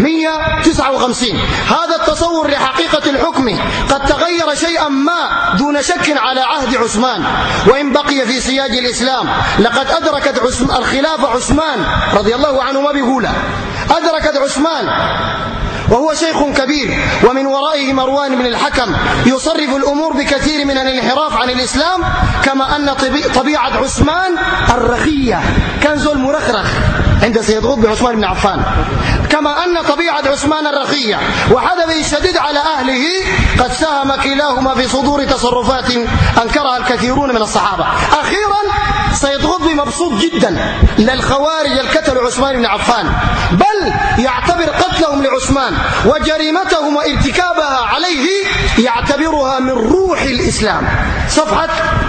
159: هذا التصور لحقيقة الحكم قد تغير شيئا ما دون شك على عهد عثمان، وإن بقي في سياج الإسلام. لقد أدركت الخلافة عثمان رضي الله عنه، ما بيقولها، أدركت عثمان وهو شيخ كبير، ومن ورائه مروان بن الحكم يصرف الأمور بكثير من الانحراف عن الإسلام، كما أن طبيعة عثمان الرخية، كان زول مرخرخ عند سيد قطب عثمان بن عفان، كما أن طبيعة عثمان الرخية وحدبه الشديد على أهله قد ساهم كلاهما في صدور تصرفات أنكرها الكثيرون من الصحابة. أخيرا سيد قطب مبسوط جدا للخوارج القتلوا عثمان بن عفان، بل يعتبر قتلهم لعثمان وجريمتهم وارتكابها عليه يعتبرها من روح الإسلام، صفحة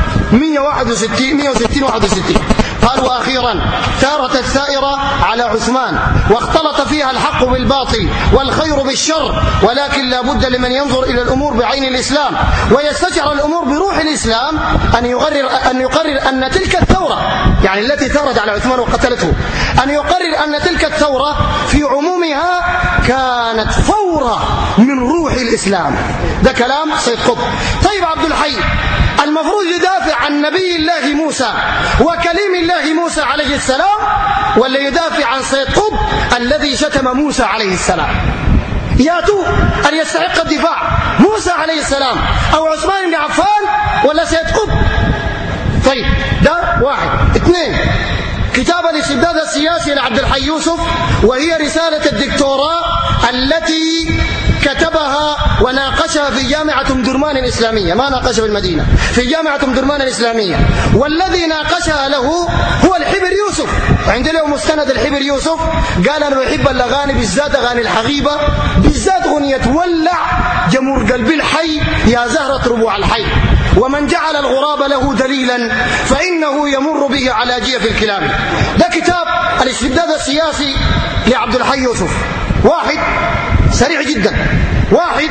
161. قال: وأخيرا ثارت الثائرة على عثمان واختلط فيها الحق بالباطل والخير بالشر، ولكن لا بد لمن ينظر إلى الأمور بعين الإسلام ويستشعر الأمور بروح الإسلام أن يقرر أن تلك الثورة، يعني التي ثارت على عثمان وقتلته، أن يقرر أن تلك الثورة في عمومها كانت فورة من روح يحيي الإسلام. ده كلام سيد قطب. طيب عبد الحي المفروض يدافع عن نبي الله موسى وكليم الله موسى عليه السلام، ولا يدافع عن سيد قطب الذي شتم موسى عليه السلام؟ ياتوا أن يستحق الدفاع موسى عليه السلام أو عثمان بن عفان ولا سيد قطب؟ طيب ده واحد. اثنين، كتاب الاستبداد السياسي لعبد الحي يوسف، وهي رسالة الدكتوراه التي كتبها وناقشها في جامعة أم درمان الإسلامية، ما ناقشها في المدينة، في جامعة أم درمان الإسلامية، والذي ناقشها له هو الحبر يوسف. عند له مستند الحبر يوسف، قال أنا بحب الأغاني بالذات أغاني الحقيبة، بالذات غنية ولع جمهور قلبي الحي يا زهرة ربوع الحي، ومن جعل الغراب له دليلا فإنه يمر به على جيف الكلام. ده كتاب الاستبداد السياسي لعبد الحي يوسف. واحد سريع جدا. واحد،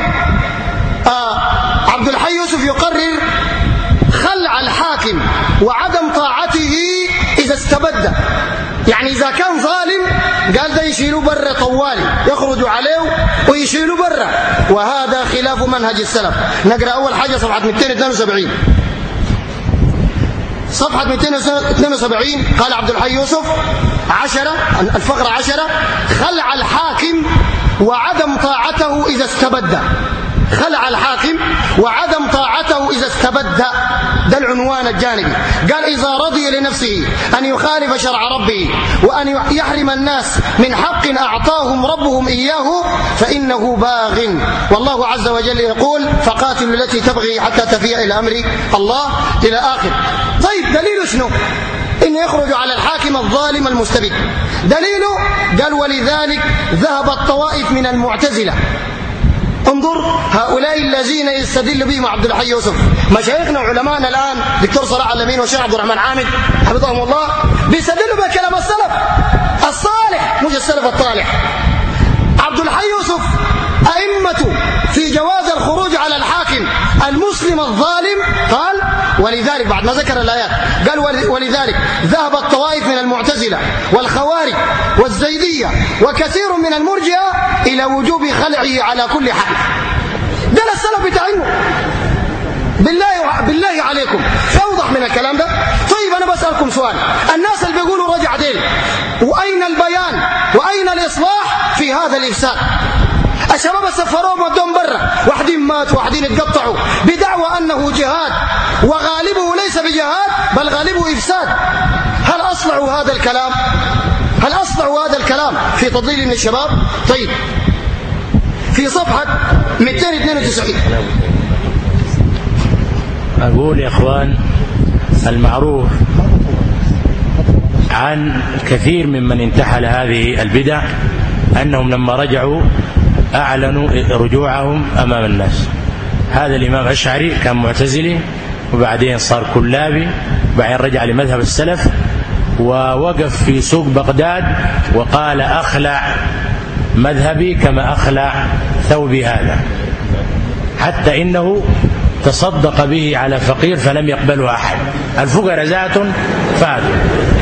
عبد الحي يوسف يقرر خلع الحاكم وعدم طاعته إذا استبد، يعني إذا كان ظالم قال ده يشيلوا برا طوالي، يخرجوا عليه ويشيلوا برا، وهذا خلاف منهج السلف. نقرأ أول حاجة صفحة 272. صفحة 272 قال عبد الحي يوسف 10 الفقرة 10: خلع الحاكم وعدم طاعته إذا استبد. خلع الحاكم وعدم طاعته إذا استبد، ده العنوان الجانبي. قال إذا رضي لنفسه أن يخالف شرع ربه وأن يحرم الناس من حق أعطاهم ربهم إياه فإنه باغ، والله عز وجل يقول فقاتلوا التي تبغي حتى تفيء إلى أمر الله إلى آخر. طيب دليل شنو؟ إن يخرج على الحاكم الظالم المستبد. دليله قال ولذلك ذهب الطوائف من المعتزلة. انظر هؤلاء الذين يستدل بهم عبد الحي يوسف، مشايخنا وعلماءنا الآن دكتور صلاح الأمين والشيخ عبد الرحمن عامد حفظهم الله، بيستدلوا بكلام السلف الصالح مش السلف الطالح. عبد الحي يوسف أئمة في جواز الخروج على الحاكم المسلم الظالم، قال ولذلك بعد ما ذكر الآيات قال ولذلك ذهب الطوائف من المعتزلة والخوارج والزيدية وكثير من المرجئة إلى وجوب خلعه على كل حال. ده السلف بتاعنا. بالله عليكم أوضح من الكلام ده. طيب أنا بسألكم سؤال، الناس اللي بيقولوا رجع ديل، وأين البيان وأين الإصلاح في هذا الإفساد؟ الشباب سفروهم ودهم برا، واحدين ماتوا واحدين اتقطعوا بدعوى أنه جهاد، وغالبه ليس بجهاد بل غالبه إفساد. هل أصلعوا هذا الكلام؟ هل أصلعوا هذا الكلام في تضليل من الشباب؟ طيب في صفحة 292 أقول يا إخوان المعروف عن كثير ممن انتحل هذه البدع أنهم لما رجعوا أعلنوا رجوعهم أمام الناس. هذا الإمام أشعري كان معتزلي وبعدين صار كلابي، وبعدين رجع لمذهب السلف ووقف في سوق بغداد وقال أخلع مذهبي كما أخلع ثوبي هذا، حتى إنه تصدق به على فقير فلم يقبله أحد. الفقراء ذات فاتوا.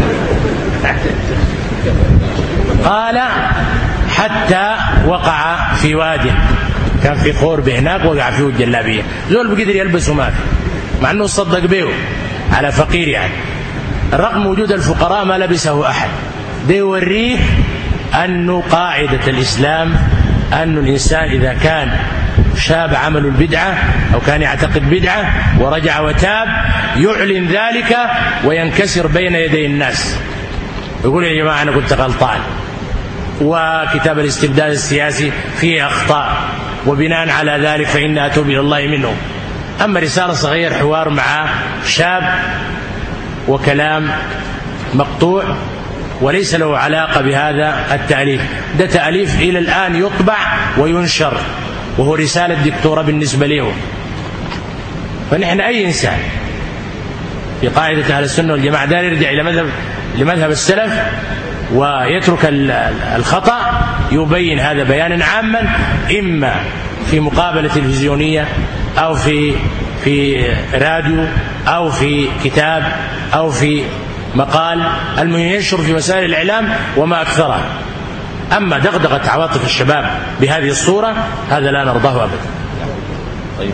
قال حتى وقع في واد كان في خورب هناك وقع فيه الجلابية، زول بقدر يلبسه ما في، مع أنه صدق به على فقير يعني. رغم وجود الفقراء ما لبسه أحد. ده يوريك أنه قاعدة الإسلام أن الإنسان إذا كان شاب عمل البدعة أو كان يعتقد بدعة ورجع وتاب يعلن ذلك وينكسر بين يدي الناس، يقول يا جماعة أنا كنت غلطان، وكتاب الاستبداد السياسي فيه أخطاء وبناء على ذلك فإني أتوب إلى الله منه. أما رسالة صغير حوار مع شاب وكلام مقطوع وليس له علاقة بهذا التأليف، ده تأليف إلى الآن يطبع وينشر وهو رسالة دكتورة بالنسبة له. فنحن أي إنسان في قاعدة أهل السنة والجماعة دار يرجع إلى لمذهب السلف ويترك الخطأ، يبين هذا بيانا عاما إما في مقابلة تلفزيونية أو في راديو أو في كتاب أو في مقال، المهم ينشر في وسائل الإعلام وما أكثرها. أما دغدغة عواطف الشباب بهذه الصورة هذا لا نرضاه أبدا. طيب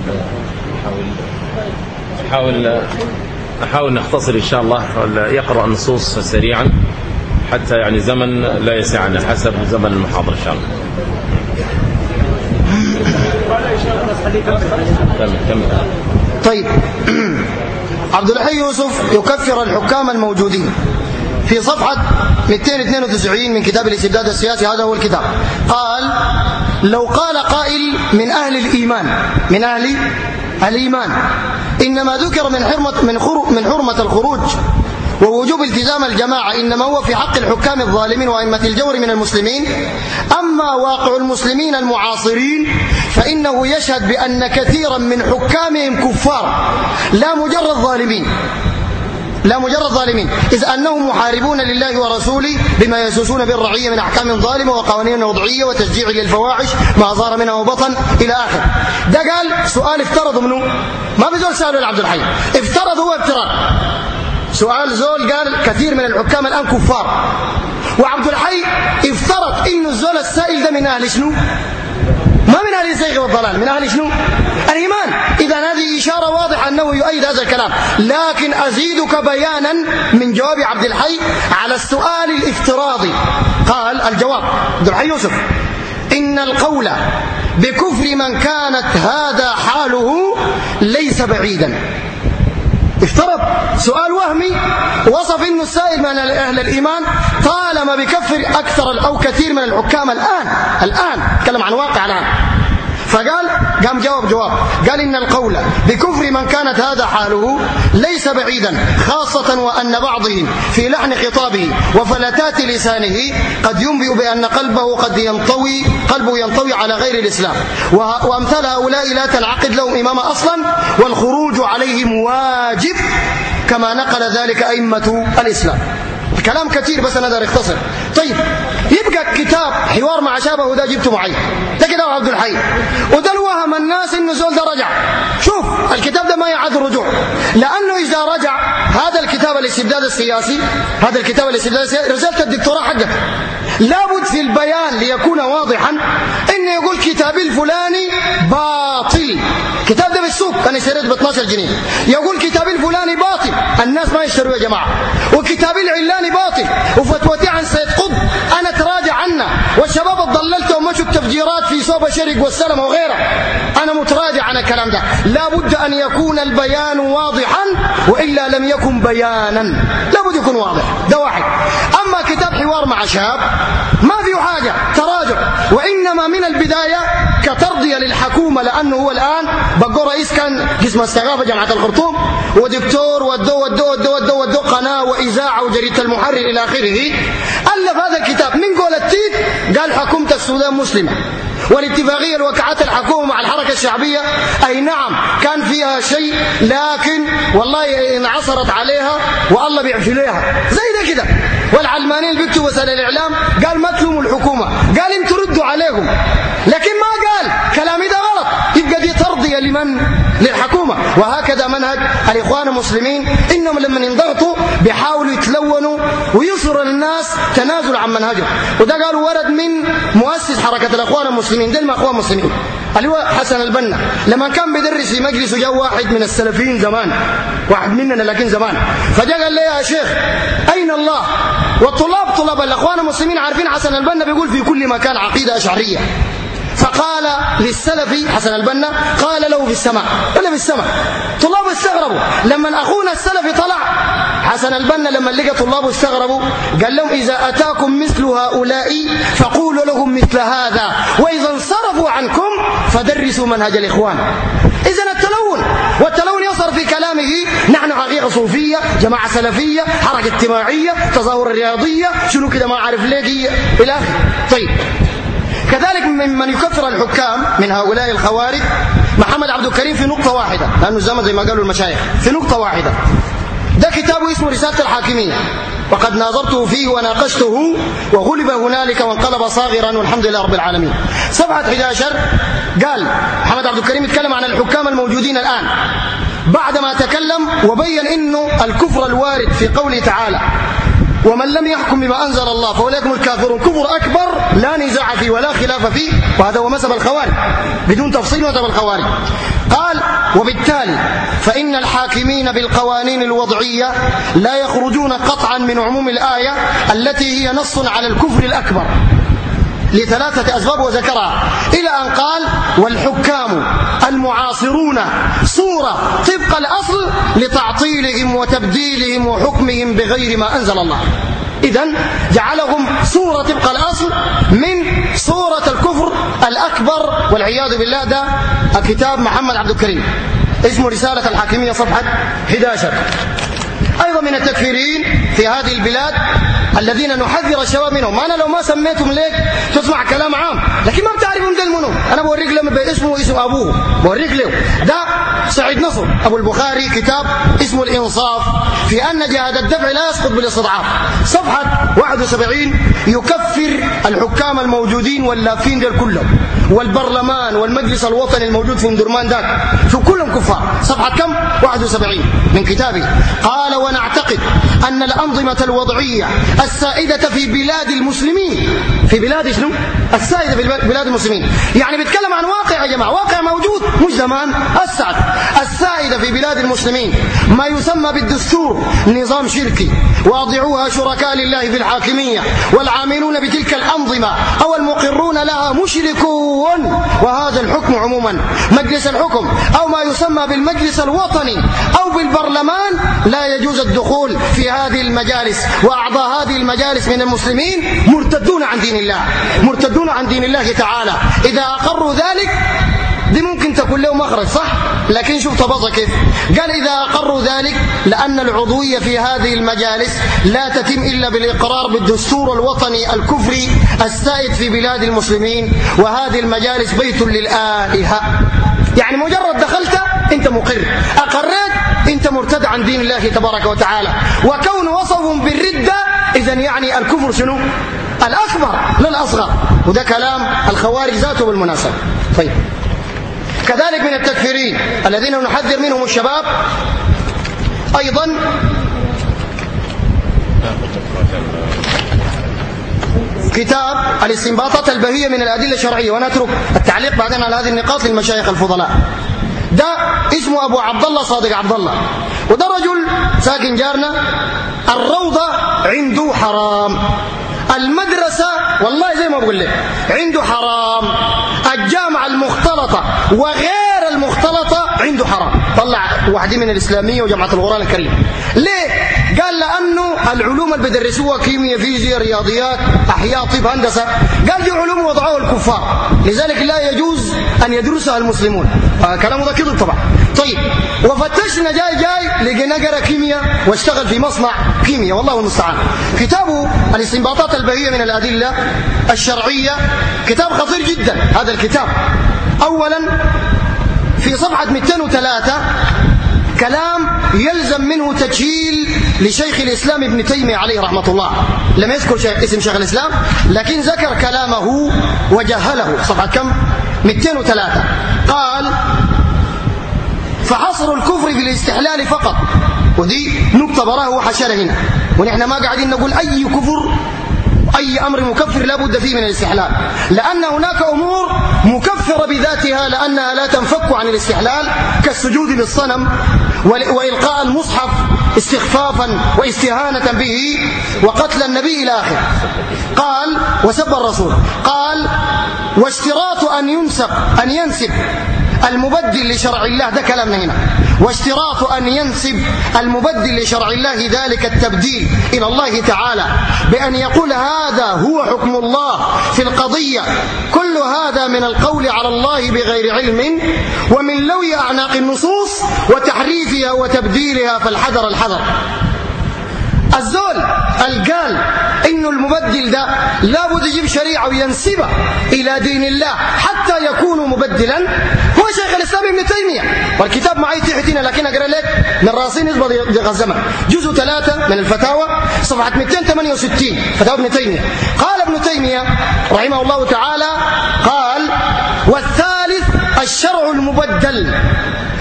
نحاول نختصر إن شاء الله، يقرأ النصوص سريعا حتى يعني زمن لا يسعنا حسب زمن المحاضرة إن شاء الله. طيب عبد الحي يوسف يكفر الحكام الموجودين في صفحة 292 من كتاب الاستبداد السياسي. هذا هو الكتاب. قال: لو قال قائل من أهل الإيمان إنما ذكر من حرمة الخروج ووجوب التزام الجماعة إنما هو في حق الحكام الظالمين وأئمة الجور من المسلمين، أما واقع المسلمين المعاصرين فإنه يشهد بأن كثيرا من حكامهم كفار لا مجرد ظالمين، إذ أنهم محاربون لله ورسوله بما يسوسون بالرعية من أحكام ظالمة وقوانين وضعية وتشجيع للفواحش ما ظهر منها وبطن إلى آخر. ده قال سؤال افترض منه، ما بزول سأله لعبد الحي، افترض هو افتراض. سؤال زول قال كثير من الحكام الآن كفار، وعبد الحي افترض إنه الزول السائل ده من أهل شنو؟ ما من أهل الزيغ والضلال، من أهل شنو؟ الإيمان. إذن هذه إشارة واضحة أنه يؤيد هذا الكلام. لكن أزيدك بيانا من جواب عبد الحي على السؤال الافتراضي. قال الجواب عبد الحي يوسف: إن القول بكفر من كانت هذا حاله ليس بعيدا. افترض سؤال وهمي وصف إنه السائل من أهل الإيمان طالما بكفر أكثر أو كثير من الحكام الآن تكلم عن واقع الآن. فقال قام جواب قال: إن القول بكفر من كانت هذا حاله ليس بعيدا، خاصة وأن بعضهم في لحن خطابه وفلتات لسانه قد ينبئ بأن قلبه ينطوي على غير الإسلام، وأمثال هؤلاء لا تنعقد لهم إمامة أصلا، والخروج عليهم واجب كما نقل ذلك أئمة الإسلام. كلام كثير بس أنا دار اختصر. طيب يبقى كتاب حوار مع شابه ده جبته معي، ده كتاب عبد الحي، وده الوهم الناس انه زول ده رجع. شوف الكتاب ده ما يعد الرجوع، لانه اذا رجع هذا الكتاب الاستبداد السياسي، رسالة الدكتوراه حقك لابد في البيان ليكون واضحا انه يقول كتابي الفلاني باطل. كتاب ده بالسوق انا اشتريته ب 12 جنيه، يقول كتابي الفلاني باطل، الناس ما يشتروا يا جماعه، وكتابي العلاني باطل، وفتوتي عن سيد قطب انا تراجع عنها، والشباب اتضللتوا ومشوا التفجيرات في صوب شرق والسلم وغيرها، انا متراجع عن الكلام ده. لابد ان يكون البيان واضحا، والا لم يكن بيانا، لابد يكون واضح. ده واحد. اما كتاب حوار مع شاب ما فيه حاجه تراجع، وانما من البدايه كترضيه للحكومه، لانه هو الان بقى رئيس كان قسم الثقافه جامعه الخرطوم، ودكتور ودو قناه واذاعه وجريده المحرر الى اخره. الف هذا الكتاب من قول التيت، قال حكومه السودان مسلمه، والاتفاقيه اللي وقعتها الحكومه مع الحركه الشعبيه اي نعم كان فيها شيء، لكن والله انعصرت عليها والله بيعفي لها زي ده كده. والعلمانيين اللي بيكتبوا وسائل الاعلام قال ما تلوموا الحكومه، قال انتوا ردوا عليهم، لكن ما قال كلامي ده غلط. يبقى دي ترضيه للحكومه. وهكذا منهج الاخوان المسلمين، انهم لما ينضغطوا بيحاولوا يتلونوا ويصروا للناس تنازل عن منهجهم. وده قالوا ورد من مؤسس حركه الاخوان المسلمين، ده الاخوان المسلمين اللي هو حسن البنا، لما كان بيدرس في مجلس وجاء واحد من السلفيين زمان، واحد مننا لكن زمان، فجاء قال لي يا شيخ اين الله؟ والطلاب الاخوان المسلمين عارفين حسن البنا بيقول في كل مكان عقيده اشعريه. فقال للسلفي حسن البنا، قال له في السماء ولا في السماء. طلاب استغربوا لما اخونا السلفي طلع. حسن البنا لما لقى طلابه استغربوا قال لهم اذا اتاكم مثل هؤلاء فقولوا لهم مثل هذا، واذا انصرفوا عنكم فدرسوا منهج الاخوان. اذا والتلون يصر في كلامه نحن حقيقه صوفيه، جماعه سلفيه، حركه اجتماعيه، تظاهر رياضيه، شنو كده ما عارف ليه الى اخره. طيب كذلك ممن يكفر الحكام من هؤلاء الخوارج محمد عبد الكريم في نقطة واحدة، لأنه زمان زي ما قالوا المشايخ في نقطة واحدة. ده كتابه اسمه رسالة الحاكمية، وقد ناظرته فيه وناقشته وغلب هنالك وانقلب صاغرا والحمد لله رب العالمين. صفحة 11 قال محمد عبد الكريم يتكلم عن الحكام الموجودين الآن بعدما تكلم وبين إنه الكفر الوارد في قوله تعالى ومن لم يحكم بما أنزل الله فأولئك هم الكافرون. كفر أكبر لا نزاع فيه ولا خلاف فيه، وهذا هو مذهب الخوارج بدون تفصيل، مذهب الخوارج. قال: وبالتالي فإن الحاكمين بالقوانين الوضعية لا يخرجون قطعا من عموم الآية التي هي نص على الكفر الأكبر لثلاثة أسباب وذكرها، إلى أن قال: والحكام المعاصرون صورة طبق الأصل لتعطيلهم وتبديلهم وحكمهم بغير ما أنزل الله. إذن جعلهم صورة طبق الأصل من صورة الكفر الأكبر والعياذ بالله. ده كتاب محمد عبد الكريم اسمه رسالة الحاكمية صفحة 11. أيضا من التكفيرين في هذه البلاد الذين نحذر الشباب منهم. أنا لو ما سميتهم ليك تسمع كلام عام، لكن ما بتعرفهم ده المنهم. أنا بوريك لما اسمه واسم أبوه، بوريك له. ده سعيد نصر أبو البخاري كتاب اسمه الإنصاف في أن جهاد الدفع لا يسقط بالاستضعاف، صفحة 71. يكفر الحكام الموجودين واللافين دول كلهم، والبرلمان والمجلس الوطني الموجود في اندرمان داك، شو كلهم كفار. صفحة كم؟ 71 من كتابه. قال: ونعتقد أن الأنظمة الوضعية السائدة في بلاد المسلمين، في بلاد شنو؟ السائدة في بلاد المسلمين، يعني بيتكلم عن واقع يا جماعة، واقع موجود مش زمان، السعد. السائدة في بلاد المسلمين ما يسمى بالدستور نظام شركي، واضعوها شركاء لله في الحاكمية، والعاملون بتلك الأنظمة أو المقرون لها مشركون، وهذا الحكم عموما. مجلس الحكم أو ما يسمى بالمجلس الوطني أو بالبرلمان لا يجوز الدخول في هذه المجالس، وأعضاء هذه المجالس من المسلمين مرتدون عن دين الله، مرتدون عن دين الله تعالى. إذا أقروا ذلك دي ممكن تكون له مخرج، صح؟ لكن شوف تبص كيف قال: إذا أقروا ذلك لأن العضوية في هذه المجالس لا تتم إلا بالإقرار بالدستور الوطني الكفري السائد في بلاد المسلمين، وهذه المجالس بيت للآلهة. يعني مجرد دخلت أنت مقر، أقرت أنت مرتد عن دين الله تبارك وتعالى. وكون وصفهم بالردة إذن يعني الكفر شنو؟ الأكبر لا الأصغر، وده كلام الخوارج ذاته بالمناسبة. طيب، كذلك من التكفيرين الذين نحذر منهم الشباب أيضا كتاب الاستنباطات البهية من الأدلة الشرعية، ونترك التعليق بعدين على هذه النقاط للمشايخ الفضلاء. ده اسمه أبو عبد الله صادق عبد الله، وده رجل ساكن جارنا. الروضة عنده حرام، المدرسة والله زي ما بقول لك عنده حرام، الجامعة المختلطة وغير المختلطة عنده حرام. طلع واحدين من الإسلامية وجامعة القرآن الكريم. ليه؟ قال لأنه العلوم اللي بدرسوها كيمياء فيزياء رياضيات أحياء طب هندسة، قال دي علوم وضعوها الكفار، لذلك لا يجوز أن يدرسها المسلمون. كلامه ده كذب طبعا. طيب، وفتشنا جاي لقينا قرا كيمياء واشتغل في مصنع كيمياء، والله المستعان. كتابه الاستنباطات البهية من الأدلة الشرعية كتاب خطير جدا. هذا الكتاب أولا في صفحة 203 كلام يلزم منه تجهيل لشيخ الإسلام ابن تيمية عليه رحمة الله. لم يذكر اسم شيخ الإسلام، لكن ذكر كلامه وجهله. صفحة كم؟ 203. قال: فحصر الكفر في الاستحلال فقط، ودي نقطة براه وحشرة هنا، ونحن ما قاعدين نقول أي كفر أي أمر مكفر لا بد فيه من الاستحلال، لأن هناك أمور مكفرة بذاتها لأنها لا تنفك عن الاستحلال، كالسجود للصنم وإلقاء المصحف استخفافا واستهانة به وقتل النبي إلى آخر. قال: وسب الرسول. قال: واشتراط أن ينسب المبدل لشرع الله، ده كلامنا هنا، واشتراط أن ينسب المبدل لشرع الله ذلك التبديل إلى الله تعالى بأن يقول هذا هو حكم الله في القضية، كل هذا من القول على الله بغير علم ومن لوي أعناق النصوص وتحريفها وتبديلها، فالحذر الحذر. الزول القال إنه المبدل ده لابد يجيب شريعة وينسبه إلى دين الله حتى يكون مبدلا هو شيخ الإسلام ابن تيمية، والكتاب معي تحتنا لكن أقرأ لك من راسين يصبر الزمن، جزء 3 من الفتاوى صفحة 268 فتاوى ابن تيمية. قال ابن تيمية رحمه الله تعالى: قال: والثالث الشرع المبدل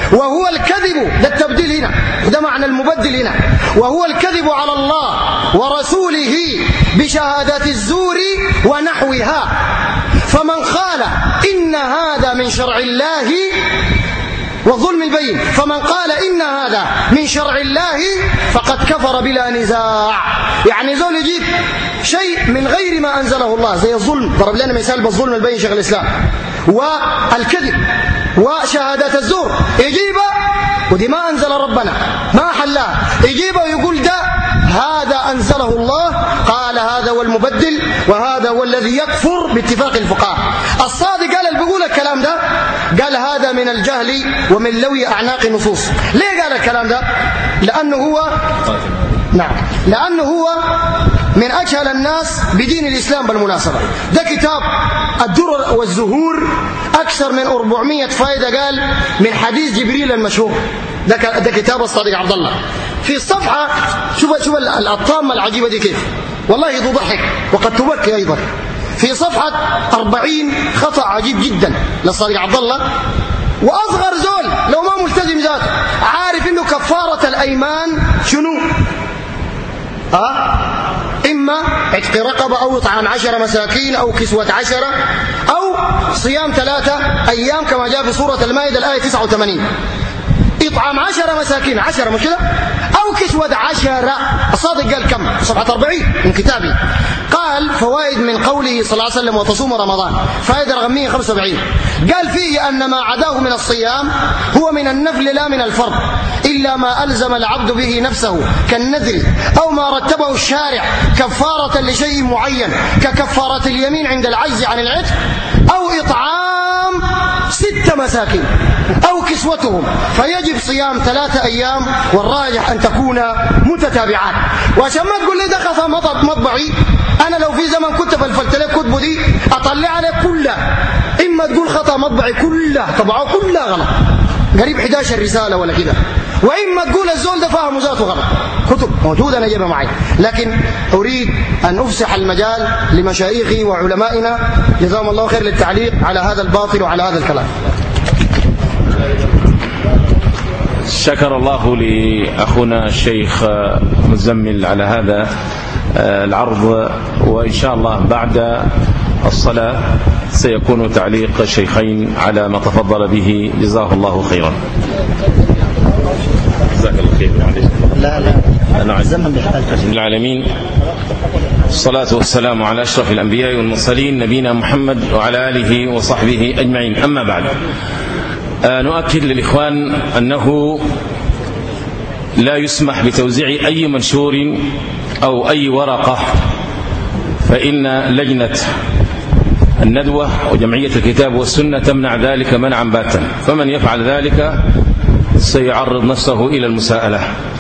وهو الكذب، ده التبديل هنا، ده معنى المبدل هنا، وهو الكذب على الله ورسوله بشهادات الزور ونحوها. فمن قال إن هذا من شرع الله والظلم البين، فمن قال إن هذا من شرع الله فقد كفر بلا نزاع. يعني زول يجيب شيء من غير ما أنزله الله زي الظلم، ضرب لنا مثال بالظلم البين شيخ الإسلام، والكذب وشهادات الزور، يجيبه ودي ما أنزل ربنا ما حلها، يجيبه ويقول ده هذا أنزله الله، قال هذا هو المبدل وهذا هو الذي يكفر باتفاق الفقهاء. الصادق قال اللي بيقول الكلام ده قال هذا من الجهل ومن لوي أعناق النصوص. ليه قال الكلام ده؟ لأنه هو من أجهل الناس بدين الإسلام بالمناسبة. ده كتاب الدرر والزهور أكثر من 400 فائدة قال من حديث جبريل المشهور. ده كتاب الصادق عبد الله. في الصفحة شوف الطامة العجيبة دي كيف، والله تضحك وقد تبكي أيضا. في صفحة 40 خطأ عجيب جدا للصادق عبد الله، وأصغر زول لو ما ملتزم ذاته عارف إنه كفارة الأيمان شنو؟ إما عتق رقبة أو إطعام 10 مساكين أو كسوة 10 أو صيام 3 أيام كما جاء في سورة المائدة الآية 89. إطعام 10 مساكين 10 مش كده، أو كسوة 10. الصادق قال كم؟ صفحة 40 من كتابي. قال فوائد من قوله صلى الله عليه وسلم وتصوم رمضان، فائدة رقم 175. قال فيه أن ما عداه من الصيام هو من النفل لا من الفرض، إلا ما ألزم العبد به نفسه كالنذر أو ما رتبه الشارع كفارة لشيء معين ككفارة اليمين عند العجز عن العتق، أو إطعام 6 مساكين أو كسوتهم، فيجب صيام 3 أيام، والراجح أن تكون متتابعات. وعشان ما تقول لي ده خطأ مطبعي، أنا لو في زمن كنت فلفلت لك كتبه دي أطلع عليك كلها، إما تقول خطأ مطبعي كلها طبعه كلها غلط قريب 11 رسالة ولا كده، وإما تقول الزول ده فاهم ذاته غلط، كتب موجودة أنا جايبها معي. لكن أريد أن أفسح المجال لمشايخي وعلمائنا جزاهم الله خير للتعليق على هذا الباطل وعلى هذا الكلام. شكر الله لأخونا الشيخ مزمل على هذا العرض، وإن شاء الله بعد الصلاة سيكون تعليق الشيخين على ما تفضل به، جزاه الله خيرا. جزاك الله خير. أنا عزم العالمين، الصلاة والسلام على أشرف الأنبياء والمرسلين نبينا محمد وعلى آله وصحبه أجمعين. أما بعد، نؤكد للإخوان أنه لا يسمح بتوزيع أي منشور أو أي ورقة، فإن لجنة الندوة وجمعية الكتاب والسنة تمنع ذلك منعا باتا، فمن يفعل ذلك سيعرض نفسه إلى المساءلة.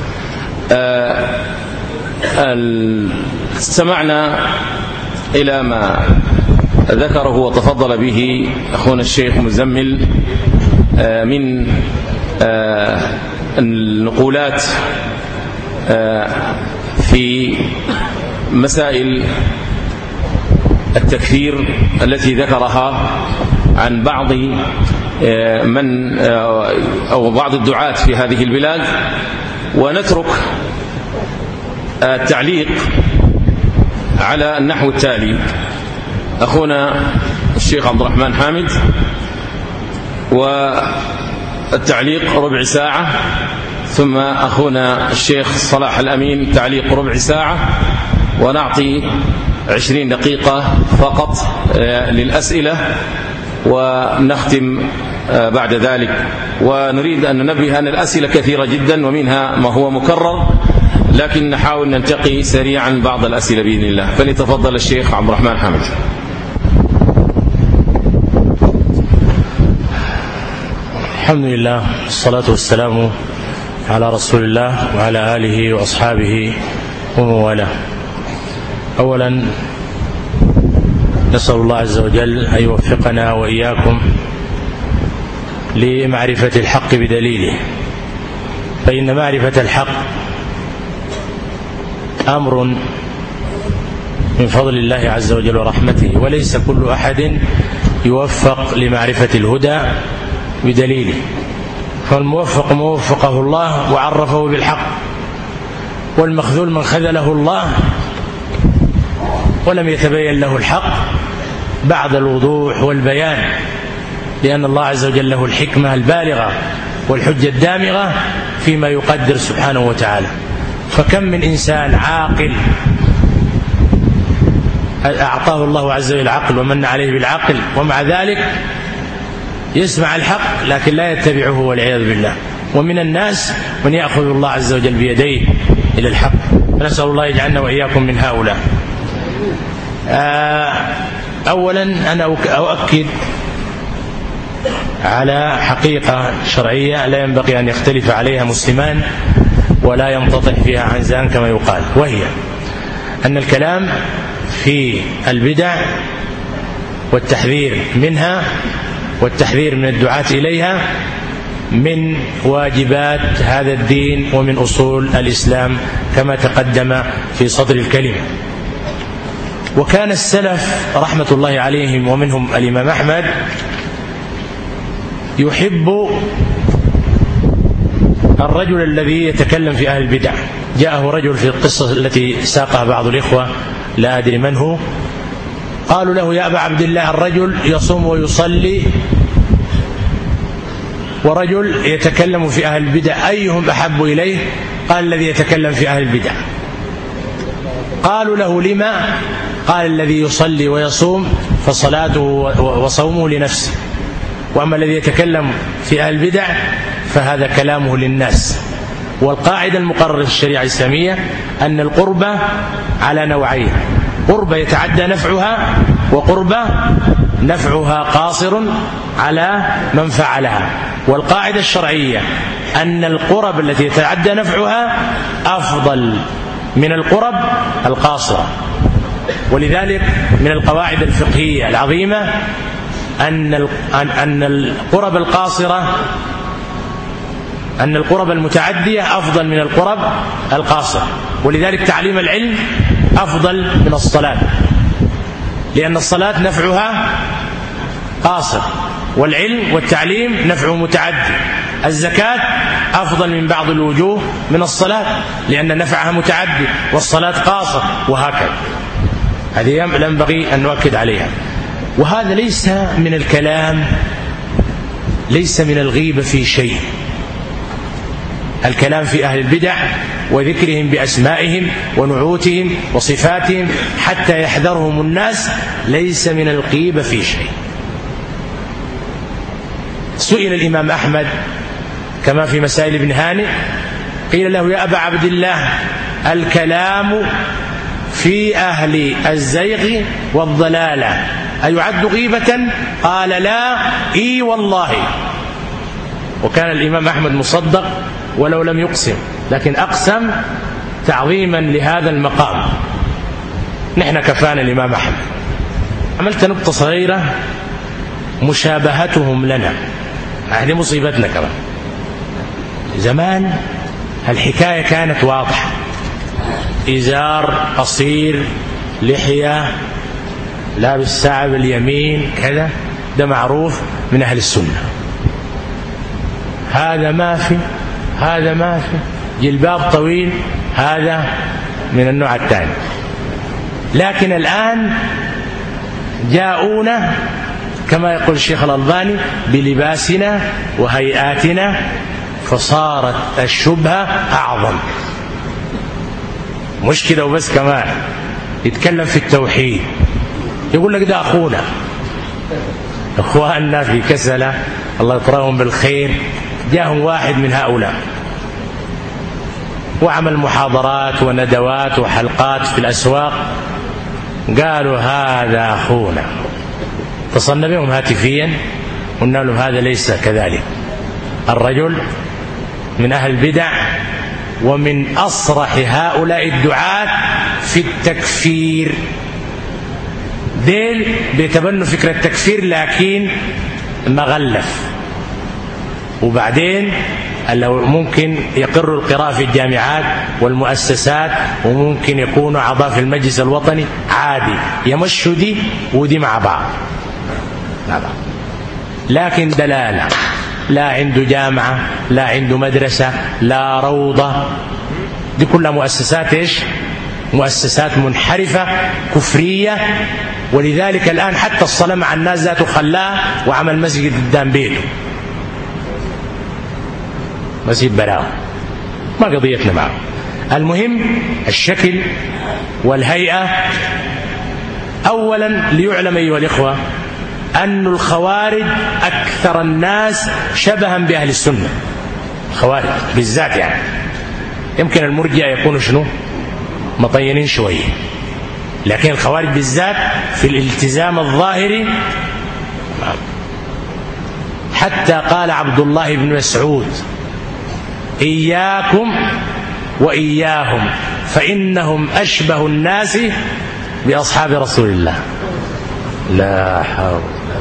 استمعنا إلى ما ذكره وتفضل به أخونا الشيخ مزمل من النقولات في مسائل التكفير التي ذكرها عن بعض من أو بعض الدعاة في هذه البلاد، ونترك التعليق على النحو التالي: أخونا الشيخ عبد الرحمن حامد، والتعليق ربع ساعة، ثم أخونا الشيخ صلاح الأمين تعليق ربع ساعة، ونعطي 20 دقيقة فقط للأسئلة، ونختم بعد ذلك. ونريد أن ننبه أن الأسئلة كثيرة جدا ومنها ما هو مكرر، لكن نحاول ننتقي سريعا بعض الأسئلة بإذن الله. فليتفضل الشيخ عبد الرحمن حامد. الحمد لله والصلاة والسلام على رسول الله وعلى آله وأصحابه ومن والاه. أولا نسأل الله عز وجل أن يوفقنا وإياكم لمعرفة الحق بدليله، فإن معرفة الحق أمر من فضل الله عز وجل ورحمته، وليس كل أحد يوفق لمعرفة الهدى بدليله. فالموفق من وفقه الله وعرفه بالحق، والمخذول من خذله الله ولم يتبين له الحق بعد الوضوح والبيان، لأن الله عز وجل له الحكمة البالغة والحجة الدامغة فيما يقدر سبحانه وتعالى. فكم من إنسان عاقل أعطاه الله عز وجل العقل ومن عليه بالعقل، ومع ذلك يسمع الحق لكن لا يتبعه والعياذ بالله. ومن الناس من يأخذ الله عز وجل بيديه إلى الحق، نسأل الله يجعلنا وإياكم من هؤلاء. أولا أنا أؤكد على حقيقة شرعية لا ينبغي أن يختلف عليها مسلمان ولا ينتطح فيها عنزان كما يقال، وهي أن الكلام في البدع والتحذير منها والتحذير من الدعاة إليها من واجبات هذا الدين ومن أصول الإسلام كما تقدم في صدر الكلمة. وكان السلف رحمة الله عليهم ومنهم الإمام أحمد يحب الرجل الذي يتكلم في أهل البدع. جاءه رجل في القصة التي ساقها بعض الإخوة لا أدري من هو، قالوا له يا أبا عبد الله الرجل يصوم ويصلي ورجل يتكلم في أهل البدع أيهم أحب إليه؟ قال الذي يتكلم في أهل البدع. قالوا له لما؟ قال الذي يصلي ويصوم فصلاته وصومه لنفسه، وأما الذي يتكلم في أهل البدع فهذا كلامه للناس. والقاعدة المقررة في الشريعة الإسلامية أن القربة على نوعين: قربة يتعدى نفعها، وقربة نفعها قاصر على من فعلها. والقاعدة الشرعية أن القرب التي يتعدى نفعها أفضل من القرب القاصرة. ولذلك من القواعد الفقهية العظيمة أن القرب القاصرة أن القرب المتعدية أفضل من القرب القاصرة. ولذلك تعليم العلم أفضل من الصلاة، لأن الصلاة نفعها قاصر والعلم والتعليم نفعه متعدي. الزكاة أفضل من بعض الوجوه من الصلاة لأن نفعها متعدي والصلاة قاصر، وهكذا. هذه ينبغي أن نؤكد عليها. وهذا ليس من الكلام، ليس من الغيبة في شيء. الكلام في أهل البدع وذكرهم بأسمائهم ونعوتهم وصفاتهم حتى يحذرهم الناس ليس من الغيبة في شيء. سئل الإمام أحمد كما في مسائل ابن هانئ، قيل له يا أبا عبد الله الكلام في أهل الزيغ والضلالة أيعد غيبة؟ قال لا، إي والله. وكان الإمام أحمد مصدق ولو لم يقسم، لكن أقسم تعظيما لهذا المقام. نحن كفانا الإمام أحمد. عملت نقطة صغيرة: مشابهتهم لنا، هذه مصيبتنا كمان. زمان الحكاية كانت واضحة: إزار قصير، لحية، لابس ساعة باليمين، كذا، ده معروف من أهل السنة. هذا ما في، هذا ما في. جلباب طويل، هذا من النوع الثاني. لكن الآن جاءونا كما يقول الشيخ الألباني بلباسنا وهيئاتنا، فصارت الشبهة أعظم. مش كده وبس، كمان يتكلم في التوحيد، يقول لك ده أخونا. أخواننا في كسلة الله يطرهم بالخير، جاءهم واحد من هؤلاء وعمل محاضرات وندوات وحلقات في الأسواق، قالوا هذا أخونا. اتصلنا بهم هاتفيا قلنا لهم هذا ليس كذلك. الرجل من أهل البدع ومن أصرح هؤلاء الدعاة في التكفير. ديل بيتبنوا فكرة التكفير لكن مغلف. وبعدين لو ممكن يقروا القراءة في الجامعات والمؤسسات، وممكن يكونوا أعضاء في المجلس الوطني عادي، يمشوا دي ودي مع بعض. لكن دلالة لا عنده جامعة، لا عنده مدرسة، لا روضة. دي كلها مؤسسات إيش؟ مؤسسات منحرفة كفرية. ولذلك الآن حتى الصلاة مع الناس ذاته خلاها وعمل مسجد قدام بيته، مسجد براو. ما قضيتنا معه. المهم الشكل والهيئة. أولا ليعلم أيها الإخوة أن الخوارج أكثر الناس شبها بأهل السنة، الخوارج بالذات. يعني يمكن المرجئة يكونوا شنو؟ مطينين شوية، لكن الخوارج بالذات في الالتزام الظاهري. حتى قال عبد الله بن مسعود: إياكم وإياهم فإنهم أشبه الناس بأصحاب رسول الله. لا حول.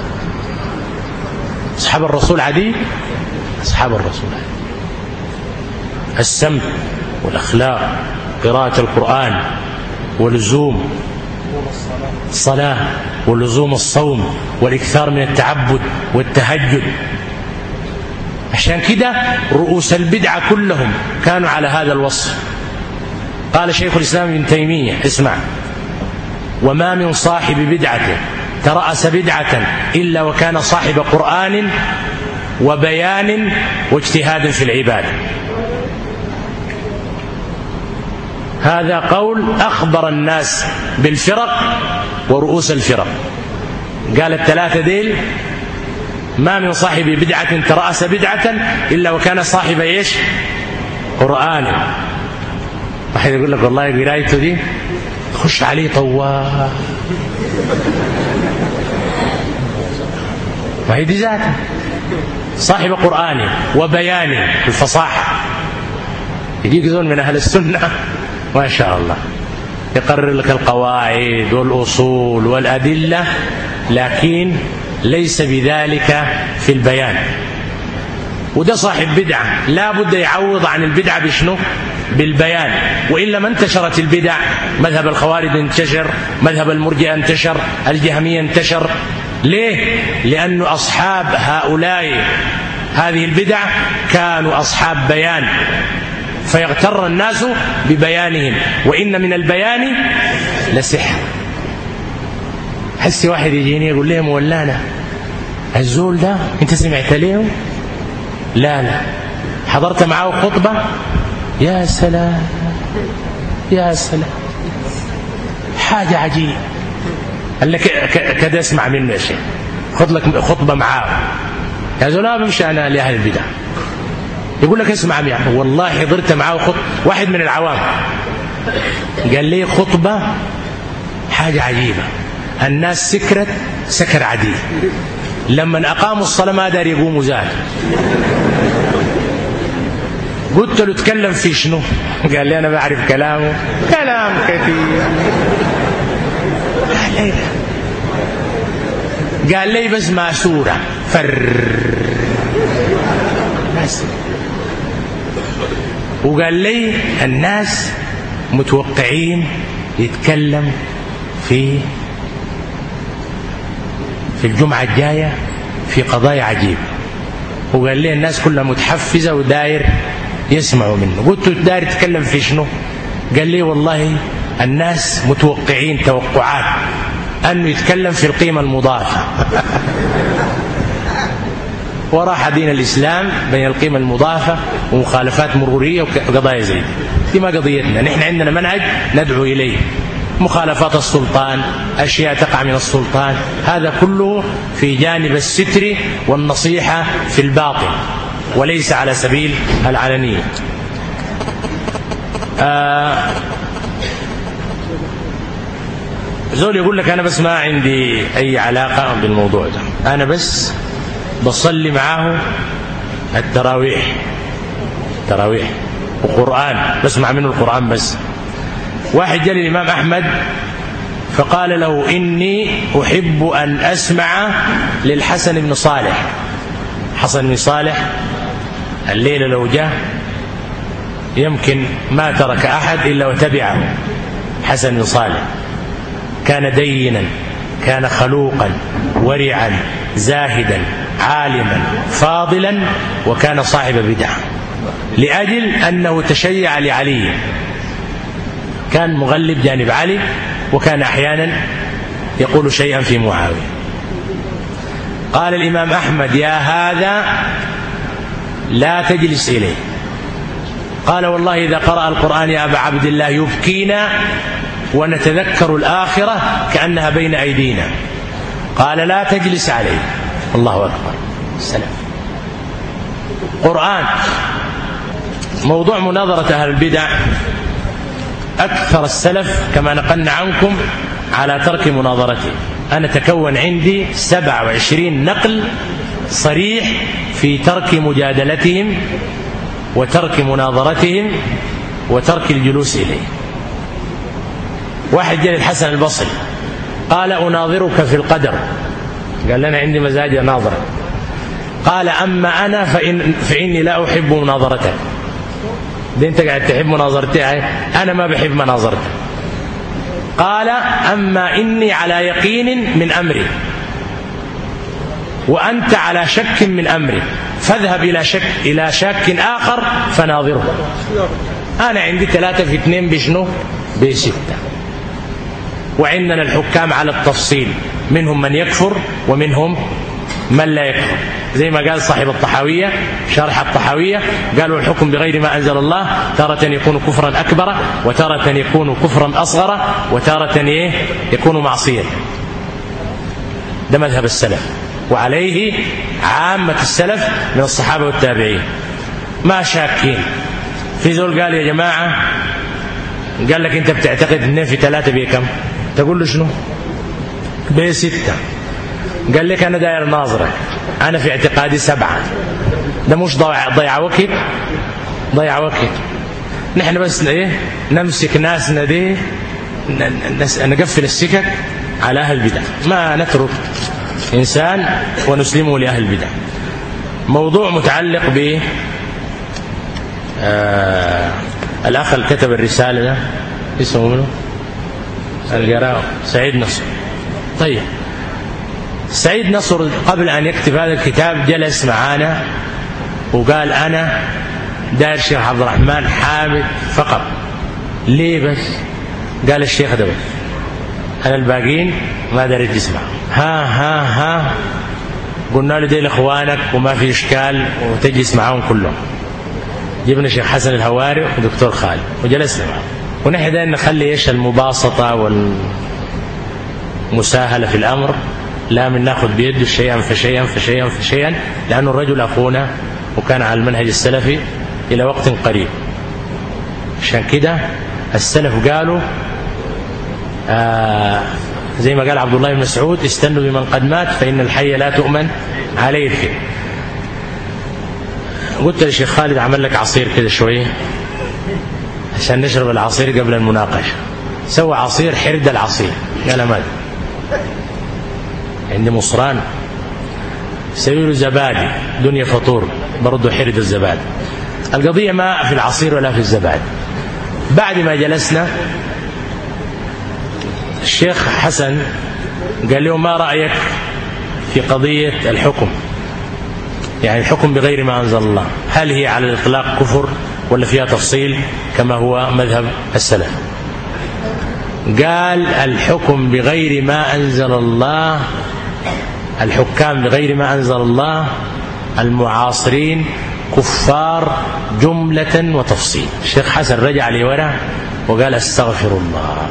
أصحاب الرسول عدي، أصحاب الرسول عدي. السمت والأخلاق، قراءة القرآن، ولزوم الصلاة، ولزوم الصوم، والإكثار من التعبد والتهجد. عشان كده رؤوس البدعة كلهم كانوا على هذا الوصف. قال شيخ الإسلام ابن تيمية: اسمع، وما من صاحب بدعة ترأس بدعة إلا وكان صاحب قرآن وبيان واجتهاد في العبادة. هذا قول أخبر الناس بالفرق ورؤوس الفرق. قال الثلاثة ديل: ما من صاحب بدعة ترأس بدعة إلا وكان صاحب إيش؟ قرآن. واحد يقول لك والله قرايته دي خش عليه طوال، ما هي دي ذاته صاحب قرآن وبيان الفصاحة. يجيك زول من أهل السنة ما شاء الله يقرر لك القواعد والأصول والأدلة، لكن ليس بذلك في البيان. وده صاحب بدعة لا بد يعوض عن البدعة بشنو؟ بالبيان. وإلا ما انتشرت البدع. مذهب الخوارج انتشر، مذهب المرجئة انتشر، الجهمية انتشر. ليه؟ لأن أصحاب هؤلاء هذه البدع كانوا أصحاب بيان، فيغتر الناس ببيانهم، وإن من البيان لسحر. حسي واحد يجيني يقول لهم: ولانا الزول ده انت سمعت ليه؟ لا حضرت معه خطبة؟ يا سلام يا سلام، حاجة عجيبة. قال لك كده اسمع منه يا شيخ، خذ لك خطبة معاه. يا زول لا بمشي أنا لأهل البدع. يقول لك اسمع معه، والله حضرت معه خطبة. واحد من العوام قال لي خطبة حاجة عجيبة، الناس سكرت سكر عدي، لما أقاموا الصلاة ما دار يقوموا زاد. قلت له تكلم في شنو؟ قال لي أنا بعرف كلامه، كلام كثير. قال لي بس ما سورة بس. وقال لي الناس متوقعين يتكلم في الجمعة الجاية في قضايا عجيبة. وقال لي الناس كلها متحفزة وداير يسمعوا منه. قلت له داير يتكلم في شنو؟ قال لي والله الناس متوقعين توقعات أنه يتكلم في القيمة المضافة. وراح دين الإسلام بين القيمة المضافة ومخالفات مرورية وقضايا زي دي ما قضيتنا. نحن عندنا منهج ندعو إليه، مخالفات السلطان، أشياء تقع من السلطان، هذا كله في جانب الستر والنصيحة في الباطن وليس على سبيل العلنية. زول يقول لك أنا بس ما عندي أي علاقة بالموضوع ده، أنا بس بصلي معاه التراويح وقرآن، بسمع منه القرآن بس. واحد جاء للإمام أحمد فقال له إني أحب أن أسمع للحسن بن صالح. حسن بن صالح الليلة لو جاء يمكن ما ترك أحد إلا وتبعه. حسن بن صالح كان دينا، كان خلوقا ورعا زاهدا عالما فاضلا وكان صاحب بدعة، لأجل أنه تشيع لعلي، كان مغلب جانب علي، وكان أحيانا يقول شيئا في معاوية. قال الإمام أحمد: يا هذا لا تجلس إليه. قال: والله إذا قرأ القرآن يا أبا عبد الله يبكينا ونتذكر الآخرة كأنها بين أيدينا. قال: لا تجلس عليه. الله أكبر. السلام. قرآن. موضوع مناظرة أهل البدع أكثر السلف كما نقلنا عنكم على ترك مناظرته. أنا تكون عندي 27 نقل صريح في ترك مجادلتهم وترك مناظرتهم وترك الجلوس إليه. واحد جاء الحسن البصري قال: أناظرك في القدر. قال: لنا عندي مزاج ناظرك. قال: أما أنا فإني لا أحب مناظرتك. دي أنت قاعد تحب مناظرتي، أنا ما بحب مناظرتك. قال: أما إني على يقين من أمري وأنت على شك من أمري، فاذهب إلى شك آخر فناظره. أنا عندي 3 في 2 بشنو؟ ب6. وعندنا الحكام على التفصيل، منهم من يكفر ومنهم من لا يكفر، زي ما قال صاحب الطحاوية شرح الطحاوية، قالوا: الحكم بغير ما أنزل الله تارة يكون كفرا أكبر، وتارة يكون كفرا أصغر، وتارة يكون معصية. ده مذهب السلف، وعليه عامة السلف من الصحابة والتابعين، ما شاكين. في ذول قال: يا جماعة، قال لك أنت بتعتقد 2 في 3 بكم؟ تقول له شنو؟ ب6. قال لك: أنا داير ناظرك، أنا في اعتقادي 7. ده مش ضيع وقت، ضيع وقت. نحن بس نمسك ناسنا دي، نقفل السكك على أهل البدع، ما نترك إنسان ونسلمه لأهل البدع. موضوع متعلق ب الأخ اللي كتب الرسالة ده اسمه منه القراء سعيد نصر. طيب، سعيد نصر قبل أن يكتب هذا الكتاب جلس معانا وقال: أنا داير الشيخ عبد الرحمن حامد فقط. ليه بس؟ قال: الشيخ ده بس، أنا الباقين ما داريت اسمع. ها قلنا له: دي لإخوانك وما في إشكال وتجلس معهم كلهم. جبنا الشيخ حسن الهواري ودكتور خالد وجلسنا معهم، ونحن دائما نخلي المباسطة والمساهلة في الأمر، لا من ناخذ بيده شيئا فشيئا، لأنه الرجل أخونا وكان على المنهج السلفي إلى وقت قريب. عشان كده السلف قالوا زي ما قال عبد الله بن مسعود: استنوا بمن قد مات فإن الحي لا تؤمن عليه الخير. قلت للشيخ خالد: عمل لك عصير كده شوية عشان نشرب العصير قبل المناقشة. سوى عصير حرد العصير. قال: ما عندي مصران، سوي له زبادي دنيا فطور برضه حرد الزبادي. القضية ما في العصير ولا في الزبادي. بعد ما جلسنا الشيخ حسن قال له: ما رأيك في قضية الحكم، يعني الحكم بغير ما أنزل الله، هل هي على الإطلاق كفر ولا فيها تفصيل كما هو مذهب السلف؟ قال: الحكم بغير ما أنزل الله، الحكام بغير ما أنزل الله المعاصرين كفار جملة وتفصيل. الشيخ حسن رجع لي ورا وقال: استغفر الله.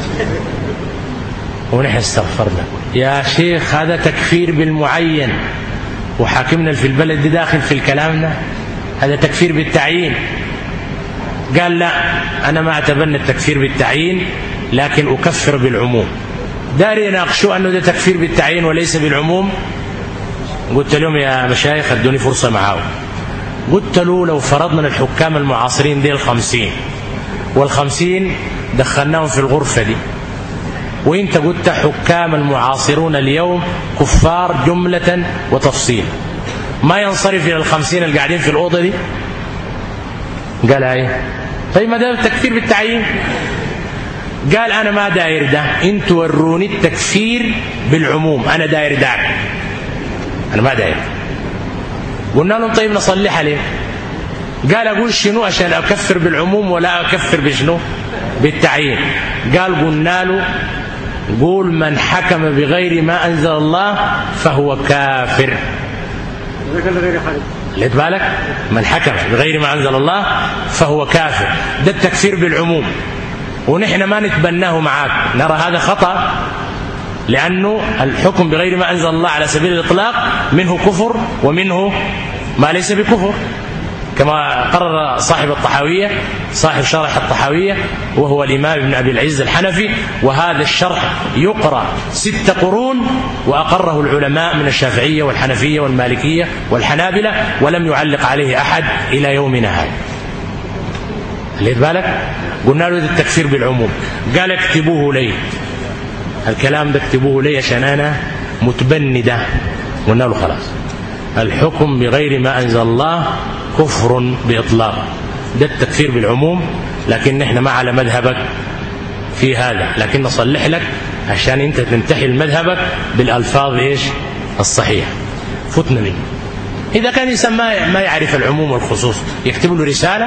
ونحن استغفرنا. يا شيخ هذا تكفير بالمعين، وحاكمنا في البلد دي داخل في الكلام ده، هذا تكفير بالتعيين. قال: لا، أنا ما أتبنى التكفير بالتعيين، لكن أكفر بالعموم. داري يناقشوا أنه ده تكفير بالتعيين وليس بالعموم. قلت لهم: يا مشايخ ادوني فرصة معاهم. قلت له: لو فرضنا الحكام المعاصرين دي 50 وال50 دخلناهم في الغرفة دي، وانت قلت حكام المعاصرون اليوم كفار جملة وتفصيل، ما ينصرف إلى 50 اللي قاعدين في الأوضة دي؟ قال: ايه. طيب ما ده التكفير بالتعيين. قال: أنا ما داير ده، انتوا وروني التكفير بالعموم، أنا داير ده، أنا ما داير. قلنا لهم طيب نصلح عليه. قال أقول شنو عشان أكفر بالعموم ولا أكفر بشنو بالتعيين؟ قال قلنا له قول من حكم بغير ما أنزل الله فهو كافر. لقيت بالك؟ من حكم بغير ما أنزل الله فهو كافر. ده التكفير بالعموم، ونحن ما نتبناه معاك، نرى هذا خطأ، لأنه الحكم بغير ما أنزل الله على سبيل الإطلاق منه كفر ومنه ما ليس بكفر، كما قرر صاحب الطحاوية، صاحب شرح الطحاوية، وهو الإمام ابن أبي العز الحنفي. وهذا الشرح يقرأ 6 قرون، وأقره العلماء من الشافعية والحنفية والمالكية والحنابلة، ولم يعلق عليه أحد إلى يومنا هذا. خليت بالك؟ قلنا له التكفير بالعموم، قال اكتبوه لي، الكلام ده اكتبوه لي عشان أنا متبندة. قلنا له خلاص، الحكم بغير ما أنزل الله كفر بإطلاق، ده التكفير بالعموم، لكن نحن ما على مذهبك في هذا، لكن نصلح لك عشان انت تنتحل مذهبك بالألفاظ ايش الصحيحة. فتنا منه. إذا كان إنسان ما يعرف العموم والخصوص، يكتب له رسالة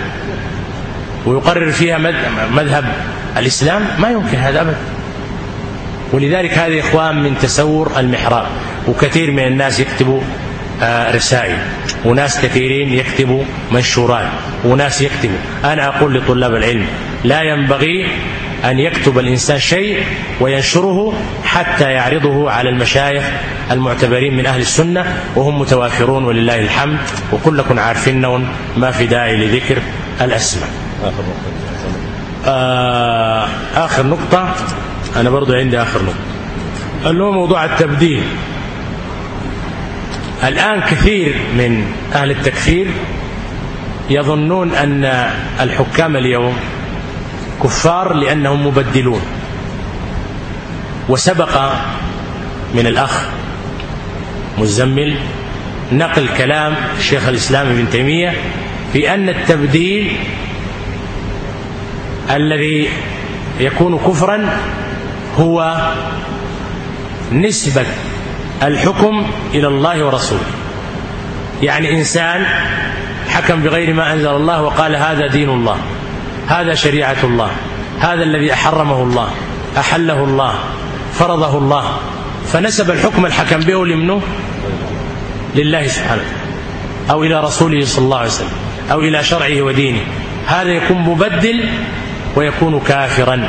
ويقرر فيها مذهب الإسلام، ما يمكن هذا أبدا. ولذلك هذا إخوان من تسور المحراب، وكثير من الناس يكتبوا رسائل، وناس كثيرين يكتبوا منشورات، وناس يكتبوا. أنا أقول لطلاب العلم لا ينبغي أن يكتب الإنسان شيء وينشره حتى يعرضه على المشايخ المعتبرين من أهل السنة، وهم متوافرون ولله الحمد، وكلكم عارفينهم، ما في داعي لذكر الأسماء. آخر نقطة، أنا برضو عندي آخر نقطة، اللي هو موضوع التبديل. الآن كثير من أهل التكفير يظنون أن الحكام اليوم كفار لأنهم مبدلون، وسبق من الأخ مزمل نقل كلام شيخ الإسلام ابن تيمية في أن التبديل الذي يكون كفرا هو نسبة الحكم إلى الله ورسوله. يعني إنسان حكم بغير ما أنزل الله وقال هذا دين الله، هذا شريعة الله، هذا الذي حرمه الله، أحله الله، فرضه الله، فنسب الحكم الحكم به لمنه؟ لله سبحانه، أو إلى رسوله صلى الله عليه وسلم، أو إلى شرعه ودينه. هذا يكون مبدل ويكون كافرا.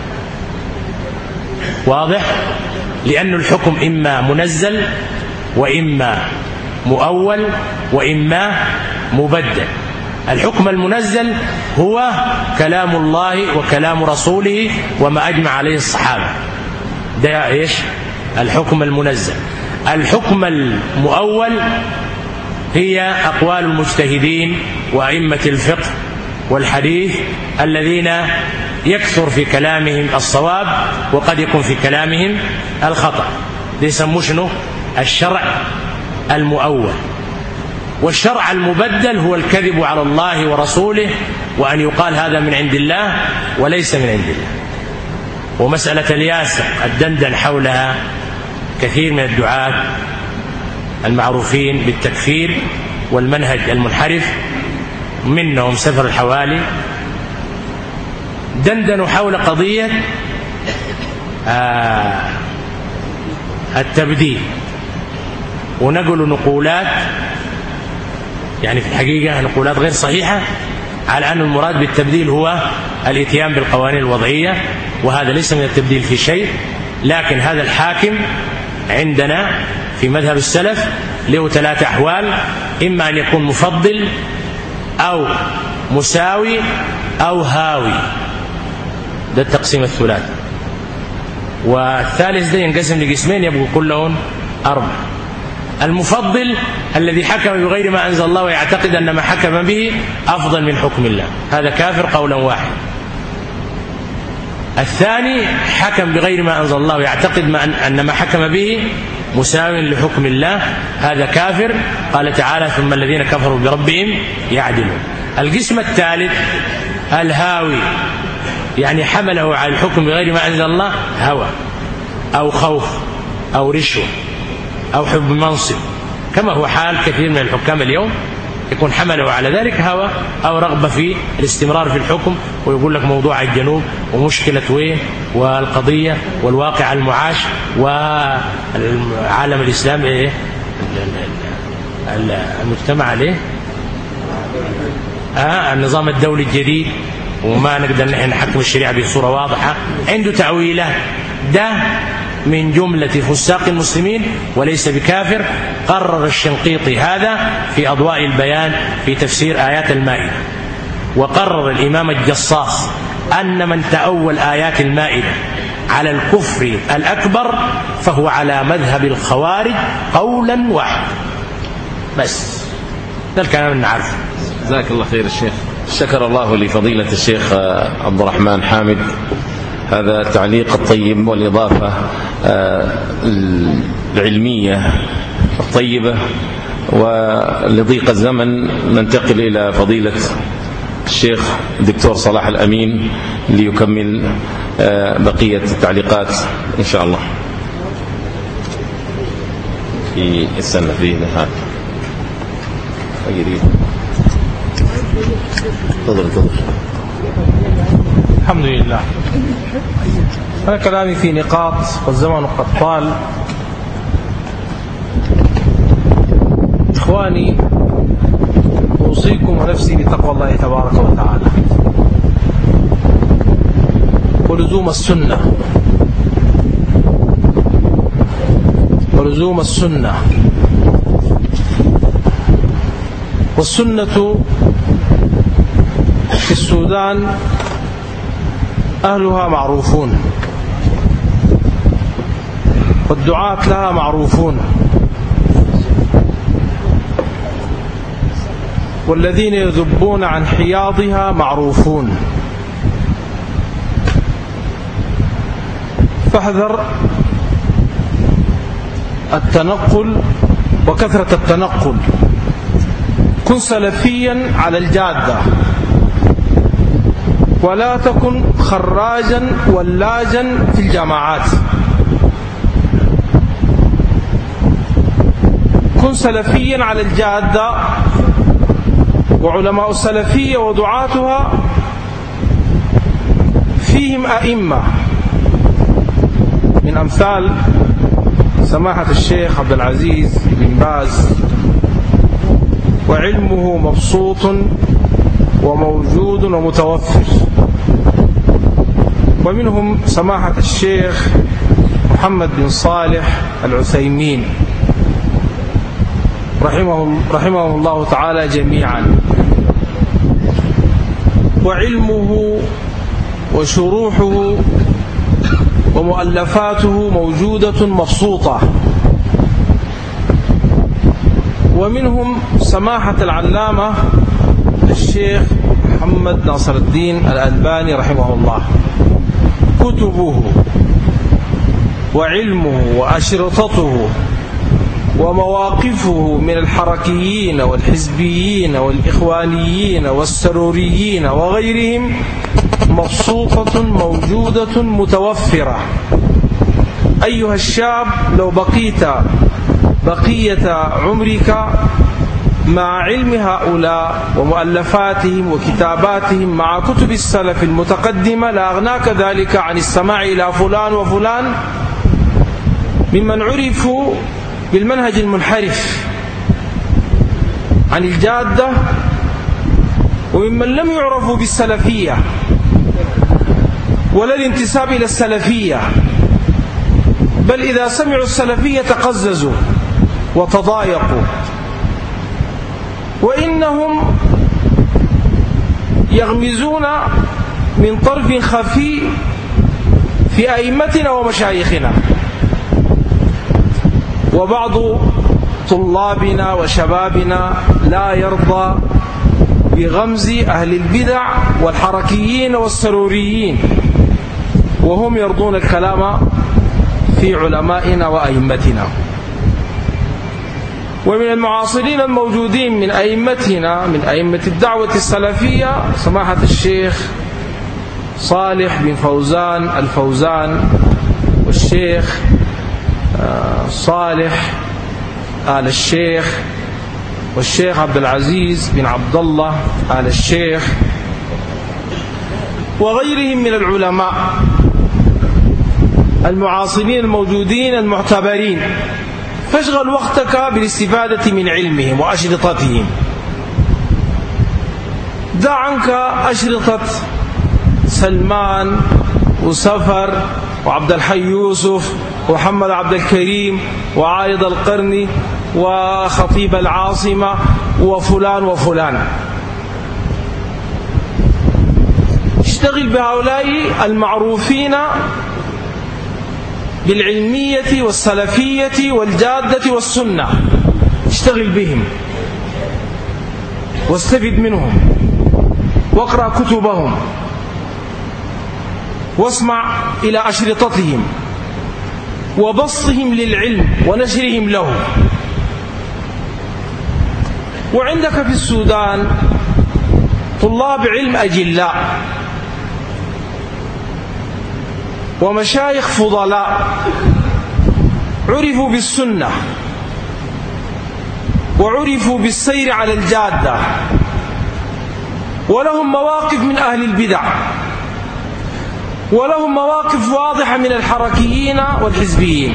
واضح؟ لأن الحكم إما منزل وإما مؤول وإما مبدل. الحكم المنزل هو كلام الله وكلام رسوله وما أجمع عليه الصحابة، ده إيش؟ الحكم المنزل. الحكم المؤول هي أقوال المجتهدين وأئمة الفقه والحديث الذين يكثر في كلامهم الصواب وقد يكون في كلامهم الخطأ، ده يسموه شنو؟ الشرع المؤول. والشرع المبدل هو الكذب على الله ورسوله، وأن يقال هذا من عند الله وليس من عند الله. ومسألة الياسة الدندن حولها كثير من الدعاة المعروفين بالتكفير والمنهج المنحرف، منهم سفر الحوالي، دندنوا حول قضية التبديل، ونقلوا نقولات يعني في الحقيقة نقولات غير صحيحة على أن المراد بالتبديل هو الاتيان بالقوانين الوضعية، وهذا ليس من التبديل في شيء. لكن هذا الحاكم عندنا في مذهب السلف له 3 أحوال: إما أن يكون مفضل أو مساوي أو هاوي، ده التقسيم الثلاثي. والثالث ده ينقسم لقسمين يبقوا كلهم 4. المفضل الذي حكم بغير ما أنزل الله ويعتقد أن ما حكم به أفضل من حكم الله، هذا كافر قولا واحد. الثاني حكم بغير ما أنزل الله ويعتقد أن ما حكم به مساو لحكم الله، هذا كافر. قال تعالى: ثم الذين كفروا بربهم يعدلون. القسم الثالث الهاوي، يعني حمله على الحكم بغير ما أنزل الله هوى أو خوف أو رشوة أو حب منصب، كما هو حال كثير من الحكام اليوم، يكون حمله على ذلك هوى أو رغبة في الاستمرار في الحكم، ويقول لك موضوع الجنوب ومشكلة وين والقضية والواقع المعاش والعالم الإسلامي إيه المجتمع عليه النظام الدولي الجديد، وما نقدر نحن نحكم الشريعة بصورة واضحة. عنده تعويلات، ده من جملة فساق المسلمين وليس بكافر. قرر الشنقيطي هذا في أضواء البيان في تفسير آيات المائدة، وقرر الإمام الجصاص أن من تأول آيات المائدة على الكفر الأكبر فهو على مذهب الخوارج قولا واحد. بس ده الكلام اللي نعرفه. جزاك الله خير الشيخ. شكر الله لفضيلة الشيخ عبد الرحمن حامد هذا التعليق الطيب والإضافة العلمية الطيبة. ولضيق الزمن ننتقل إلى فضيلة الشيخ الدكتور صلاح الأمين ليكمل بقية التعليقات إن شاء الله في السنة في نهاية. تفضل. الحمد لله. أنا كلامي في نقاط والزمن قد طال. إخواني، أوصيكم ونفسي بتقوى الله تبارك وتعالى ولزوم السنة والسنة في السودان أهلها معروفون، والدعاة لها معروفون، والذين يذبون عن حياضها معروفون. فاحذر التنقل وكثرة التنقل. كن سلفيا على الجادة، ولا تكن خراجا ولاجا في الجامعات. كن سلفيا على الجادة. وعلماء السلفية ودعاتها فيهم أئمة من أمثال سماحة الشيخ عبد العزيز بن باز، وعلمه مبسوط وموجود ومتوفر. ومنهم سماحة الشيخ محمد بن صالح العثيمين رحمه الله تعالى جميعا. وعلمه وشروحه ومؤلفاته موجودة مبسوطة. ومنهم سماحة العلامة الشيخ محمد ناصر الدين الألباني رحمه الله. كتبه وعلمه وأشرطته ومواقفه من الحركيين والحزبيين والإخوانيين والسروريين وغيرهم مبسوطة موجودة متوفرة. أيها الشاب، لو بقيت بقية عمرك مع علم هؤلاء ومؤلفاتهم وكتاباتهم مع كتب السلف المتقدمة لأغناك ذلك عن السماع إلى فلان وفلان ممن عرفوا بالمنهج المنحرف عن الجادة، وممن لم يعرفوا بالسلفية ولا الانتساب إلى السلفية، بل إذا سمعوا السلفية تقززوا وتضايقوا. وإنهم يغمزون من طرف خفي في أئمتنا ومشايخنا. وبعض طلابنا وشبابنا لا يرضى بغمز أهل البدع والحركيين والسروريين، وهم يرضون الكلام في علمائنا وأئمتنا. ومن المعاصرين الموجودين من أئمتنا من أئمة الدعوة السلفية سماحة الشيخ صالح بن فوزان الفوزان، والشيخ صالح آل الشيخ والشيخ عبد العزيز بن عبد الله آل الشيخ وغيرهم من العلماء المعاصرين الموجودين المعتبرين، فاشغل وقتك بالاستفادة من علمهم وأشرطتهم. دع عنك أشرطة سلمان وسفر وعبد الحي يوسف ومحمد عبد الكريم وعايض القرني وخطيب العاصمة وفلان وفلان. اشتغل بهؤلاء المعروفين بالعلمية والسلفية والجادة والسنة، اشتغل بهم واستفد منهم واقرأ كتبهم واسمع إلى أشرطتهم وبسطهم للعلم ونشرهم له. وعندك في السودان طلاب علم أجلاء ومشايخ فضلاء عرفوا بالسنة وعرفوا بالسير على الجادة، ولهم مواقف من أهل البدع، ولهم مواقف واضحة من الحركيين والحزبيين،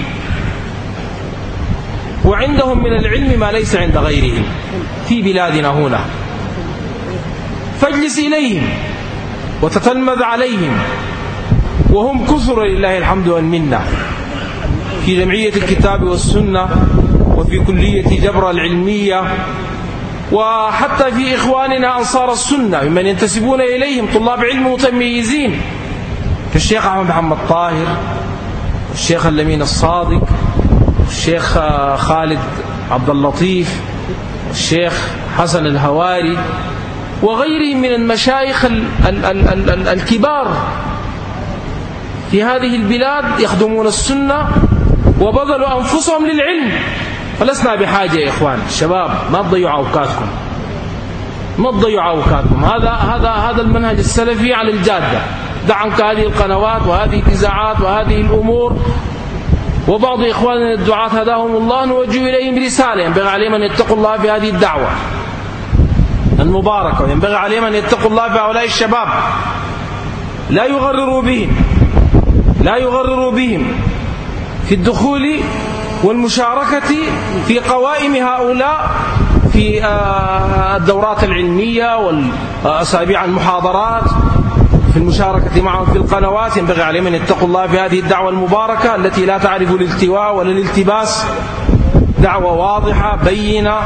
وعندهم من العلم ما ليس عند غيرهم في بلادنا هنا. فاجلس إليهم وتتلمذ عليهم، وهم كثر لله الحمد والمنة في جمعية الكتاب والسنة وفي كلية جبر العلمية، وحتى في إخواننا أنصار السنة ممن ينتسبون إليهم طلاب علم متميزين كالشيخ أحمد محمد طاهر والشيخ اللمين الصادق والشيخ خالد عبد اللطيف والشيخ حسن الهواري وغيرهم من المشايخ الكبار في هذه البلاد يخدمون السنة وبذلوا أنفسهم للعلم. فلسنا بحاجة يا إخوان الشباب، ما تضيعوا أوقاتكم، ما تضيعوا أوقاتكم. هذا المنهج السلفي على الجادة. دع عنك هذه القنوات وهذه الإذاعات وهذه الأمور. وبعض إخواننا الدعاة هداهم الله نوجه إليهم رسالة، ينبغي عليهم أن يتقوا الله في هذه الدعوة المباركة، وينبغي عليهم أن يتقوا الله في هؤلاء الشباب، لا يغرروا بهم في الدخول والمشاركة في قوائم هؤلاء في الدورات العلمية والأسابيع المحاضرات، في المشاركة معهم في القنوات. ينبغي عليهم أن يتقوا الله في هذه الدعوة المباركة التي لا تعرف الالتواء ولا الالتباس، دعوة واضحة بينة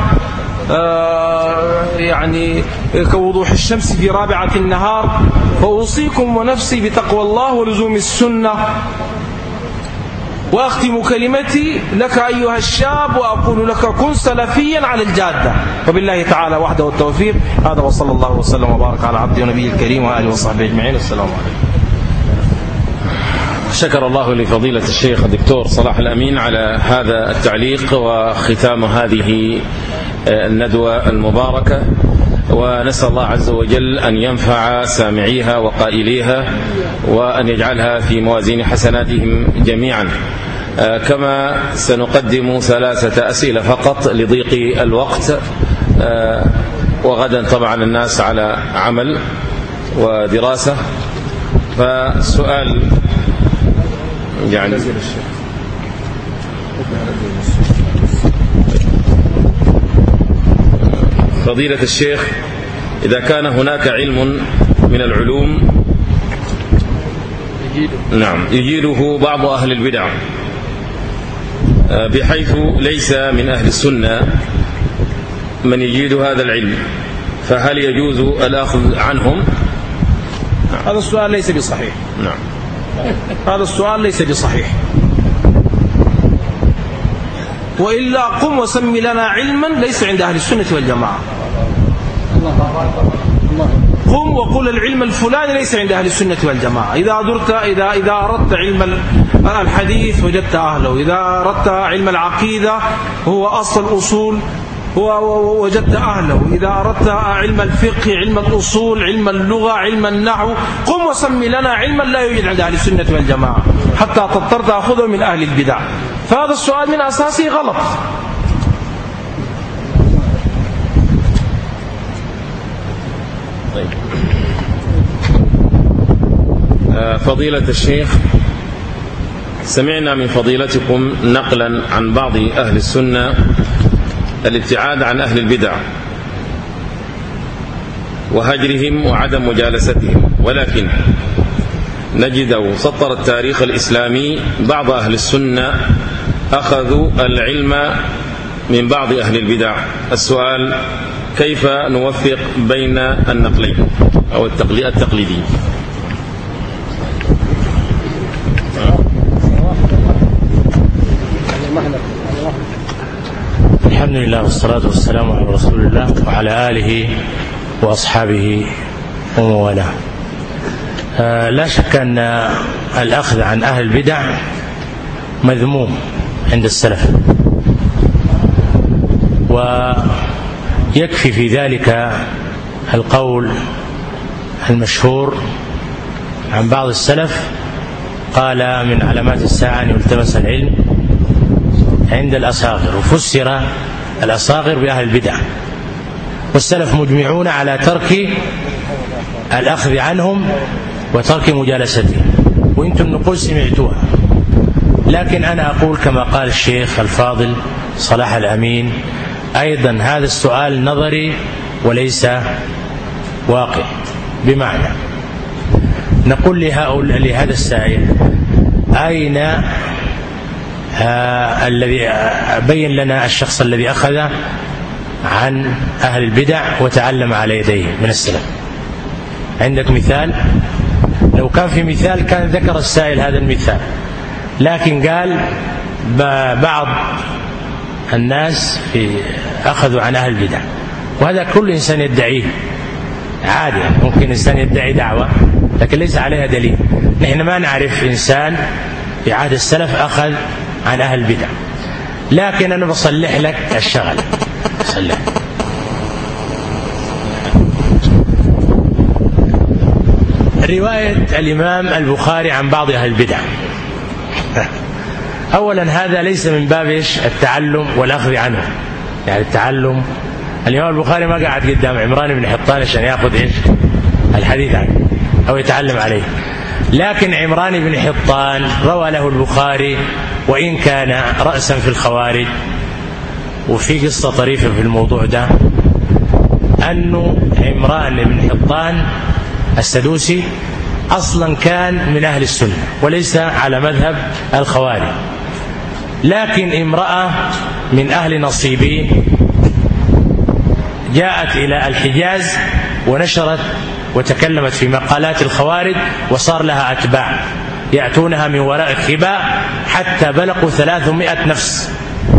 يعني كوضوح الشمس في رابعة النهار. فأوصيكم ونفسي بتقوى الله ولزوم السنة. وأختم كلمتي لك أيها الشاب وأقول لك كن سلفيا على الجادة، وبالله تعالى وحده التوفيق. هذا وصلى الله وسلم وبارك على عبده ونبيه الكريم وآله وصحبه أجمعين. السلام عليكم. شكر الله لفضيلة الشيخ الدكتور صلاح الأمين على هذا التعليق وختام هذه الندوة المباركة، ونسأل الله عز وجل أن ينفع سامعيها وقائليها وأن يجعلها في موازين حسناتهم جميعا. كما سنقدم 3 أسئلة فقط لضيق الوقت، وغدا طبعا الناس على عمل ودراسة. فالسؤال يعني فضيلة الشيخ، إذا كان هناك علم من العلوم يجيده بعض أهل البدع بحيث ليس من أهل السنة من يجيد هذا العلم، فهل يجوز الأخذ عنهم؟ هذا السؤال ليس بصحيح. هذا السؤال ليس بصحيح. وإلا قم وسم لنا علما ليس عند أهل السنة والجماعة. قم وقل العلم الفلاني ليس عند أهل السنة والجماعة. إذا أردت علم الحديث وجدت أهله، إذا أردت علم العقيدة هو أصل الأصول وجدت أهله، إذا أردت علم الفقه، علم الأصول، علم اللغة، علم النحو، قم وسم لنا علما لا يوجد عند أهل السنة والجماعة حتى تضطر تأخذه من أهل البدع. فهذا السؤال من أساسه غلط. طيب. فضيلة الشيخ، سمعنا من فضيلتكم نقلا عن بعض أهل السنة الابتعاد عن أهل البدع وهجرهم وعدم مجالستهم، ولكن نجد سطر التاريخ الإسلامي بعض أهل السنة أخذوا العلم من بعض أهل البدع. السؤال: كيف نوفق بين النقلين أو التقليدين؟ الحمد لله والصلاة والسلام على رسول الله وعلى آله وأصحابه ومن والاه. لا شك أن الأخذ عن أهل البدع مذموم عند السلف، ويكفي في ذلك القول المشهور عن بعض السلف قال: من علامات الساعة أن يلتمس العلم عند الأصاغر، وفسر الأصاغر بأهل البدع، والسلف مجمعون على ترك الأخذ عنهم وترك مجالستهم، وإنتم النقول سمعتوها. لكن أنا أقول كما قال الشيخ الفاضل صلاح الأمين أيضا: هذا السؤال نظري وليس واقع، بمعنى نقول لهذا السائل: أين الذي بين لنا الشخص الذي أخذ عن أهل البدع وتعلم على يديه من السلف؟ عندك مثال؟ لو كان في مثال كان ذكر السائل هذا المثال، لكن قال بعض الناس أخذوا عن أهل البدع، وهذا كل إنسان يدعيه عادي. ممكن إنسان يدعي دعوة لكن ليس عليها دليل. نحن ما نعرف إنسان في عهد السلف أخذ عن أهل البدع، لكن أنا بصلح لك الشغل. صلح. رواية الإمام البخاري عن بعض أهل البدع، أولا هذا ليس من باب التعلم والأخذ عنه، يعني التعلم. الإمام البخاري ما قاعد قدام عمران بن حطان عشان يأخذ الحديث عنه أو يتعلم عليه، لكن عمران بن حطان روى له البخاري وإن كان رأسا في الخوارج. وفي قصة طريفة في الموضوع ده، أنه عمران بن حطان السدوسي أصلا كان من أهل السنة وليس على مذهب الخوارج، لكن امرأة من أهل نصيبين جاءت إلى الحجاز ونشرت وتكلمت في مقالات الخوارج، وصار لها أتباع يأتونها من وراء الخباء حتى بلغوا 300 نفس،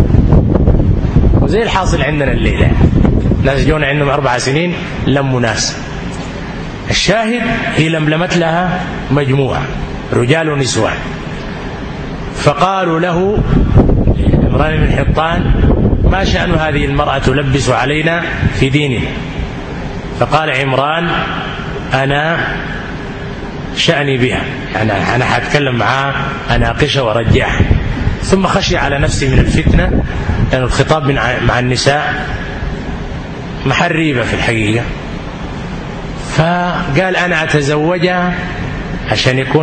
وزي الحاصل عندنا الليلة. ناس جونا عندهم 4 سنين لموا ناس. الشاهد هي لملمت لها مجموعة رجال ونسوان، فقالوا له عمران بن حطان: ما شأن هذه المرأة تلبس علينا في ديننا؟ فقال عمران: أنا شأني بها، أنا حاتكلم معها أناقشها وأرجعها. ثم خشي على نفسه من الفتنة، لأن الخطاب مع النساء محل ريبة في الحقيقة، فقال: أنا أتزوجها عشان يكون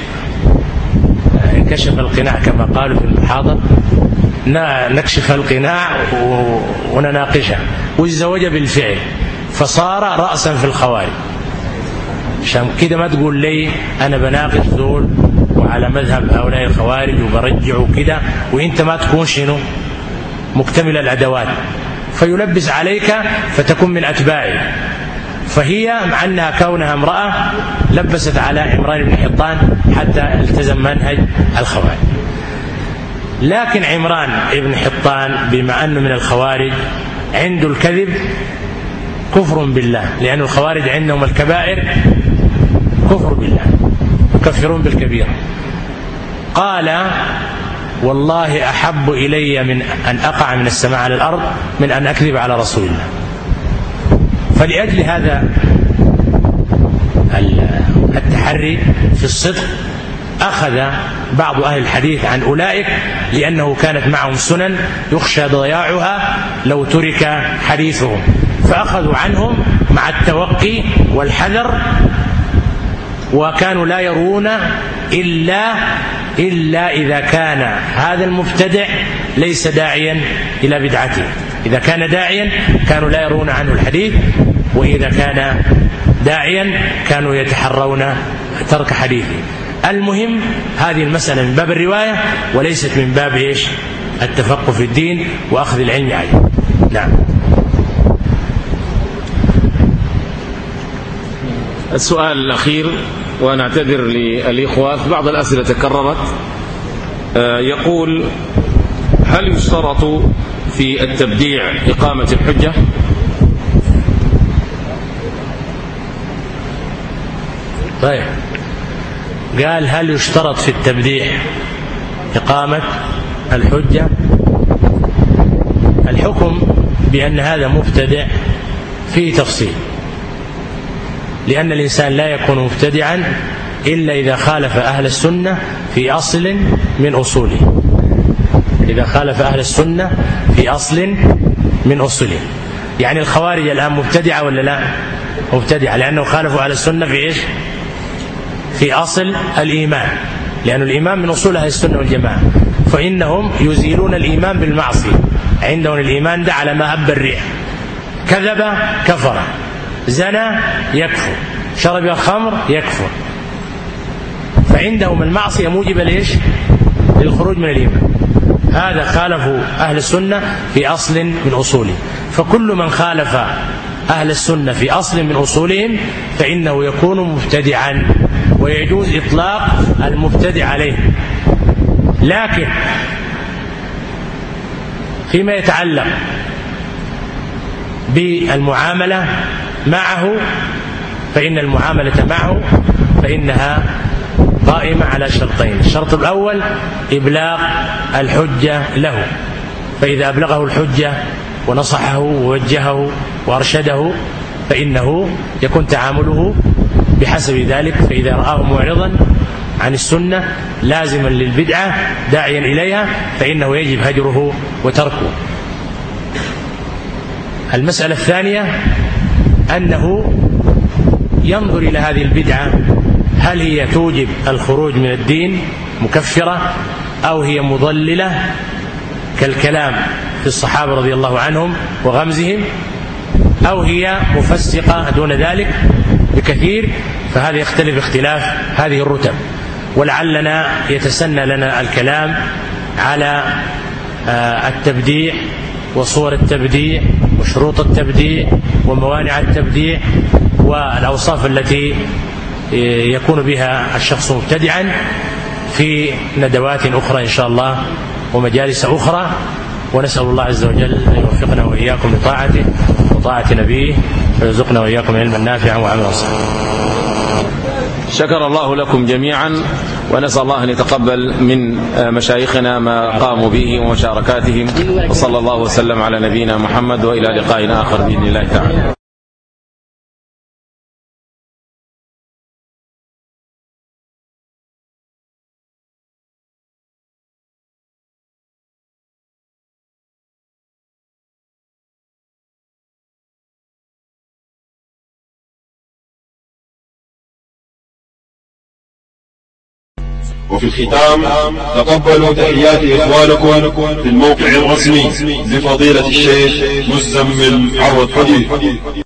كشف القناع كما قالوا في المحاضر، نكشف القناع ونناقشها، والزوجة بالفعل، فصار رأسا في الخوارج. عشان كده ما تقول لي أنا بناقش ذول وعلى مذهب هؤلاء الخوارج وبرجع وكده وإنت ما تكون مكتمل الأدوات، فيلبس عليك فتكون من أتباعه. فهي مع أنها كونها امرأة لبست على عمران بن حطان حتى التزم منهج الخوارج. لكن عمران بن حطان بما أنه من الخوارج عنده الكذب كفر بالله، لأن الخوارج عندهم الكبائر كفر بالله، يكفرون بالكبيرة. قال: والله أحب إلي من أن أقع من السماء على الأرض من أن أكذب على رسول الله. فلأجل هذا التحري في الصدق أخذ بعض أهل الحديث عن أولئك، لأنه كانت معهم سنن يخشى ضياعها لو ترك حديثهم، فأخذوا عنهم مع التوقي والحذر، وكانوا لا يرون إلا إذا كان هذا المبتدع ليس داعيا إلى بدعته. إذا كان داعيا كانوا لا يرون عنه الحديث، وإذا كان داعيا كانوا يتحرون ترك حديثه. المهم هذه المسألة من باب الرواية وليست من باب التفقه في الدين وأخذ العلم عليه. نعم. السؤال الأخير، وأنا أعتذر للإخوة بعض الأسئلة تكررت. يقول: هل يشترط في التبديع إقامة الحجة؟ طيب، قال: هل يشترط في التبديع إقامة الحجة؟ الحكم بأن هذا مبتدع فيه تفصيل، لأن الإنسان لا يكون مبتدعا إلا إذا خالف أهل السنة في أصل من أصوله. إذا خالف أهل السنة في أصل من أصوله. يعني الخوارج الآن مبتدعة ولا لا؟ مبتدعة، لأنه خالفوا أهل السنة في في أصل الإيمان، لأن الإيمان من أصول أهل السنة والجماعة، فإنهم يزيلون الإيمان بالمعصية. عندهم الإيمان ده على ما هب الريح. كذب كفر، زنى يكفر، شرب الخمر يكفر، فعندهم المعصية موجبة للخروج من الإيمان. هذا خالفوا أهل السنة في أصل من أصوله. فكل من خالف أهل السنة في أصل من أصولهم فإنه يكون مبتدعا، ويجوز إطلاق المبتدع عليه. لكن فيما يتعلق بالمعاملة معه فإن المعاملة معه فإنها قائمة على شرطين. الشرط الأول إبلاغ الحجة له، فإذا أبلغه الحجة ونصحه ووجهه وأرشده فإنه يكون تعامله بحسب ذلك. فإذا رآه معرضا عن السنة لازما للبدعة داعيا إليها فإنه يجب هجره وتركه. المسألة الثانية أنه ينظر إلى هذه البدعة هل هي توجب الخروج من الدين مكفرة أو هي مضللة كالكلام في الصحابة رضي الله عنهم وغمزهم، أو هي مفسقة دون ذلك بكثير. فهذا يختلف اختلاف هذه الرتب. ولعلنا يتسنى لنا الكلام على التبديع وصور التبديع وشروط التبديع وموانع التبديع والأوصاف التي يكون بها الشخص مبتدعا في ندوات أخرى إن شاء الله ومجالس أخرى. ونسأل الله عز وجل أن يوفقنا وإياكم لطاعته وطاعة نبيه ويرزقنا وإياكم علما نافعا وعملا صالحا. شكر الله لكم جميعا، ونسأل الله أن يتقبل من مشايخنا ما قاموا به ومشاركاتهم، وصلى الله وسلم على نبينا محمد، وإلى لقاء آخر بإذن الله تعالى. وفي الختام تقبلوا تحيات إخوانكم في الموقع الرسمي لفضيلة الشيخ مزمل عوض حديث.